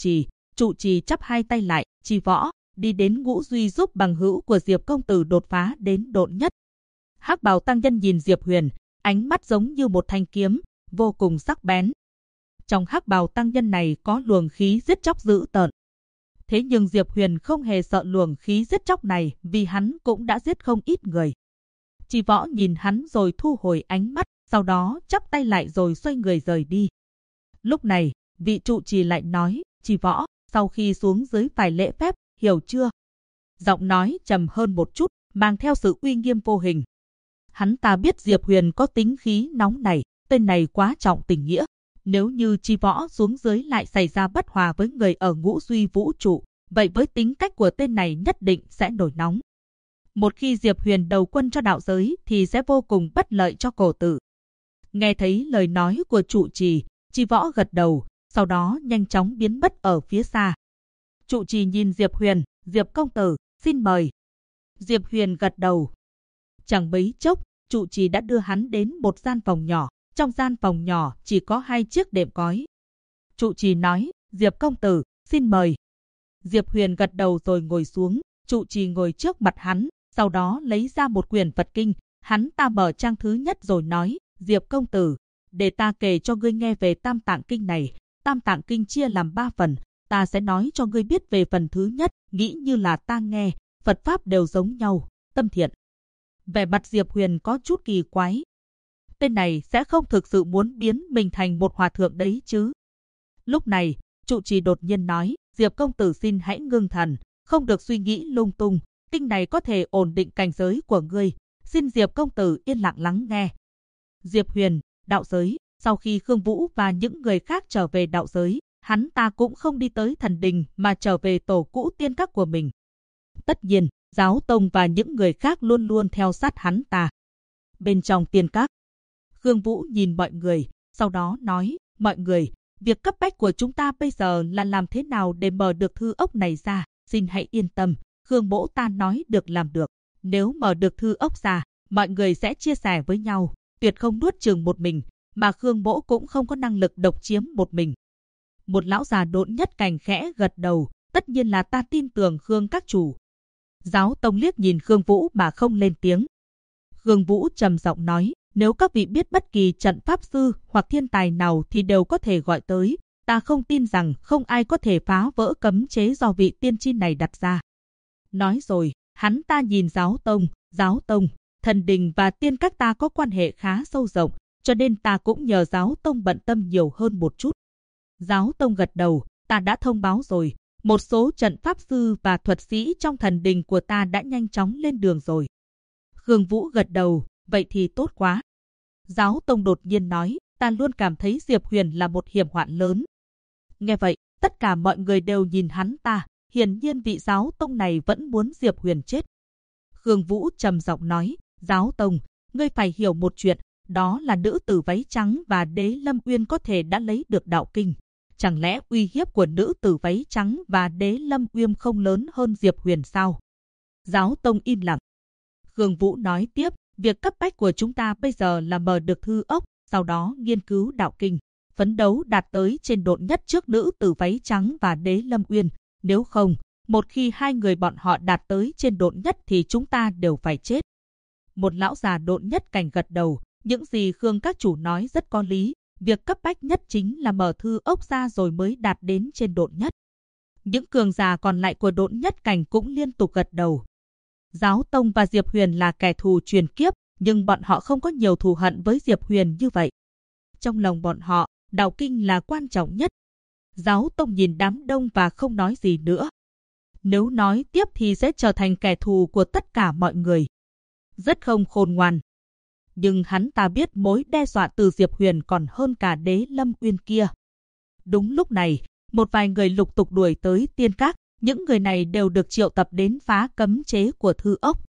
trì chắp hai tay lại, Trì Võ, đi đến Ngũ Duy giúp bằng hữu của Diệp công tử đột phá đến độn nhất. Hắc bào tăng nhân nhìn Diệp Huyền, ánh mắt giống như một thanh kiếm, vô cùng sắc bén. Trong hắc bào tăng nhân này có luồng khí giết chóc dữ tợn. Thế nhưng Diệp Huyền không hề sợ luồng khí giết chóc này vì hắn cũng đã giết không ít người. Trì Võ nhìn hắn rồi thu hồi ánh mắt, sau đó chắp tay lại rồi xoay người rời đi. Lúc này, vị trụ trì lại nói, Trì Võ, sau khi xuống dưới phải lễ phép, hiểu chưa? Giọng nói trầm hơn một chút, mang theo sự uy nghiêm vô hình. Hắn ta biết Diệp Huyền có tính khí nóng này, tên này quá trọng tình nghĩa. Nếu như Trì Võ xuống dưới lại xảy ra bất hòa với người ở Ngũ Duy Vũ Trụ, vậy với tính cách của tên này nhất định sẽ nổi nóng. Một khi Diệp Huyền đầu quân cho đạo giới thì sẽ vô cùng bất lợi cho cổ tự. Nghe thấy lời nói của trụ trì, Trì Võ gật đầu, sau đó nhanh chóng biến mất ở phía xa. Trụ trì nhìn Diệp Huyền, Diệp công tử, xin mời. Diệp Huyền gật đầu. Chẳng mấy chốc, trụ trì đã đưa hắn đến một gian phòng nhỏ. Trong gian phòng nhỏ chỉ có 2 chiếc đệm cói. Trụ trì nói, Diệp công tử, xin mời. Diệp Huyền gật đầu rồi ngồi xuống, trụ trì ngồi trước mặt hắn, sau đó lấy ra một quyển Phật kinh. Hắn ta mở trang thứ nhất rồi nói, Diệp công tử, để ta kể cho ngươi nghe về Tam Tạng Kinh này. Tam Tạng Kinh chia làm 3 phần, ta sẽ nói cho ngươi biết về phần thứ nhất, nghĩ như là ta nghe, Phật Pháp đều giống nhau, tâm thiện. Vẻ mặt Diệp Huyền có chút kỳ quái. Tên này sẽ không thực sự muốn biến mình thành một hòa thượng đấy chứ. Lúc này, trụ trì đột nhiên nói, Diệp công tử xin hãy ngưng thần, không được suy nghĩ lung tung. kinh này có thể ổn định cảnh giới của ngươi. Xin Diệp công tử yên lặng lắng nghe. Diệp Huyền, đạo giới. Sau khi Khương Vũ và những người khác trở về đạo giới, hắn ta cũng không đi tới thần đình mà trở về tổ cũ tiên các của mình. Tất nhiên, giáo tông và những người khác luôn luôn theo sát hắn ta. Bên trong tiên các, Khương Vũ nhìn mọi người, sau đó nói, mọi người, việc cấp bách của chúng ta bây giờ là làm thế nào để mở được thư ốc này ra. Xin hãy yên tâm, Khương Mỗ ta nói được làm được. Nếu mở được thư ốc ra, mọi người sẽ chia sẻ với nhau, tuyệt không nuốt chửng một mình, mà Khương Mỗ cũng không có năng lực độc chiếm một mình. Một lão già Độn Nhất Cảnh khẽ gật đầu, tất nhiên là ta tin tưởng Khương các chủ. Giáo tông liếc nhìn Khương Vũ mà không lên tiếng. Khương Vũ trầm giọng nói, nếu các vị biết bất kỳ trận pháp sư hoặc thiên tài nào thì đều có thể gọi tới, ta không tin rằng không ai có thể phá vỡ cấm chế do vị tiên tri này đặt ra. Nói rồi, hắn ta nhìn giáo tông, thần đình và tiên các ta có quan hệ khá sâu rộng, cho nên ta cũng nhờ giáo tông bận tâm nhiều hơn một chút. Giáo tông gật đầu, ta đã thông báo rồi, một số trận pháp sư và thuật sĩ trong thần đình của ta đã nhanh chóng lên đường rồi. Khương Vũ gật đầu, vậy thì tốt quá. Giáo tông đột nhiên nói, ta luôn cảm thấy Diệp Huyền là một hiểm họa lớn. Nghe vậy, tất cả mọi người đều nhìn hắn ta, hiển nhiên vị giáo tông này vẫn muốn Diệp Huyền chết. Khương Vũ trầm giọng nói, giáo tông, ngươi phải hiểu một chuyện, đó là nữ tử váy trắng và Đế Lâm Uyên có thể đã lấy được đạo kinh. Chẳng lẽ uy hiếp của nữ tử váy trắng và Đế Lâm Uyên không lớn hơn Diệp Huyền sao? Giáo tông im lặng. Khương Vũ nói tiếp, việc cấp bách của chúng ta bây giờ là mở được thư ốc, sau đó nghiên cứu đạo kinh, phấn đấu đạt tới trên độn nhất trước nữ tử váy trắng và Đế Lâm Uyên. Nếu không, một khi hai người bọn họ đạt tới trên độn nhất thì chúng ta đều phải chết. Một lão già Độn Nhất Cảnh gật đầu, những gì Khương các chủ nói rất có lý, việc cấp bách nhất chính là mở thư ốc ra rồi mới đạt đến trên độn nhất. Những cường giả còn lại của Độn Nhất Cảnh cũng liên tục gật đầu. Giáo tông và Diệp Huyền là kẻ thù truyền kiếp, nhưng bọn họ không có nhiều thù hận với Diệp Huyền như vậy. Trong lòng bọn họ, đạo kinh là quan trọng nhất. Giáo tông nhìn đám đông và không nói gì nữa. Nếu nói tiếp thì sẽ trở thành kẻ thù của tất cả mọi người. Rất không khôn ngoan. Nhưng hắn ta biết mối đe dọa từ Diệp Huyền còn hơn cả Đế Lâm Uyên kia. Đúng lúc này, một vài người lục tục đuổi tới tiên các. Những người này đều được triệu tập đến phá cấm chế của thư ốc.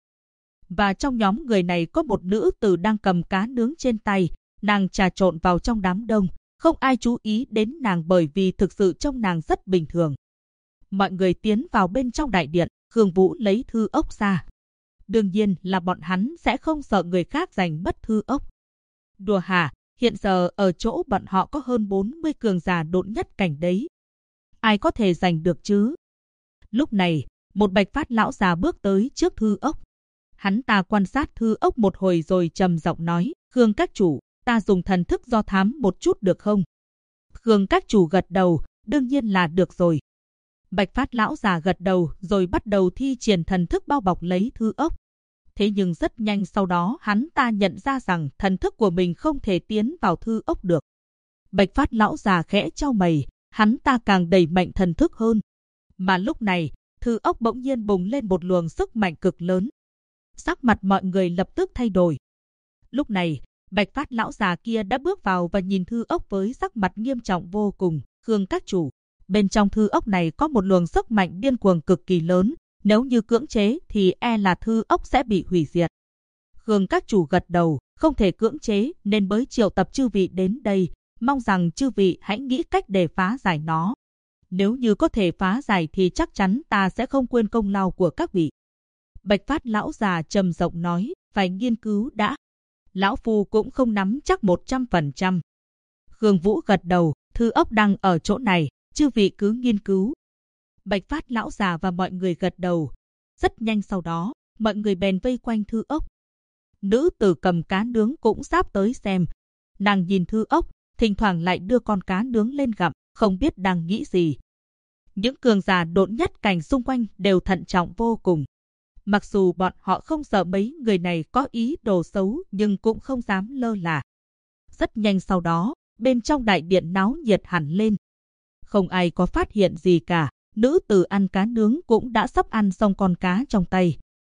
Và trong nhóm người này có một nữ tử đang cầm cá nướng trên tay. Nàng trà trộn vào trong đám đông. Không ai chú ý đến nàng bởi vì thực sự trông nàng rất bình thường. Mọi người tiến vào bên trong đại điện. Khương Vũ lấy thư ốc ra. Đương nhiên là bọn hắn sẽ không sợ người khác giành mất thư ốc. Đùa hả, hiện giờ ở chỗ bọn họ có hơn 40 cường giả Độn Nhất Cảnh đấy. Ai có thể giành được chứ? Lúc này, một Bạch Phát lão già bước tới trước thư ốc. Hắn ta quan sát thư ốc một hồi rồi trầm giọng nói, Khương các chủ, ta dùng thần thức do thám một chút được không? Khương các chủ gật đầu, đương nhiên là được rồi. Bạch Phát lão già gật đầu rồi bắt đầu thi triển thần thức bao bọc lấy thư ốc. Thế nhưng rất nhanh sau đó hắn ta nhận ra rằng thần thức của mình không thể tiến vào thư ốc được. Bạch Phát lão già khẽ chau mày, hắn ta càng đẩy mạnh thần thức hơn. Mà lúc này, thư ốc bỗng nhiên bùng lên một luồng sức mạnh cực lớn. Sắc mặt mọi người lập tức thay đổi. Lúc này, Bạch Phát lão già kia đã bước vào và nhìn thư ốc với sắc mặt nghiêm trọng vô cùng. Khương các chủ, bên trong thư ốc này có một luồng sức mạnh điên cuồng cực kỳ lớn. Nếu như cưỡng chế thì e là thư ốc sẽ bị hủy diệt. Khương các chủ gật đầu, không thể cưỡng chế nên mới triệu tập chư vị đến đây. Mong rằng chư vị hãy nghĩ cách để phá giải nó. Nếu như có thể phá giải thì chắc chắn ta sẽ không quên công lao của các vị. Bạch Phát lão già trầm giọng nói, phải nghiên cứu đã. Lão phu cũng không nắm chắc 100%. Khương Vũ gật đầu, thư ốc đang ở chỗ này, chư vị cứ nghiên cứu. Bạch Phát lão già và mọi người gật đầu. Rất nhanh sau đó, mọi người bèn vây quanh thư ốc. Nữ tử cầm cá nướng cũng sắp tới xem. Nàng nhìn thư ốc, thỉnh thoảng lại đưa con cá nướng lên gặm, không biết đang nghĩ gì. Những cường giả Độn Nhất Cảnh xung quanh đều thận trọng vô cùng. Mặc dù bọn họ không sợ mấy người này có ý đồ xấu nhưng cũng không dám lơ là. Rất nhanh sau đó, bên trong đại điện náo nhiệt hẳn lên. Không ai có phát hiện gì cả. Nữ tử ăn cá nướng cũng đã sắp ăn xong con cá trong tay.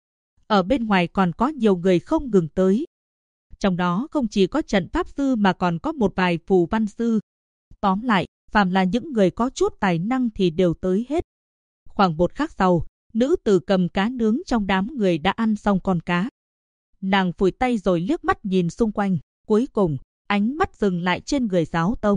Ở bên ngoài còn có nhiều người không ngừng tới. Trong đó không chỉ có trận pháp sư mà còn có một vài phù văn sư. Tóm lại, phàm là những người có chút tài năng thì đều tới hết. Khoảng một khắc sau, nữ tử cầm cá nướng trong đám người đã ăn xong con cá. Nàng phủi tay rồi liếc mắt nhìn xung quanh, cuối cùng, ánh mắt dừng lại trên người Giáo Tông.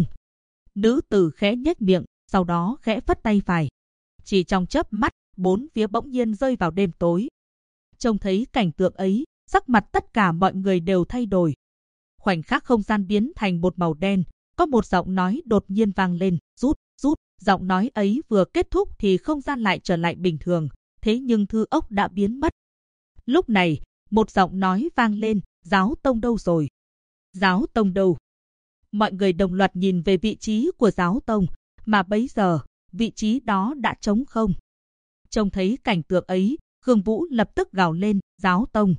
Nữ tử khẽ nhếch miệng, sau đó khẽ phất tay phải. Chỉ trong chớp mắt, bốn phía bỗng nhiên rơi vào đêm tối. Trông thấy cảnh tượng ấy, sắc mặt tất cả mọi người đều thay đổi. Khoảnh khắc không gian biến thành một màu đen, có một giọng nói đột nhiên vang lên, rút, rút. Giọng nói ấy vừa kết thúc thì không gian lại trở lại bình thường, thế nhưng thư ốc đã biến mất. Lúc này, một giọng nói vang lên, Giáo Tông đâu rồi? Giáo Tông đâu? Mọi người đồng loạt nhìn về vị trí của Giáo Tông, mà bấy giờ, vị trí đó đã trống không. Trông thấy cảnh tượng ấy, Khương Vũ lập tức gào lên, Giáo Tông.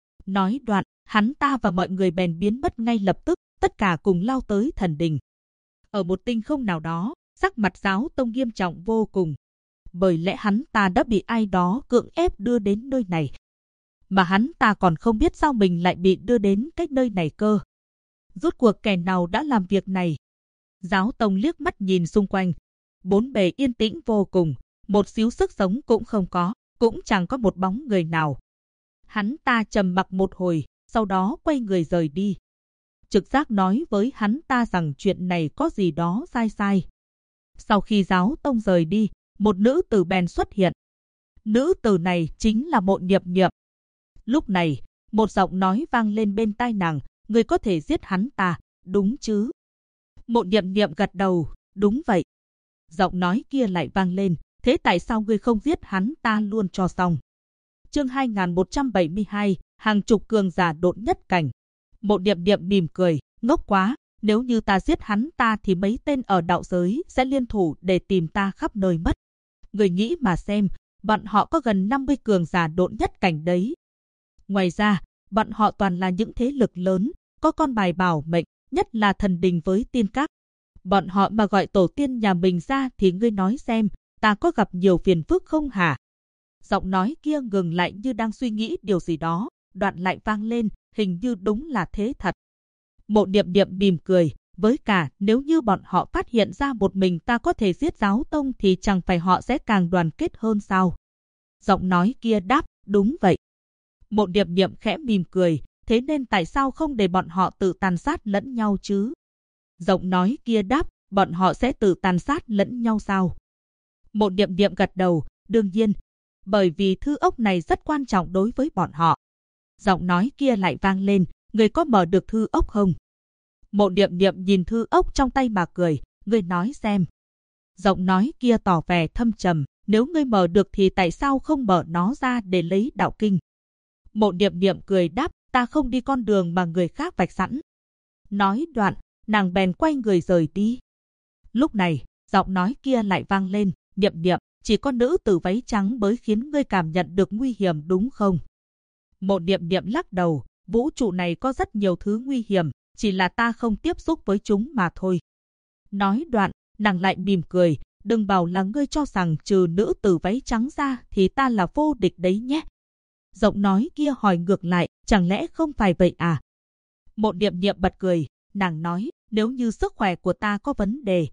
Nói đoạn, hắn ta và mọi người bèn biến mất ngay lập tức, tất cả cùng lao tới thần đình. Ở một tinh không nào đó, sắc mặt Giáo Tông nghiêm trọng vô cùng. Bởi lẽ hắn ta đã bị ai đó cưỡng ép đưa đến nơi này. Mà hắn ta còn không biết sao mình lại bị đưa đến cái nơi này cơ. Rốt cuộc kẻ nào đã làm việc này? Giáo Tông liếc mắt nhìn xung quanh. Bốn bề yên tĩnh vô cùng, một xíu sức sống cũng không có, cũng chẳng có một bóng người nào. Hắn ta trầm mặc một hồi, sau đó quay người rời đi. Trực giác nói với hắn ta rằng chuyện này có gì đó sai sai. Sau khi Giáo Tông rời đi, một nữ tử bèn xuất hiện. Nữ tử này chính là Mộ Niệm Niệm. Lúc này, một giọng nói vang lên bên tai nàng, người có thể giết hắn ta, đúng chứ? Mộ Niệm Niệm gật đầu, đúng vậy. Giọng nói kia lại vang lên, thế tại sao ngươi không giết hắn ta luôn cho xong? Chương 2172, hàng chục cường giả độn nhất cảnh. Mộ Niệm Niệm mỉm cười, ngốc quá, nếu như ta giết hắn ta thì mấy tên ở đạo giới sẽ liên thủ để tìm ta khắp nơi mất. Người nghĩ mà xem, bọn họ có gần 50 cường giả độn nhất cảnh đấy. Ngoài ra, bọn họ toàn là những thế lực lớn, có con bài bảo mệnh, nhất là thần đình với tiên các. Bọn họ mà gọi tổ tiên nhà mình ra thì ngươi nói xem, ta có gặp nhiều phiền phức không hả? Giọng nói kia ngừng lại như đang suy nghĩ điều gì đó, đoạn lại vang lên, hình như đúng là thế thật. Mộ Niệm Niệm mỉm cười, với cả nếu như bọn họ phát hiện ra một mình ta có thể giết Giáo Tông thì chẳng phải họ sẽ càng đoàn kết hơn sao? Giọng nói kia đáp, đúng vậy. Mộ Niệm Niệm khẽ mỉm cười, thế nên tại sao không để bọn họ tự tàn sát lẫn nhau chứ? Giọng nói kia đáp, bọn họ sẽ tự tàn sát lẫn nhau sao? Mộ Niệm Niệm gật đầu, đương nhiên, bởi vì thư ốc này rất quan trọng đối với bọn họ. Giọng nói kia lại vang lên, người có mở được thư ốc không? Mộ Niệm Niệm nhìn thư ốc trong tay mà cười, người nói xem. Giọng nói kia tỏ vẻ thâm trầm, nếu ngươi mở được thì tại sao không mở nó ra để lấy đạo kinh? Mộ Niệm Niệm cười đáp, ta không đi con đường mà người khác vạch sẵn. Nói đoạn, nàng bèn quay người rời đi. Lúc này, giọng nói kia lại vang lên, Niệm Niệm, chỉ có nữ tử váy trắng mới khiến ngươi cảm nhận được nguy hiểm đúng không? Mộ Niệm Niệm lắc đầu, vũ trụ này có rất nhiều thứ nguy hiểm, chỉ là ta không tiếp xúc với chúng mà thôi. Nói đoạn, nàng lại mỉm cười, đừng bảo là ngươi cho rằng trừ nữ tử váy trắng ra thì ta là vô địch đấy nhé. Giọng nói kia hỏi ngược lại, chẳng lẽ không phải vậy à? Mộ Niệm Niệm bật cười, nàng nói, nếu như sức khỏe của ta có vấn đề.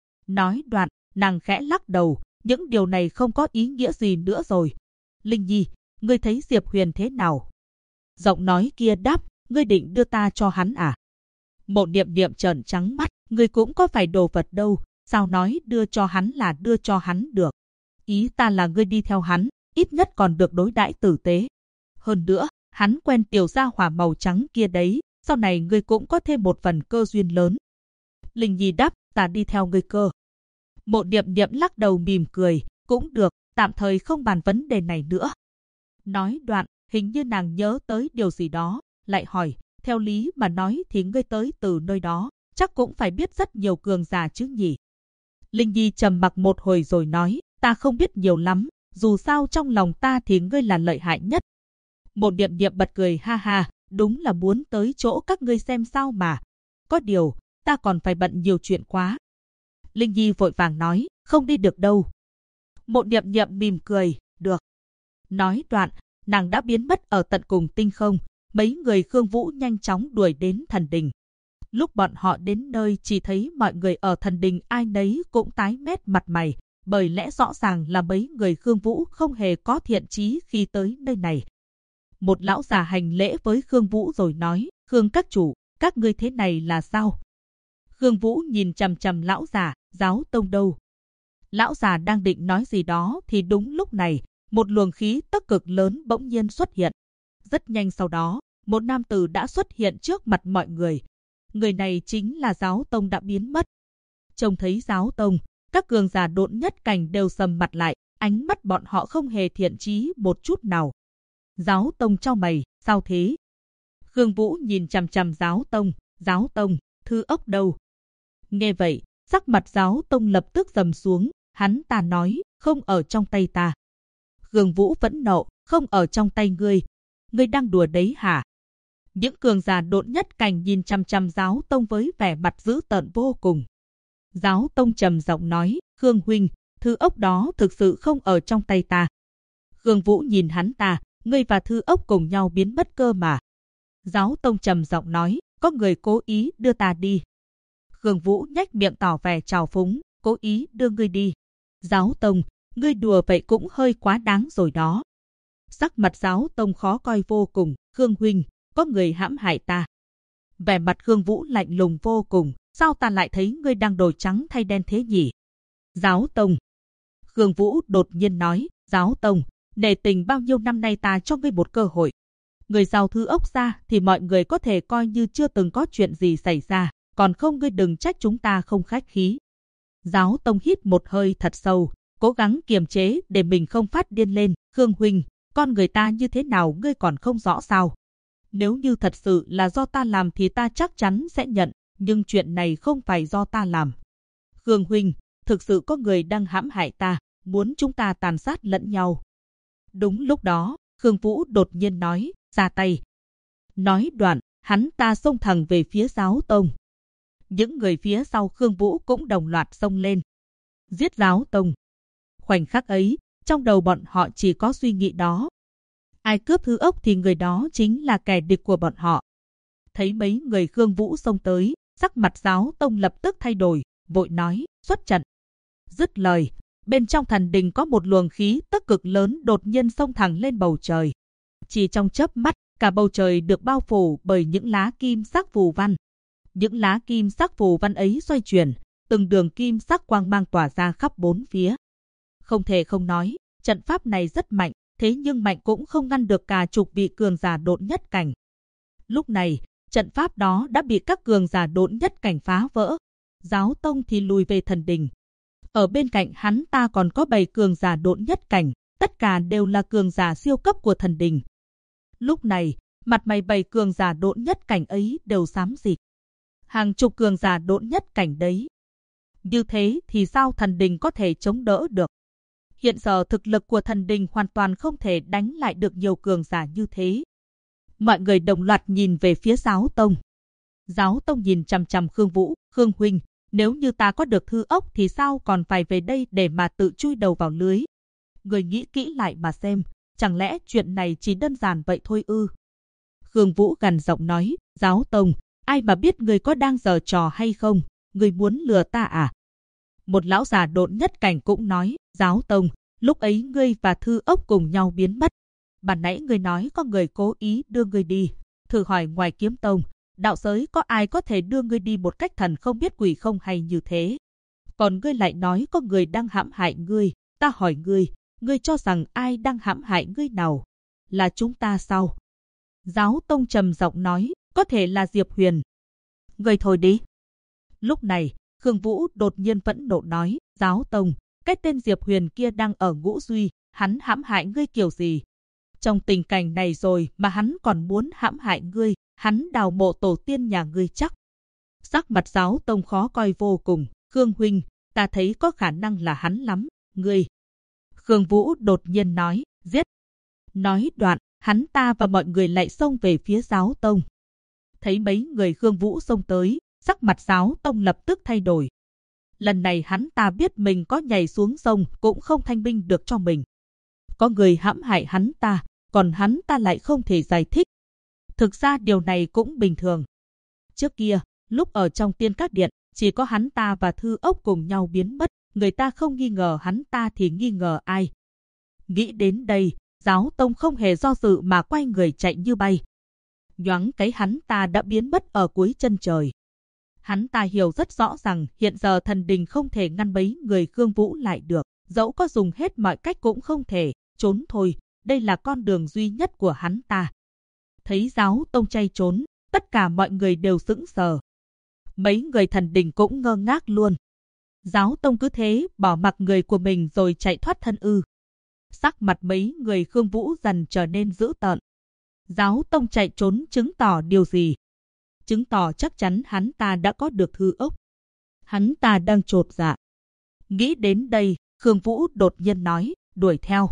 Nói đoạn, nàng khẽ lắc đầu, những điều này không có ý nghĩa gì nữa rồi. Linh Nhi, ngươi thấy Diệp Huyền thế nào? Giọng nói kia đáp, ngươi định đưa ta cho hắn à? Mộ Niệm Niệm trợn trắng mắt, ngươi cũng có phải đồ vật đâu, sao nói đưa cho hắn là đưa cho hắn được? Ý ta là ngươi đi theo hắn, ít nhất còn được đối đãi tử tế. Hơn nữa, hắn quen tiểu gia hỏa màu trắng kia đấy, sau này ngươi cũng có thêm một phần cơ duyên lớn. Linh Nhi đáp, ta đi theo ngươi cơ. Mộ Niệm Niệm lắc đầu mỉm cười, cũng được, tạm thời không bàn vấn đề này nữa. Nói đoạn, hình như nàng nhớ tới điều gì đó, lại hỏi, theo lý mà nói thì ngươi tới từ nơi đó, chắc cũng phải biết rất nhiều cường giả chứ nhỉ? Linh Nhi trầm mặc một hồi rồi nói, ta không biết nhiều lắm, dù sao trong lòng ta thì ngươi là lợi hại nhất. Mộ Niệm Niệm bật cười ha ha, đúng là muốn tới chỗ các ngươi xem sao mà. Có điều, ta còn phải bận nhiều chuyện quá. Linh Nhi vội vàng nói, không đi được đâu. Mộ Niệm Niệm mỉm cười, được. Nói đoạn, nàng đã biến mất ở tận cùng tinh không. Mấy người Khương Vũ nhanh chóng đuổi đến thần đình. Lúc bọn họ đến nơi chỉ thấy mọi người ở thần đình ai nấy cũng tái mét mặt mày, bởi lẽ rõ ràng là mấy người Khương Vũ không hề có thiện chí khi tới nơi này. Một lão già hành lễ với Khương Vũ rồi nói, Khương các chủ, các ngươi thế này là sao? Khương Vũ nhìn chằm chằm lão già, giáo tông đâu? Lão già đang định nói gì đó thì đúng lúc này, một luồng khí tức cực lớn bỗng nhiên xuất hiện. Rất nhanh sau đó, một nam tử đã xuất hiện trước mặt mọi người. Người này chính là giáo tông đã biến mất. Trông thấy giáo tông, các cường giả độn nhất cảnh đều sầm mặt lại, ánh mắt bọn họ không hề thiện chí một chút nào. Giáo tông chau mày, sao thế? Khương Vũ nhìn chằm chằm giáo tông, thư ốc đâu? Nghe vậy, sắc mặt giáo tông lập tức trầm xuống, hắn ta nói, không ở trong tay ta. Khương Vũ vẫn nộ, không ở trong tay ngươi đang đùa đấy hả? Những cường giả độn nhất cảnh nhìn chằm chằm giáo tông với vẻ mặt dữ tợn vô cùng. Giáo tông trầm giọng nói, Khương huynh, thư ốc đó thực sự không ở trong tay ta. Khương Vũ nhìn hắn ta, ngươi và thư ốc cùng nhau biến mất cơ mà. Giáo tông trầm giọng nói, có người cố ý đưa ta đi. Khương Vũ nhếch miệng tỏ vẻ trào phúng, cố ý đưa ngươi đi. Giáo tông, ngươi đùa vậy cũng hơi quá đáng rồi đó. Sắc mặt giáo tông khó coi vô cùng, Khương huynh, có người hãm hại ta. Vẻ mặt Khương Vũ lạnh lùng vô cùng, sao ta lại thấy ngươi đang đổi trắng thay đen thế nhỉ? Giáo tông. Khương Vũ đột nhiên nói, giáo tông, nể tình bao nhiêu năm nay ta cho ngươi một cơ hội. Người giao thư ốc ra thì mọi người có thể coi như chưa từng có chuyện gì xảy ra, còn không ngươi đừng trách chúng ta không khách khí. Giáo tông hít một hơi thật sâu, cố gắng kiềm chế để mình không phát điên lên. Khương huynh, con người ta như thế nào ngươi còn không rõ sao? Nếu như thật sự là do ta làm thì ta chắc chắn sẽ nhận, nhưng chuyện này không phải do ta làm. Khương huynh, thực sự có người đang hãm hại ta, muốn chúng ta tàn sát lẫn nhau. Đúng lúc đó, Khương Vũ đột nhiên nói, ra tay. Nói đoạn, hắn ta xông thẳng về phía giáo tông. Những người phía sau Khương Vũ cũng đồng loạt xông lên. Giết giáo tông. Khoảnh khắc ấy, trong đầu bọn họ chỉ có suy nghĩ đó. Ai cướp thư ốc thì người đó chính là kẻ địch của bọn họ. Thấy mấy người Khương Vũ xông tới, sắc mặt giáo tông lập tức thay đổi, vội nói, xuất trận. Dứt lời, bên trong thần đình có một luồng khí tức cực lớn đột nhiên xông thẳng lên bầu trời. Chỉ trong chớp mắt, cả bầu trời được bao phủ bởi những lá kim sắc phù văn. Những lá kim sắc phù văn ấy xoay chuyển, từng đường kim sắc quang mang tỏa ra khắp bốn phía. Không thể không nói, trận pháp này rất mạnh, thế nhưng mạnh cũng không ngăn được cả chục vị cường giả độn nhất cảnh. Lúc này, trận pháp đó đã bị các cường giả độn nhất cảnh phá vỡ. Giáo tông thì lùi về thần đình. Ở bên cạnh hắn ta còn có 7 cường giả độn nhất cảnh, tất cả đều là cường giả siêu cấp của thần đình. Lúc này, mặt mày 7 cường giả độn nhất cảnh ấy đều xám xịt. Hàng chục cường giả độn nhất cảnh đấy. Như thế thì sao thần đình có thể chống đỡ được? Hiện giờ thực lực của thần đình hoàn toàn không thể đánh lại được nhiều cường giả như thế. Mọi người đồng loạt nhìn về phía giáo tông. Giáo tông nhìn chằm chằm Khương Vũ, Khương huynh, nếu như ta có được thư ốc thì sao còn phải về đây để mà tự chui đầu vào lưới? Người nghĩ kỹ lại mà xem, chẳng lẽ chuyện này chỉ đơn giản vậy thôi ư? Khương Vũ gằn giọng nói, giáo tông, ai mà biết người có đang giở trò hay không? Người muốn lừa ta à? Một lão già độn nhất cảnh cũng nói, giáo tông, lúc ấy ngươi và thư ốc cùng nhau biến mất. Ban nãy ngươi nói có người cố ý đưa ngươi đi. Thử hỏi ngoài kiếm tông, đạo giới có ai có thể đưa ngươi đi một cách thần không biết quỷ không hay như thế? Còn ngươi lại nói có người đang hãm hại ngươi. Ta hỏi ngươi cho rằng ai đang hãm hại ngươi nào? Là chúng ta sao? Giáo tông trầm giọng nói, có thể là Diệp Huyền. Ngươi thôi đi. Lúc này, Khương Vũ đột nhiên phẫn nộ nói, giáo tông, cái tên Diệp Huyền kia đang ở Ngũ Duy, hắn hãm hại ngươi kiểu gì? Trong tình cảnh này rồi mà hắn còn muốn hãm hại ngươi, hắn đào mộ tổ tiên nhà ngươi chắc. Sắc mặt giáo tông khó coi vô cùng, Khương huynh, ta thấy có khả năng là hắn lắm, ngươi. Khương Vũ đột nhiên nói, giết. Nói đoạn, hắn ta và mọi người lại xông về phía giáo tông. Thấy mấy người Khương Vũ xông tới, sắc mặt giáo tông lập tức thay đổi. Lần này hắn ta biết mình có nhảy xuống sông cũng không thanh binh được cho mình. Có người hãm hại hắn ta, còn hắn ta lại không thể giải thích. Thực ra điều này cũng bình thường. Trước kia, lúc ở trong Tiên Các Điện, chỉ có hắn ta và Thư Ốc cùng nhau biến mất, người ta không nghi ngờ hắn ta thì nghi ngờ ai. Nghĩ đến đây, Giáo Tông không hề do dự mà quay người chạy như bay. Nhoáng cái hắn ta đã biến mất ở cuối chân trời. Hắn ta hiểu rất rõ rằng hiện giờ thần đình không thể ngăn bấy người Khương Vũ lại được, dẫu có dùng hết mọi cách cũng không thể, trốn thôi, đây là con đường duy nhất của hắn ta. Thấy Giáo Tông chay trốn, tất cả mọi người đều sững sờ. Mấy người thần đình cũng ngơ ngác luôn. Giáo Tông cứ thế bỏ mặc người của mình rồi chạy thoát thân ư? Sắc mặt mấy người Khương Vũ dần trở nên dữ tợn. Giáo Tông chạy trốn chứng tỏ điều gì? Chứng tỏ chắc chắn hắn ta đã có được Thư Ốc. Hắn ta đang chột dạ. Nghĩ đến đây, Khương Vũ đột nhiên nói, đuổi theo.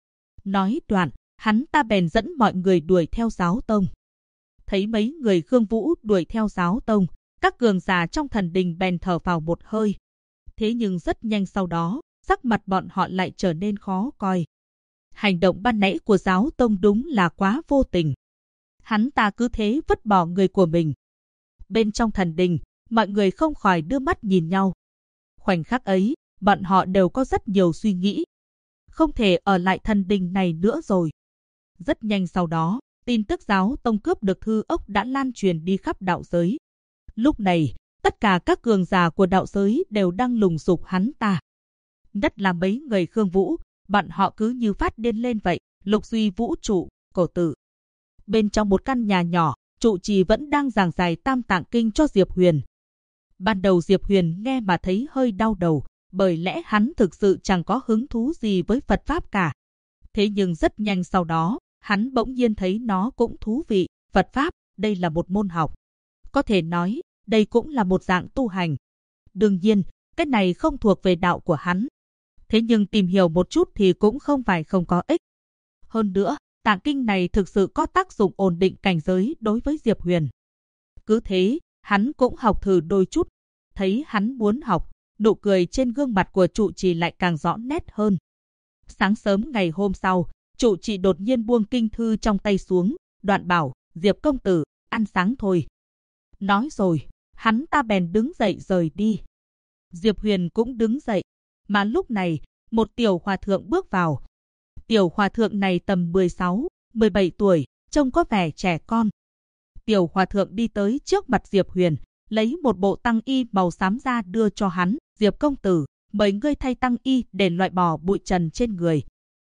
Nói đoạn, hắn ta bèn dẫn mọi người đuổi theo Giáo Tông. Thấy mấy người Khương Vũ đuổi theo Giáo Tông, các cường giả trong thần đình bèn thở vào một hơi. Thế nhưng rất nhanh sau đó, sắc mặt bọn họ lại trở nên khó coi. Hành động ban nãy của Giáo Tông đúng là quá vô tình. Hắn ta cứ thế vứt bỏ người của mình. Bên trong thần đình, mọi người không khỏi đưa mắt nhìn nhau. Khoảnh khắc ấy, bọn họ đều có rất nhiều suy nghĩ. Không thể ở lại thần đình này nữa rồi. Rất nhanh sau đó, tin tức Giáo Tông cướp được Thư Ốc đã lan truyền đi khắp đạo giới. Lúc này, tất cả các cường giả của đạo giới đều đang lùng sục hắn ta. Nhất là mấy người Khương Vũ, bọn họ cứ như phát điên lên vậy, lục duy vũ trụ, cổ tử. Bên trong một căn nhà nhỏ, trụ trì vẫn đang giảng giải Tam Tạng Kinh cho Diệp Huyền. Ban đầu Diệp Huyền nghe mà thấy hơi đau đầu, bởi lẽ hắn thực sự chẳng có hứng thú gì với Phật Pháp cả. Thế nhưng rất nhanh sau đó, hắn bỗng nhiên thấy nó cũng thú vị. Phật Pháp, đây là một môn học. Có thể nói, đây cũng là một dạng tu hành. Đương nhiên, cái này không thuộc về đạo của hắn. Thế nhưng tìm hiểu một chút thì cũng không phải không có ích. Hơn nữa, Tạng Kinh này thực sự có tác dụng ổn định cảnh giới đối với Diệp Huyền. Cứ thế, hắn cũng học thử đôi chút. Thấy hắn muốn học, nụ cười trên gương mặt của trụ trì lại càng rõ nét hơn. Sáng sớm ngày hôm sau, trụ trì đột nhiên buông kinh thư trong tay xuống, đoạn bảo, Diệp công tử, ăn sáng thôi. Nói rồi, hắn ta bèn đứng dậy rời đi. Diệp Huyền cũng đứng dậy, mà lúc này, một tiểu hòa thượng bước vào. Tiểu hòa thượng này tầm 16, 17 tuổi, trông có vẻ trẻ con. Tiểu hòa thượng đi tới trước mặt Diệp Huyền, lấy một bộ tăng y màu xám ra đưa cho hắn. Diệp công tử, mời ngươi thay tăng y để loại bỏ bụi trần trên người.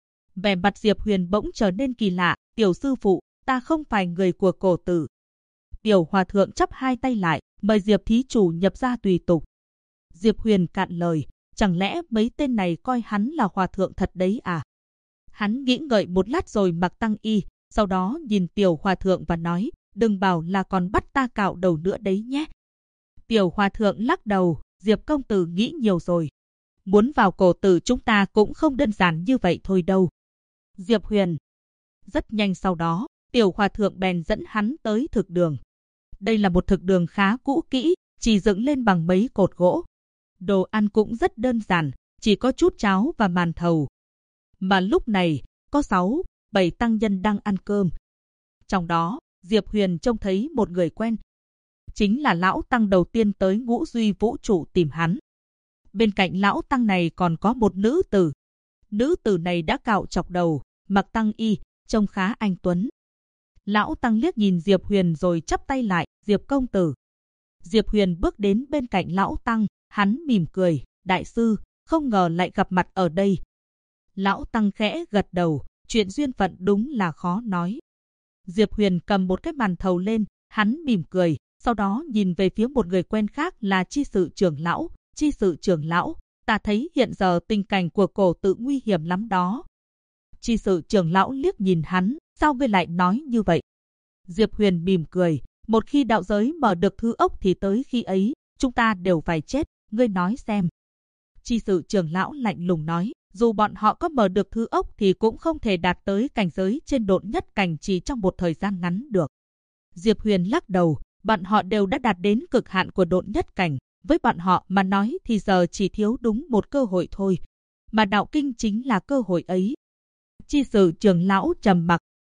Vẻ mặt Diệp Huyền bỗng trở nên kỳ lạ. Tiểu sư phụ, ta không phải người của cổ tử. Tiểu hòa thượng chắp hai tay lại, mời Diệp thí chủ nhập gia tùy tục. Diệp Huyền cạn lời, chẳng lẽ mấy tên này coi hắn là hòa thượng thật đấy à? Hắn nghĩ ngợi một lát rồi mặc tăng y, sau đó nhìn tiểu hòa thượng và nói, đừng bảo là còn bắt ta cạo đầu nữa đấy nhé. Tiểu hòa thượng lắc đầu, Diệp công tử nghĩ nhiều rồi. Muốn vào cổ tử chúng ta cũng không đơn giản như vậy thôi đâu. Diệp Huyền. Rất nhanh sau đó, tiểu hòa thượng bèn dẫn hắn tới thực đường. Đây là một thực đường khá cũ kỹ, chỉ dựng lên bằng mấy cột gỗ. Đồ ăn cũng rất đơn giản, chỉ có chút cháo và màn thầu. Mà lúc này, có 6, 7 tăng nhân đang ăn cơm. Trong đó, Diệp Huyền trông thấy một người quen. Chính là lão tăng đầu tiên tới Ngũ Duy Vũ Trụ tìm hắn. Bên cạnh lão tăng này còn có một nữ tử. Nữ tử này đã cạo chọc đầu, mặc tăng y, trông khá anh tuấn. Lão tăng liếc nhìn Diệp Huyền rồi chắp tay lại, Diệp công tử. Diệp Huyền bước đến bên cạnh lão tăng, hắn mỉm cười, đại sư, không ngờ lại gặp mặt ở đây. Lão tăng khẽ gật đầu, chuyện duyên phận đúng là khó nói. Diệp Huyền cầm một cái màn thầu lên, hắn mỉm cười, sau đó nhìn về phía một người quen khác là Chi sự trưởng lão. Chi sự trưởng lão, ta thấy hiện giờ tình cảnh của cổ tự nguy hiểm lắm đó. Chi sự trưởng lão liếc nhìn hắn, sao ngươi lại nói như vậy? Diệp Huyền mỉm cười, một khi đạo giới mở được Thư Ốc thì tới khi ấy, chúng ta đều phải chết, ngươi nói xem. Chi sự trưởng lão lạnh lùng nói, dù bọn họ có mở được Thư Ốc thì cũng không thể đạt tới cảnh giới trên độn nhất cảnh chỉ trong một thời gian ngắn được. Diệp Huyền lắc đầu, bọn họ đều đã đạt đến cực hạn của độn nhất cảnh. Với bọn họ mà nói thì giờ chỉ thiếu đúng một cơ hội thôi. Mà đạo kinh chính là cơ hội ấy. Chi sự trưởng lão trầm mặc.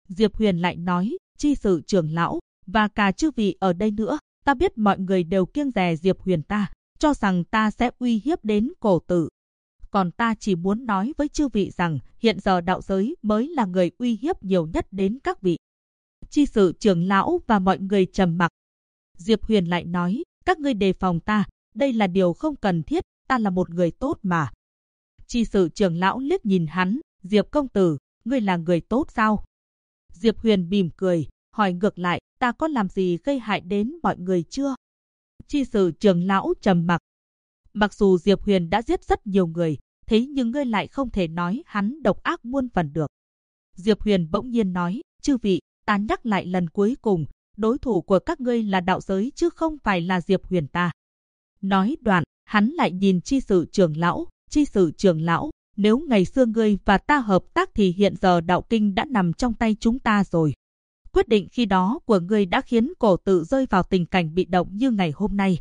Diệp Huyền lại nói, chi sự trưởng lão, và cả chư vị ở đây nữa, ta biết mọi người đều kiêng dè Diệp Huyền ta, cho rằng ta sẽ uy hiếp đến cổ tự. Còn ta chỉ muốn nói với chư vị rằng, hiện giờ đạo giới mới là người uy hiếp nhiều nhất đến các vị. Chi sự trưởng lão và mọi người trầm mặc. Diệp Huyền lại nói, các ngươi đề phòng ta, đây là điều không cần thiết, ta là một người tốt mà. Chi sự trưởng lão liếc nhìn hắn, Diệp công tử, ngươi là người tốt sao? Diệp Huyền mỉm cười, hỏi ngược lại, ta có làm gì gây hại đến mọi người chưa? Chi sự trưởng lão trầm mặc. Mặc dù Diệp Huyền đã giết rất nhiều người, thế nhưng ngươi lại không thể nói hắn độc ác muôn phần được. Diệp Huyền bỗng nhiên nói, chư vị, ta nhắc lại lần cuối cùng, đối thủ của các ngươi là đạo giới chứ không phải là Diệp Huyền ta. Nói đoạn, hắn lại nhìn chi sự trưởng lão, nếu ngày xưa ngươi và ta hợp tác thì hiện giờ đạo kinh đã nằm trong tay chúng ta rồi. Quyết định khi đó của ngươi đã khiến cổ tự rơi vào tình cảnh bị động như ngày hôm nay.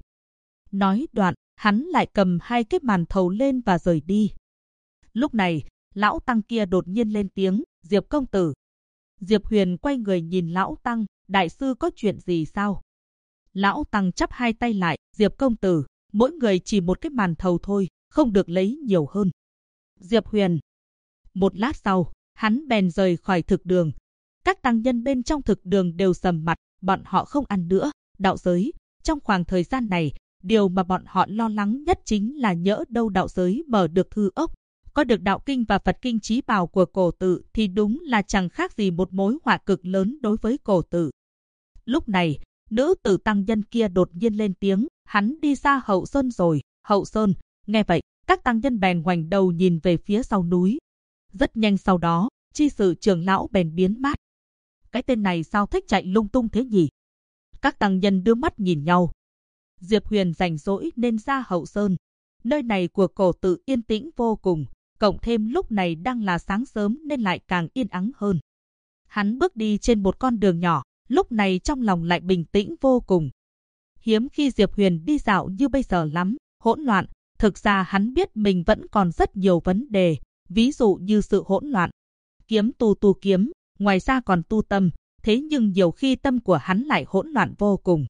Nói đoạn, hắn lại cầm hai cái màn thầu lên và rời đi. Lúc này, lão tăng kia đột nhiên lên tiếng, Diệp công tử. Diệp Huyền quay người nhìn lão tăng, đại sư có chuyện gì sao? Lão tăng chắp hai tay lại, Diệp công tử, mỗi người chỉ một cái màn thầu thôi, không được lấy nhiều hơn. Diệp Huyền. Một lát sau, hắn bèn rời khỏi thực đường. Các tăng nhân bên trong thực đường đều sầm mặt, bọn họ không ăn nữa. Đạo giới, trong khoảng thời gian này, điều mà bọn họ lo lắng nhất chính là nhỡ đâu đạo giới mở được thư ốc. Có được đạo kinh và Phật kinh chí bảo của cổ tự thì đúng là chẳng khác gì một mối họa cực lớn đối với cổ tự. Lúc này, nữ tử tăng nhân kia đột nhiên lên tiếng, hắn đi ra Hậu Sơn rồi. Hậu Sơn, nghe vậy, các tăng nhân bèn ngoảnh đầu nhìn về phía sau núi. Rất nhanh sau đó, chi sự trưởng lão bèn biến mất. Cái tên này sao thích chạy lung tung thế nhỉ? Các tăng nhân đưa mắt nhìn nhau. Diệp Huyền rảnh rỗi nên ra Hậu Sơn. Nơi này của cổ tự yên tĩnh vô cùng, cộng thêm lúc này đang là sáng sớm nên lại càng yên ắng hơn. Hắn bước đi trên một con đường nhỏ, lúc này trong lòng lại bình tĩnh vô cùng. Hiếm khi Diệp Huyền đi dạo như bây giờ lắm, hỗn loạn. Thực ra hắn biết mình vẫn còn rất nhiều vấn đề, ví dụ như sự hỗn loạn. Kiếm tu kiếm, ngoài ra còn tu tâm, thế nhưng nhiều khi tâm của hắn lại hỗn loạn vô cùng.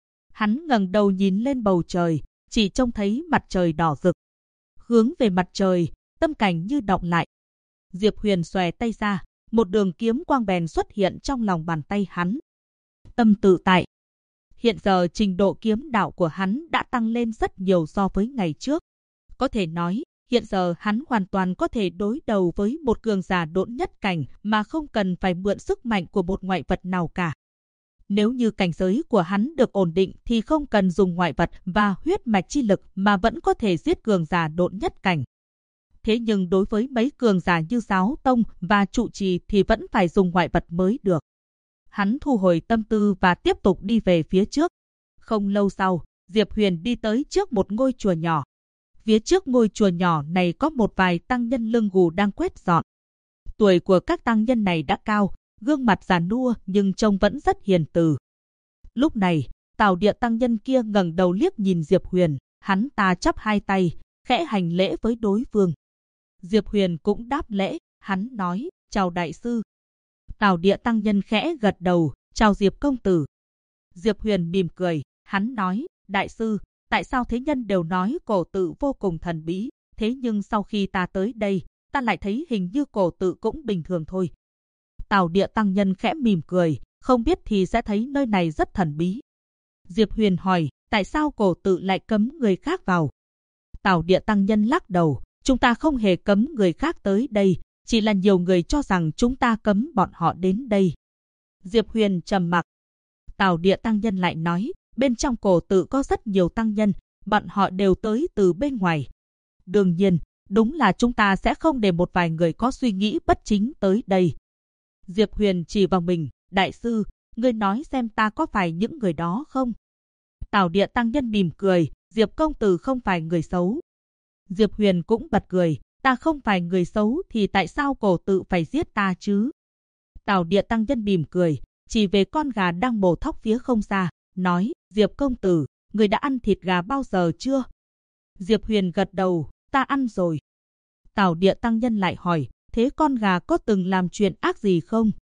Hắn ngẩng đầu nhìn lên bầu trời, chỉ trông thấy mặt trời đỏ rực. Hướng về mặt trời, tâm cảnh như đọng lại. Diệp Huyền xòe tay ra, một đường kiếm quang bèn xuất hiện trong lòng bàn tay hắn. Tâm tự tại. Hiện giờ trình độ kiếm đạo của hắn đã tăng lên rất nhiều so với ngày trước. Có thể nói, hiện giờ hắn hoàn toàn có thể đối đầu với một cường giả độn nhất cảnh mà không cần phải mượn sức mạnh của một ngoại vật nào cả. Nếu như cảnh giới của hắn được ổn định thì không cần dùng ngoại vật và huyết mạch chi lực mà vẫn có thể giết cường giả độn nhất cảnh. Thế nhưng đối với mấy cường giả như Giáo Tông và Trụ Trì thì vẫn phải dùng ngoại vật mới được. Hắn thu hồi tâm tư và tiếp tục đi về phía trước. Không lâu sau, Diệp Huyền đi tới trước một ngôi chùa nhỏ. Phía trước ngôi chùa nhỏ này có một vài tăng nhân lưng gù đang quét dọn. Tuổi của các tăng nhân này đã cao, gương mặt già nua nhưng trông vẫn rất hiền từ. Lúc này, Tào Địa tăng nhân kia ngẩng đầu liếc nhìn Diệp Huyền, hắn ta chắp hai tay, khẽ hành lễ với đối phương. Diệp Huyền cũng đáp lễ, hắn nói, chào đại sư. Tào Địa tăng nhân khẽ gật đầu, chào Diệp công tử. Diệp Huyền mỉm cười, hắn nói, đại sư, tại sao thế nhân đều nói cổ tự vô cùng thần bí, thế nhưng sau khi ta tới đây, ta lại thấy hình như cổ tự cũng bình thường thôi. Tào Địa tăng nhân khẽ mỉm cười, không biết thì sẽ thấy nơi này rất thần bí. Diệp Huyền hỏi, tại sao cổ tự lại cấm người khác vào? Tào Địa tăng nhân lắc đầu, chúng ta không hề cấm người khác tới đây, chỉ là nhiều người cho rằng chúng ta cấm bọn họ đến đây. Diệp Huyền trầm mặc. Tào Địa tăng nhân lại nói, bên trong cổ tự có rất nhiều tăng nhân, bọn họ đều tới từ bên ngoài. Đương nhiên, đúng là chúng ta sẽ không để một vài người có suy nghĩ bất chính tới đây. Diệp Huyền chỉ vào mình, đại sư, ngươi nói xem ta có phải những người đó không? Tào Địa tăng nhân mỉm cười, Diệp công tử không phải người xấu. Diệp Huyền cũng bật cười, ta không phải người xấu thì tại sao cổ tự phải giết ta chứ? Tào Địa tăng nhân mỉm cười, chỉ về con gà đang mổ thóc phía không xa, nói, Diệp công tử, người đã ăn thịt gà bao giờ chưa? Diệp Huyền gật đầu, ta ăn rồi. Tào Địa tăng nhân lại hỏi, thế con gà có từng làm chuyện ác gì không?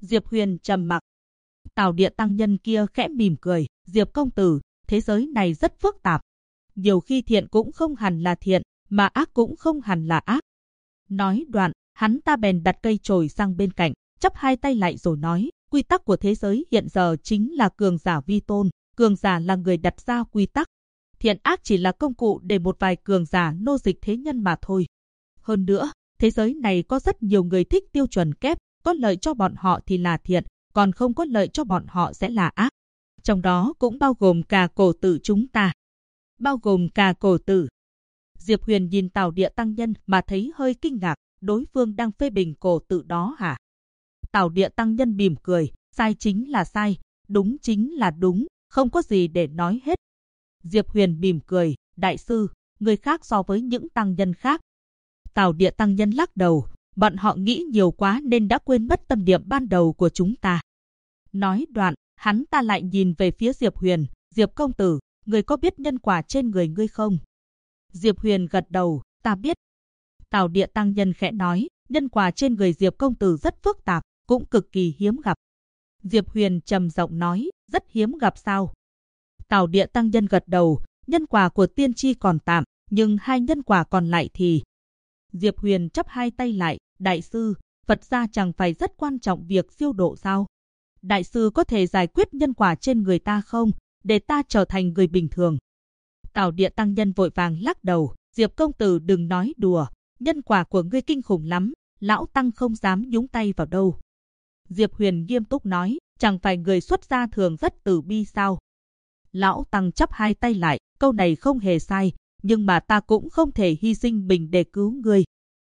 Diệp Huyền trầm mặc. Tào Địa tăng nhân kia khẽ mỉm cười, Diệp công tử, thế giới này rất phức tạp. Nhiều khi thiện cũng không hẳn là thiện, mà ác cũng không hẳn là ác. Nói đoạn, hắn ta bèn đặt cây chổi sang bên cạnh, chắp hai tay lại rồi nói, quy tắc của thế giới hiện giờ chính là cường giả vi tôn, cường giả là người đặt ra quy tắc. Thiện ác chỉ là công cụ để một vài cường giả nô dịch thế nhân mà thôi. Hơn nữa, thế giới này có rất nhiều người thích tiêu chuẩn kép, có lợi cho bọn họ thì là thiện, còn không có lợi cho bọn họ sẽ là ác. Trong đó cũng bao gồm cả cổ tử chúng ta. Bao gồm cả cổ tử. Diệp Huyền nhìn Tào Địa tăng nhân mà thấy hơi kinh ngạc, đối phương đang phê bình cổ tử đó hả? Tào Địa tăng nhân mỉm cười, sai chính là sai, đúng chính là đúng, không có gì để nói hết. Diệp Huyền mỉm cười, đại sư, người khác so với những tăng nhân khác. Tào Địa tăng nhân lắc đầu, bọn họ nghĩ nhiều quá nên đã quên mất tâm điểm ban đầu của chúng ta. Nói đoạn, hắn ta lại nhìn về phía Diệp Huyền, Diệp công tử, người có biết nhân quả trên người ngươi không? Diệp Huyền gật đầu, ta biết. Tào Địa tăng nhân khẽ nói, nhân quả trên người Diệp công tử rất phức tạp, cũng cực kỳ hiếm gặp. Diệp Huyền trầm giọng nói, rất hiếm gặp sao? Tào Địa tăng nhân gật đầu, nhân quả của tiên tri còn tạm, nhưng hai nhân quả còn lại thì... Diệp Huyền chắp hai tay lại, đại sư, Phật gia chẳng phải rất quan trọng việc siêu độ sao? Đại sư có thể giải quyết nhân quả trên người ta không, để ta trở thành người bình thường? Tào Địa tăng nhân vội vàng lắc đầu, Diệp công tử đừng nói đùa, nhân quả của ngươi kinh khủng lắm, lão tăng không dám nhúng tay vào đâu. Diệp Huyền nghiêm túc nói, chẳng phải người xuất gia thường rất từ bi sao? Lão tăng chắp hai tay lại, câu này không hề sai, nhưng mà ta cũng không thể hy sinh mình để cứu ngươi.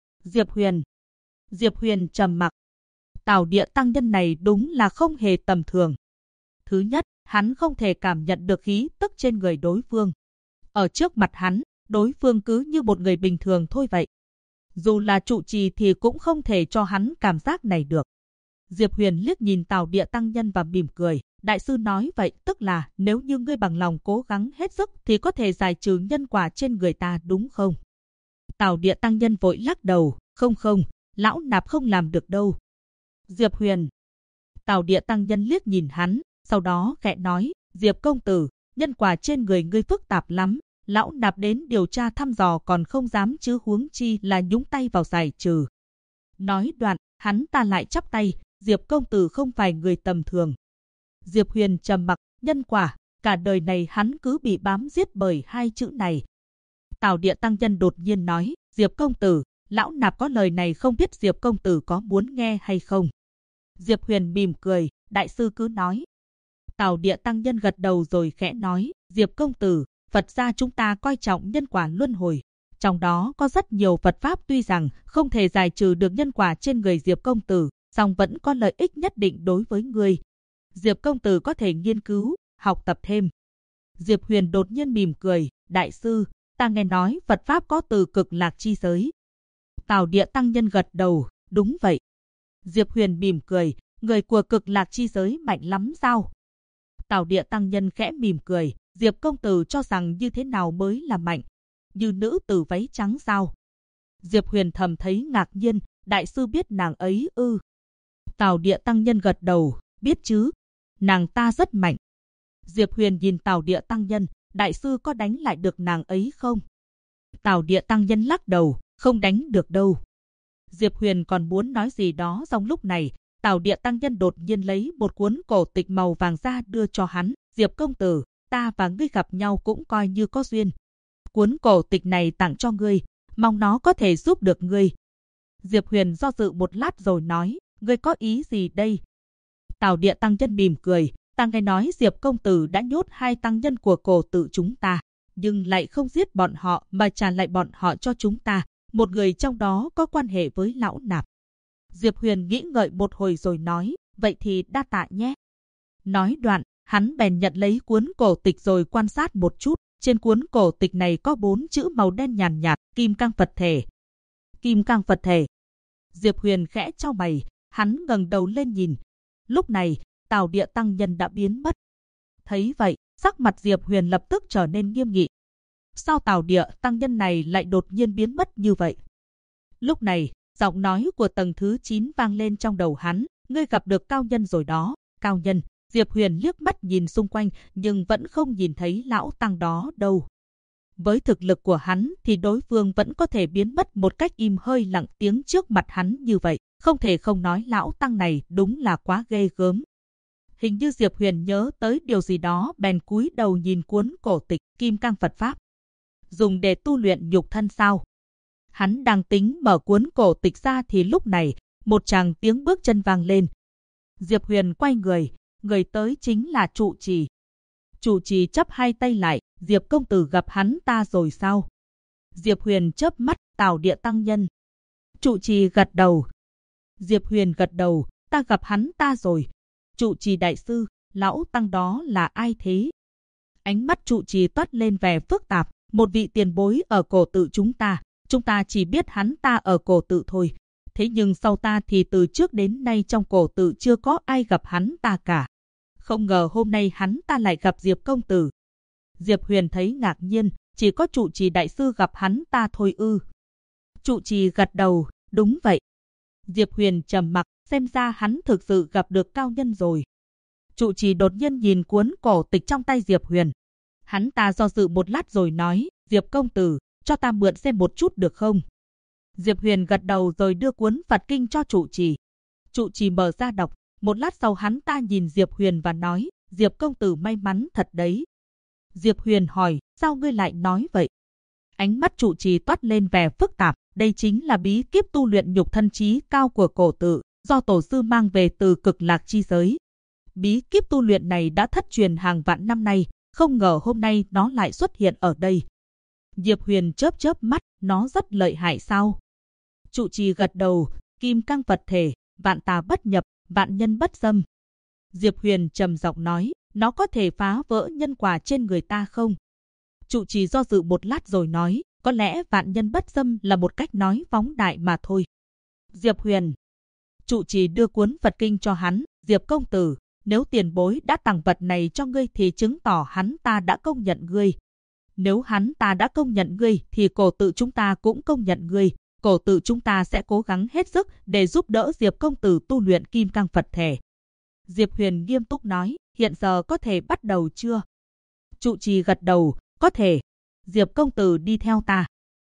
Diệp Huyền trầm mặc. Tào Địa tăng nhân này đúng là không hề tầm thường. Thứ nhất, hắn không thể cảm nhận được khí tức trên người đối phương. Ở trước mặt hắn, đối phương cứ như một người bình thường thôi vậy. Dù là trụ trì thì cũng không thể cho hắn cảm giác này được. Diệp Huyền liếc nhìn Tào Địa tăng nhân và mỉm cười. Đại sư nói vậy tức là nếu như ngươi bằng lòng cố gắng hết sức thì có thể giải trừ nhân quả trên người ta đúng không? Tào Địa tăng nhân vội lắc đầu. Không, lão nạp không làm được đâu. Diệp Huyền. Tào Địa tăng nhân liếc nhìn hắn, sau đó khẽ nói, Diệp công tử, nhân quả trên người ngươi phức tạp lắm. Lão nạp đến điều tra thăm dò còn không dám chứ huống chi là nhúng tay vào giải trừ. Nói đoạn, hắn ta lại chắp tay, Diệp công tử không phải người tầm thường. Diệp Huyền trầm mặc, nhân quả, cả đời này hắn cứ bị bám giết bởi hai chữ này. Tào Địa tăng nhân đột nhiên nói, Diệp công tử, lão nạp có lời này không biết Diệp công tử có muốn nghe hay không? Diệp Huyền mỉm cười, đại sư cứ nói. Tào Địa tăng nhân gật đầu rồi khẽ nói, Diệp công tử, Phật gia chúng ta coi trọng nhân quả luân hồi. Trong đó có rất nhiều Phật pháp tuy rằng không thể giải trừ được nhân quả trên người Diệp công tử, song vẫn có lợi ích nhất định đối với người. Diệp công tử có thể nghiên cứu, học tập thêm. Diệp Huyền đột nhiên mỉm cười, đại sư, ta nghe nói Phật pháp có từ cực lạc chi giới. Tào Địa tăng nhân gật đầu, đúng vậy. Diệp Huyền mỉm cười, người của cực lạc chi giới mạnh lắm sao? Tào Địa tăng nhân khẽ mỉm cười, Diệp công tử cho rằng như thế nào mới là mạnh? Như nữ tử váy trắng sao? Diệp Huyền thầm thấy ngạc nhiên, đại sư biết nàng ấy ư? Tào Địa tăng nhân gật đầu, biết chứ, nàng ta rất mạnh. Diệp Huyền nhìn Tào Địa tăng nhân, đại sư có đánh lại được nàng ấy không? Tào Địa tăng nhân lắc đầu, không đánh được đâu. Diệp Huyền còn muốn nói gì đó trong lúc này, Tào Địa tăng nhân đột nhiên lấy một cuốn cổ tịch màu vàng ra đưa cho hắn, Diệp công tử, ta và ngươi gặp nhau cũng coi như có duyên. Cuốn cổ tịch này tặng cho ngươi, mong nó có thể giúp được ngươi. Diệp Huyền do dự một lát rồi nói, ngươi có ý gì đây? Tào Địa tăng nhân mỉm cười, ta nghe nói Diệp công tử đã nhốt hai tăng nhân của cổ tự chúng ta, nhưng lại không giết bọn họ mà trả lại bọn họ cho chúng ta. Một người trong đó có quan hệ với lão nạp. Diệp Huyền nghĩ ngợi một hồi rồi nói, vậy thì đa tạ nhé. Nói đoạn, hắn bèn nhận lấy cuốn cổ tịch rồi quan sát một chút. Trên cuốn cổ tịch này có 4 chữ màu đen nhàn nhạt, Kim Cang Phật Thể. Kim Cang Phật Thể. Diệp Huyền khẽ chau mày, hắn ngẩng đầu lên nhìn. Lúc này, Tào Địa tăng nhân đã biến mất. Thấy vậy, sắc mặt Diệp Huyền lập tức trở nên nghiêm nghị. Sao Tào Địa tăng nhân này lại đột nhiên biến mất như vậy? Lúc này, giọng nói của tầng thứ 9 vang lên trong đầu hắn. ngươi gặp được cao nhân rồi đó. Cao nhân? Diệp Huyền liếc mắt nhìn xung quanh nhưng vẫn không nhìn thấy lão tăng đó đâu. Với thực lực của hắn thì đối phương vẫn có thể biến mất một cách im hơi lặng tiếng trước mặt hắn như vậy. Không thể không nói lão tăng này đúng là quá ghê gớm. Hình như Diệp Huyền nhớ tới điều gì đó bèn cúi đầu nhìn cuốn cổ tịch Kim Cang Phật Pháp. Dùng để tu luyện nhục thân sao? Hắn đang tính mở cuốn cổ tịch ra thì lúc này, một tràng tiếng bước chân vang lên. Diệp Huyền quay người tới chính là trụ trì. Trụ trì chắp hai tay lại, Diệp công tử gặp hắn ta rồi sao? Diệp Huyền chớp mắt, Tào Địa tăng nhân. Trụ trì gật đầu. Diệp Huyền gật đầu, ta gặp hắn ta rồi. Trụ trì đại sư, lão tăng đó là ai thế? Ánh mắt trụ trì toát lên vẻ phức tạp, một vị tiền bối ở cổ tự chúng ta chỉ biết hắn ta ở cổ tự thôi. Thế nhưng sau ta thì từ trước đến nay trong cổ tự chưa có ai gặp hắn ta cả. Không ngờ hôm nay hắn ta lại gặp Diệp công tử. Diệp Huyền thấy ngạc nhiên, chỉ có trụ trì đại sư gặp hắn ta thôi ư? Trụ trì gật đầu, đúng vậy. Diệp Huyền trầm mặc, xem ra hắn thực sự gặp được cao nhân rồi. Trụ trì đột nhiên nhìn cuốn cổ tịch trong tay Diệp Huyền. Hắn ta do dự một lát rồi nói, Diệp công tử, cho ta mượn xem một chút được không? Diệp Huyền gật đầu rồi đưa cuốn Phật Kinh cho trụ trì. Trụ trì mở ra đọc, một lát sau hắn ta nhìn Diệp Huyền và nói, Diệp công tử may mắn thật đấy. Diệp Huyền hỏi, sao ngươi lại nói vậy? Ánh mắt trụ trì toát lên vẻ phức tạp, đây chính là bí kíp tu luyện nhục thân trí cao của cổ tự, do tổ sư mang về từ Cực Lạc chi giới. Bí kíp tu luyện này đã thất truyền hàng vạn năm nay, không ngờ hôm nay nó lại xuất hiện ở đây. Diệp Huyền chớp mắt, nó rất lợi hại sao? Trụ trì gật đầu, kim cang Phật thể, vạn tà bất nhập, vạn nhân bất xâm. Diệp Huyền trầm giọng nói, nó có thể phá vỡ nhân quả trên người ta không? Trụ trì do dự một lát rồi nói, có lẽ vạn nhân bất xâm là một cách nói phóng đại mà thôi. Diệp Huyền. Trụ trì đưa cuốn Phật Kinh cho hắn, Diệp công tử, nếu tiền bối đã tặng vật này cho ngươi thì chứng tỏ hắn ta đã công nhận ngươi. Nếu hắn ta đã công nhận ngươi thì cổ tự chúng ta cũng công nhận ngươi. Cổ tự chúng ta sẽ cố gắng hết sức để giúp đỡ Diệp công tử tu luyện kim cang Phật thể. Diệp Huyền nghiêm túc nói, hiện giờ có thể bắt đầu chưa? Trụ trì gật đầu, có thể. Diệp công tử đi theo ta.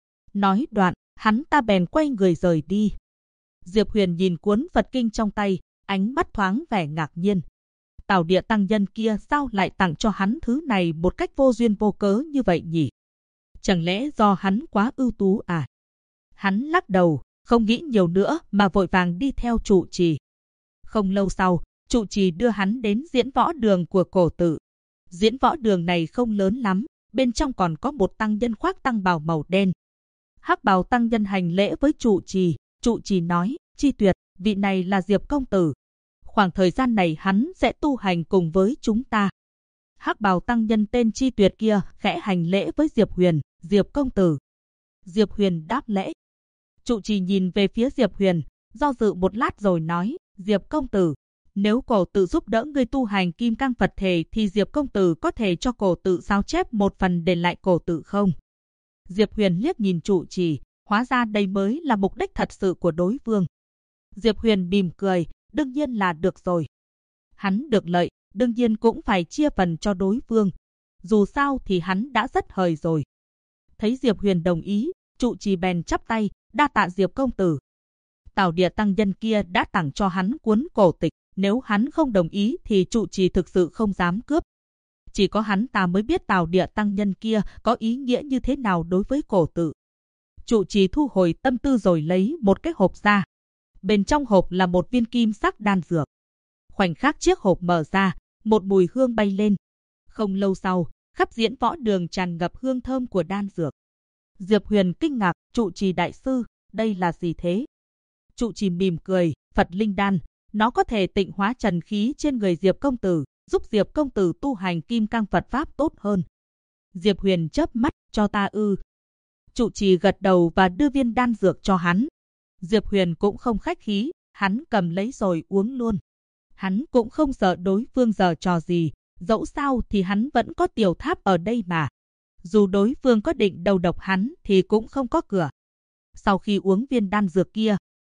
Nói đoạn, hắn ta bèn quay người rời đi. Diệp Huyền nhìn cuốn Phật Kinh trong tay, ánh mắt thoáng vẻ ngạc nhiên. Tào Địa tăng nhân kia sao lại tặng cho hắn thứ này một cách vô duyên vô cớ như vậy nhỉ? Chẳng lẽ do hắn quá ưu tú à? Hắn lắc đầu, không nghĩ nhiều nữa mà vội vàng đi theo trụ trì. Không lâu sau, trụ trì đưa hắn đến diễn võ đường của cổ tự. Diễn võ đường này không lớn lắm, bên trong còn có một tăng nhân khoác tăng bào màu đen. Hắc bào tăng nhân hành lễ với trụ trì nói, Chi Tuyệt, vị này là Diệp công tử. Khoảng thời gian này hắn sẽ tu hành cùng với chúng ta. Hắc bào tăng nhân tên Chi Tuyệt kia khẽ hành lễ với Diệp Huyền, Diệp công tử. Diệp Huyền đáp lễ. Trụ trì nhìn về phía Diệp Huyền, do dự một lát rồi nói, Diệp công tử, nếu cổ tự giúp đỡ ngươi tu hành kim cang Phật thể thì Diệp công tử có thể cho cổ tự sao chép một phần để lại cổ tự không? Diệp Huyền liếc nhìn trụ trì, hóa ra đây mới là mục đích thật sự của đối phương. Diệp Huyền mỉm cười, đương nhiên là được rồi. Hắn được lợi, đương nhiên cũng phải chia phần cho đối phương. Dù sao thì hắn đã rất hời rồi. Thấy Diệp Huyền đồng ý, trụ trì bèn chắp tay, đa tạ Diệp công tử. Tào Địa tăng nhân kia đã tặng cho hắn cuốn cổ tịch, nếu hắn không đồng ý thì trụ trì thực sự không dám cướp. Chỉ có hắn ta mới biết Tào Địa tăng nhân kia có ý nghĩa như thế nào đối với cổ tự. Trụ trì thu hồi tâm tư rồi lấy một cái hộp ra. Bên trong hộp là một viên kim sắc đan dược. Khoảnh khắc chiếc hộp mở ra, một mùi hương bay lên. Không lâu sau, khắp diễn võ đường tràn ngập hương thơm của đan dược. Diệp Huyền kinh ngạc, trụ trì đại sư, đây là gì thế? Trụ trì mỉm cười, Phật linh đan, nó có thể tịnh hóa trần khí trên người Diệp công tử, giúp Diệp công tử tu hành kim cang Phật pháp tốt hơn. Diệp Huyền chớp mắt, cho ta ư? Trụ trì gật đầu và đưa viên đan dược cho hắn. Diệp Huyền cũng không khách khí, hắn cầm lấy rồi uống luôn. Hắn cũng không sợ đối phương giở trò gì, dẫu sao thì hắn vẫn có tiểu tháp ở đây mà. Dù đối phương có định đầu độc hắn thì cũng không có cửa. Sau khi uống viên đan dược kia,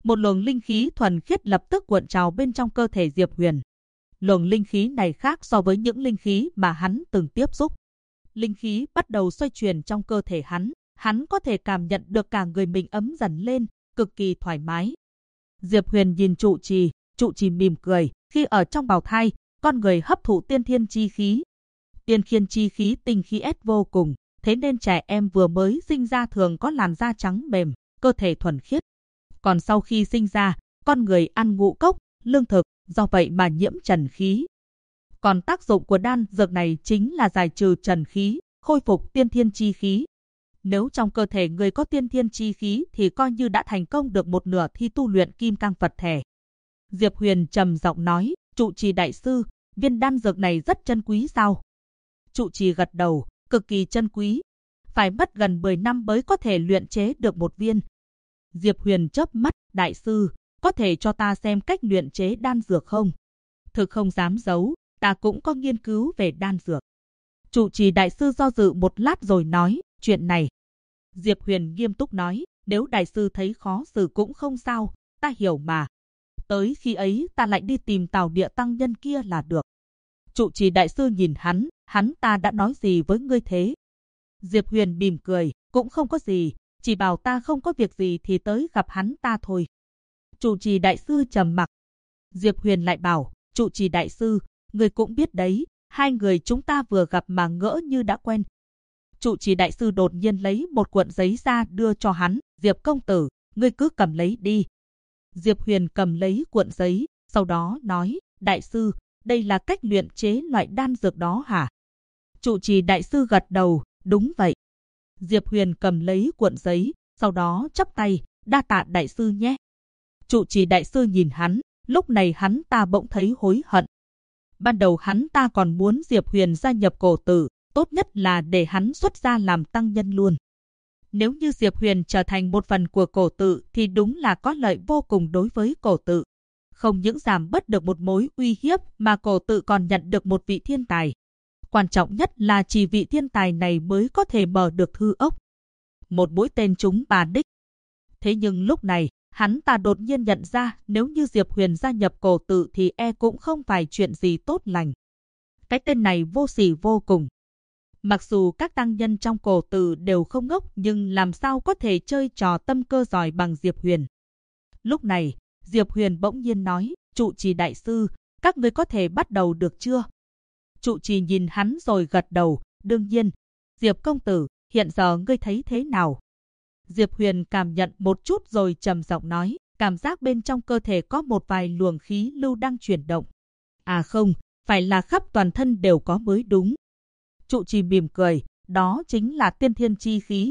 Một luồng linh khí thuần khiết lập tức cuộn trào bên trong cơ thể Diệp Huyền. Luồng linh khí này khác so với những linh khí mà hắn từng tiếp xúc. Linh khí bắt đầu xoay chuyển trong cơ thể hắn có thể cảm nhận được cả người mình ấm dần lên, cực kỳ thoải mái. Diệp Huyền nhìn trụ trì mỉm cười, khi ở trong bào thai, con người hấp thụ tiên thiên chi khí. Tiên thiên chi khí tinh khí ép vô cùng, thế nên trẻ em vừa mới sinh ra thường có làn da trắng mềm, cơ thể thuần khiết. Còn sau khi sinh ra, con người ăn ngũ cốc, lương thực, do vậy mà nhiễm trần khí. Còn tác dụng của đan dược này chính là giải trừ trần khí, khôi phục tiên thiên chi khí. Nếu trong cơ thể người có tiên thiên chi khí thì coi như đã thành công được một nửa thi tu luyện kim cang Phật thể. Diệp Huyền trầm giọng nói, trụ trì đại sư, viên đan dược này rất chân quý sao? Trụ trì gật đầu, cực kỳ chân quý. Phải mất gần 10 năm mới có thể luyện chế được một viên. Diệp Huyền chớp mắt, đại sư, có thể cho ta xem cách luyện chế đan dược không? Thực không dám giấu, ta cũng có nghiên cứu về đan dược. Trụ trì đại sư do dự một lát rồi nói, chuyện này. Diệp Huyền nghiêm túc nói, nếu đại sư thấy khó xử cũng không sao, ta hiểu mà. Tới khi ấy ta lại đi tìm Tào Địa tăng nhân kia là được. Trụ trì đại sư nhìn hắn ta đã nói gì với ngươi thế? Diệp Huyền mỉm cười, cũng không có gì, chỉ bảo ta không có việc gì thì tới gặp hắn ta thôi. Trụ trì đại sư trầm mặc. Diệp Huyền lại bảo, trụ trì đại sư, ngươi cũng biết đấy, hai người chúng ta vừa gặp mà ngỡ như đã quen. Trụ trì đại sư đột nhiên lấy một cuộn giấy ra đưa cho hắn, Diệp công tử, ngươi cứ cầm lấy đi. Diệp Huyền cầm lấy cuộn giấy, sau đó nói, đại sư, đây là cách luyện chế loại đan dược đó hả? Trụ trì đại sư gật đầu, đúng vậy. Diệp Huyền cầm lấy cuộn giấy, sau đó chắp tay, đa tạ đại sư nhé. Trụ trì đại sư nhìn hắn, lúc này hắn ta bỗng thấy hối hận. Ban đầu hắn ta còn muốn Diệp Huyền gia nhập cổ tự, tốt nhất là để hắn xuất gia làm tăng nhân luôn. Nếu như Diệp Huyền trở thành một phần của cổ tự thì đúng là có lợi vô cùng đối với cổ tự. Không những giảm bớt được một mối uy hiếp mà cổ tự còn nhận được một vị thiên tài. Quan trọng nhất là chỉ vị thiên tài này mới có thể mở được thư ốc. Một mũi tên trúng ba đích. Thế nhưng lúc này, hắn ta đột nhiên nhận ra nếu như Diệp Huyền gia nhập cổ tự thì cũng không phải chuyện gì tốt lành. Cái tên này vô sỉ vô cùng. Mặc dù các tăng nhân trong cổ tự đều không ngốc nhưng làm sao có thể chơi trò tâm cơ giỏi bằng Diệp Huyền. Lúc này, Diệp Huyền bỗng nhiên nói, trụ trì đại sư, các ngươi có thể bắt đầu được chưa? Trụ trì nhìn hắn rồi gật đầu, đương nhiên. Diệp công tử, hiện giờ ngươi thấy thế nào? Diệp Huyền cảm nhận một chút rồi trầm giọng nói, cảm giác bên trong cơ thể có một vài luồng khí lưu đang chuyển động. À không, phải là khắp toàn thân đều có mới đúng. Trụ trì mỉm cười, đó chính là tiên thiên chi khí.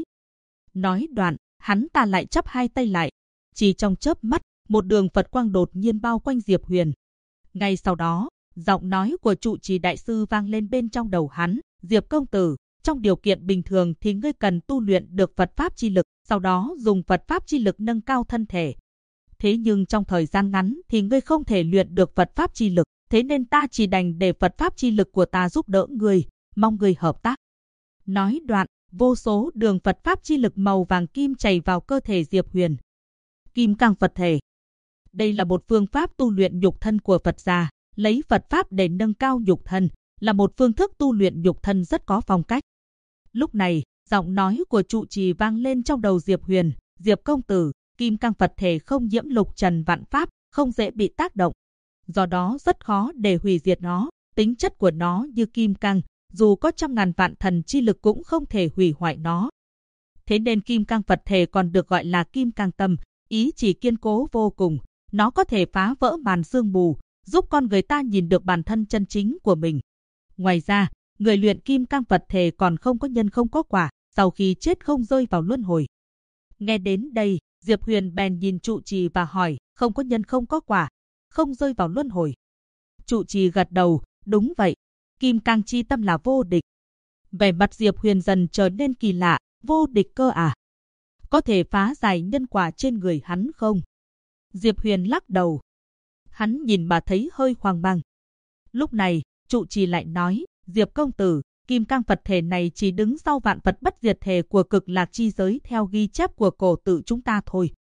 Nói đoạn, hắn ta lại chắp hai tay lại. Chỉ trong chớp mắt, một đường Phật quang đột nhiên bao quanh Diệp Huyền. Ngay sau đó, giọng nói của trụ trì đại sư vang lên bên trong đầu hắn, Diệp công tử, trong điều kiện bình thường thì ngươi cần tu luyện được Phật Pháp chi lực, sau đó dùng Phật Pháp chi lực nâng cao thân thể. Thế nhưng trong thời gian ngắn thì ngươi không thể luyện được Phật Pháp chi lực, thế nên ta chỉ đành để Phật Pháp chi lực của ta giúp đỡ ngươi, mong ngươi hợp tác. Nói đoạn, vô số đường Phật Pháp chi lực màu vàng kim chảy vào cơ thể Diệp Huyền. Kim cang Phật thể. Đây là một phương pháp tu luyện nhục thân của Phật gia, lấy Phật Pháp để nâng cao nhục thân, là một phương thức tu luyện nhục thân rất có phong cách. Lúc này, giọng nói của trụ trì vang lên trong đầu Diệp Huyền, Diệp công tử, kim cang Phật thể không nhiễm lục trần vạn pháp, không dễ bị tác động. Do đó rất khó để hủy diệt nó, tính chất của nó như kim cang, dù có trăm ngàn vạn thần chi lực cũng không thể hủy hoại nó. Thế nên kim cang Phật thể còn được gọi là kim cang tâm, ý chỉ kiên cố vô cùng, nó có thể phá vỡ màn sương mù, giúp con người ta nhìn được bản thân chân chính của mình. Ngoài ra, người luyện kim cang Phật thể còn không có nhân không có quả, sau khi chết không rơi vào luân hồi. Nghe đến đây, Diệp Huyền bèn nhìn trụ trì và hỏi, không có nhân không có quả, không rơi vào luân hồi. Trụ trì gật đầu, đúng vậy, kim cang chi tâm là vô địch. Vẻ mặt Diệp Huyền dần trở nên kỳ lạ, vô địch cơ à? Có thể phá giải nhân quả trên người hắn không? Diệp Huyền lắc đầu. Hắn nhìn mà thấy hơi hoang mang. Lúc này, trụ trì lại nói, Diệp công tử, kim cang Phật thể này chỉ đứng sau vạn Phật bất diệt thể của cực lạc chi giới theo ghi chép của cổ tự chúng ta thôi.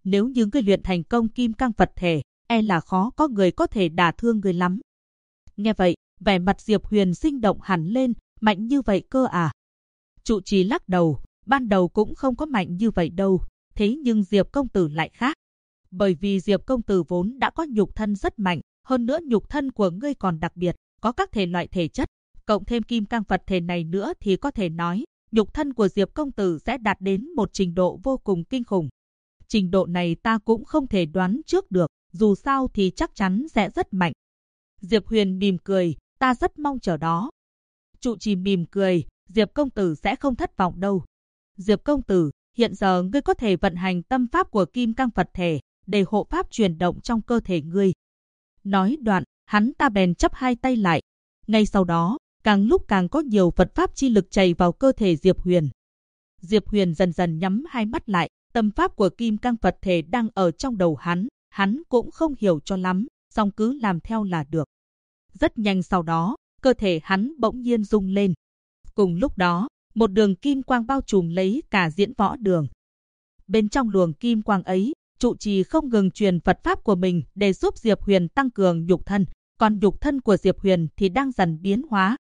Nếu như ngươi luyện thành công kim cang Phật thể, e là khó có người có thể đả thương ngươi lắm. Nghe vậy, vẻ mặt Diệp Huyền sinh động hẳn lên, mạnh như vậy cơ à? Trụ trì lắc đầu, ban đầu cũng không có mạnh như vậy đâu, thế nhưng Diệp công tử lại khác. Bởi vì Diệp công tử vốn đã có nhục thân rất mạnh, hơn nữa nhục thân của ngươi còn đặc biệt, có các thể loại thể chất, cộng thêm kim cang Phật thể này nữa thì có thể nói, nhục thân của Diệp công tử sẽ đạt đến một trình độ vô cùng kinh khủng. Trình độ này ta cũng không thể đoán trước được, dù sao thì chắc chắn sẽ rất mạnh. Diệp Huyền mỉm cười, ta rất mong chờ đó. Trụ trì mỉm cười, Diệp công tử sẽ không thất vọng đâu. Diệp công tử, hiện giờ ngươi có thể vận hành tâm pháp của kim cang Phật thể, để hộ pháp chuyển động trong cơ thể ngươi. Nói đoạn, hắn ta bèn chắp hai tay lại. Ngay sau đó, càng lúc càng có nhiều Phật pháp chi lực chảy vào cơ thể Diệp Huyền. Diệp Huyền dần dần nhắm hai mắt lại, tâm pháp của kim cang Phật thể đang ở trong đầu hắn cũng không hiểu cho lắm, song cứ làm theo là được. Rất nhanh sau đó, cơ thể hắn bỗng nhiên rung lên. Cùng lúc đó, một đường kim quang bao trùm lấy cả diễn võ đường. Bên trong luồng kim quang ấy, trụ trì không ngừng truyền Phật pháp của mình để giúp Diệp Huyền tăng cường nhục thân, còn nhục thân của Diệp Huyền thì đang dần biến hóa,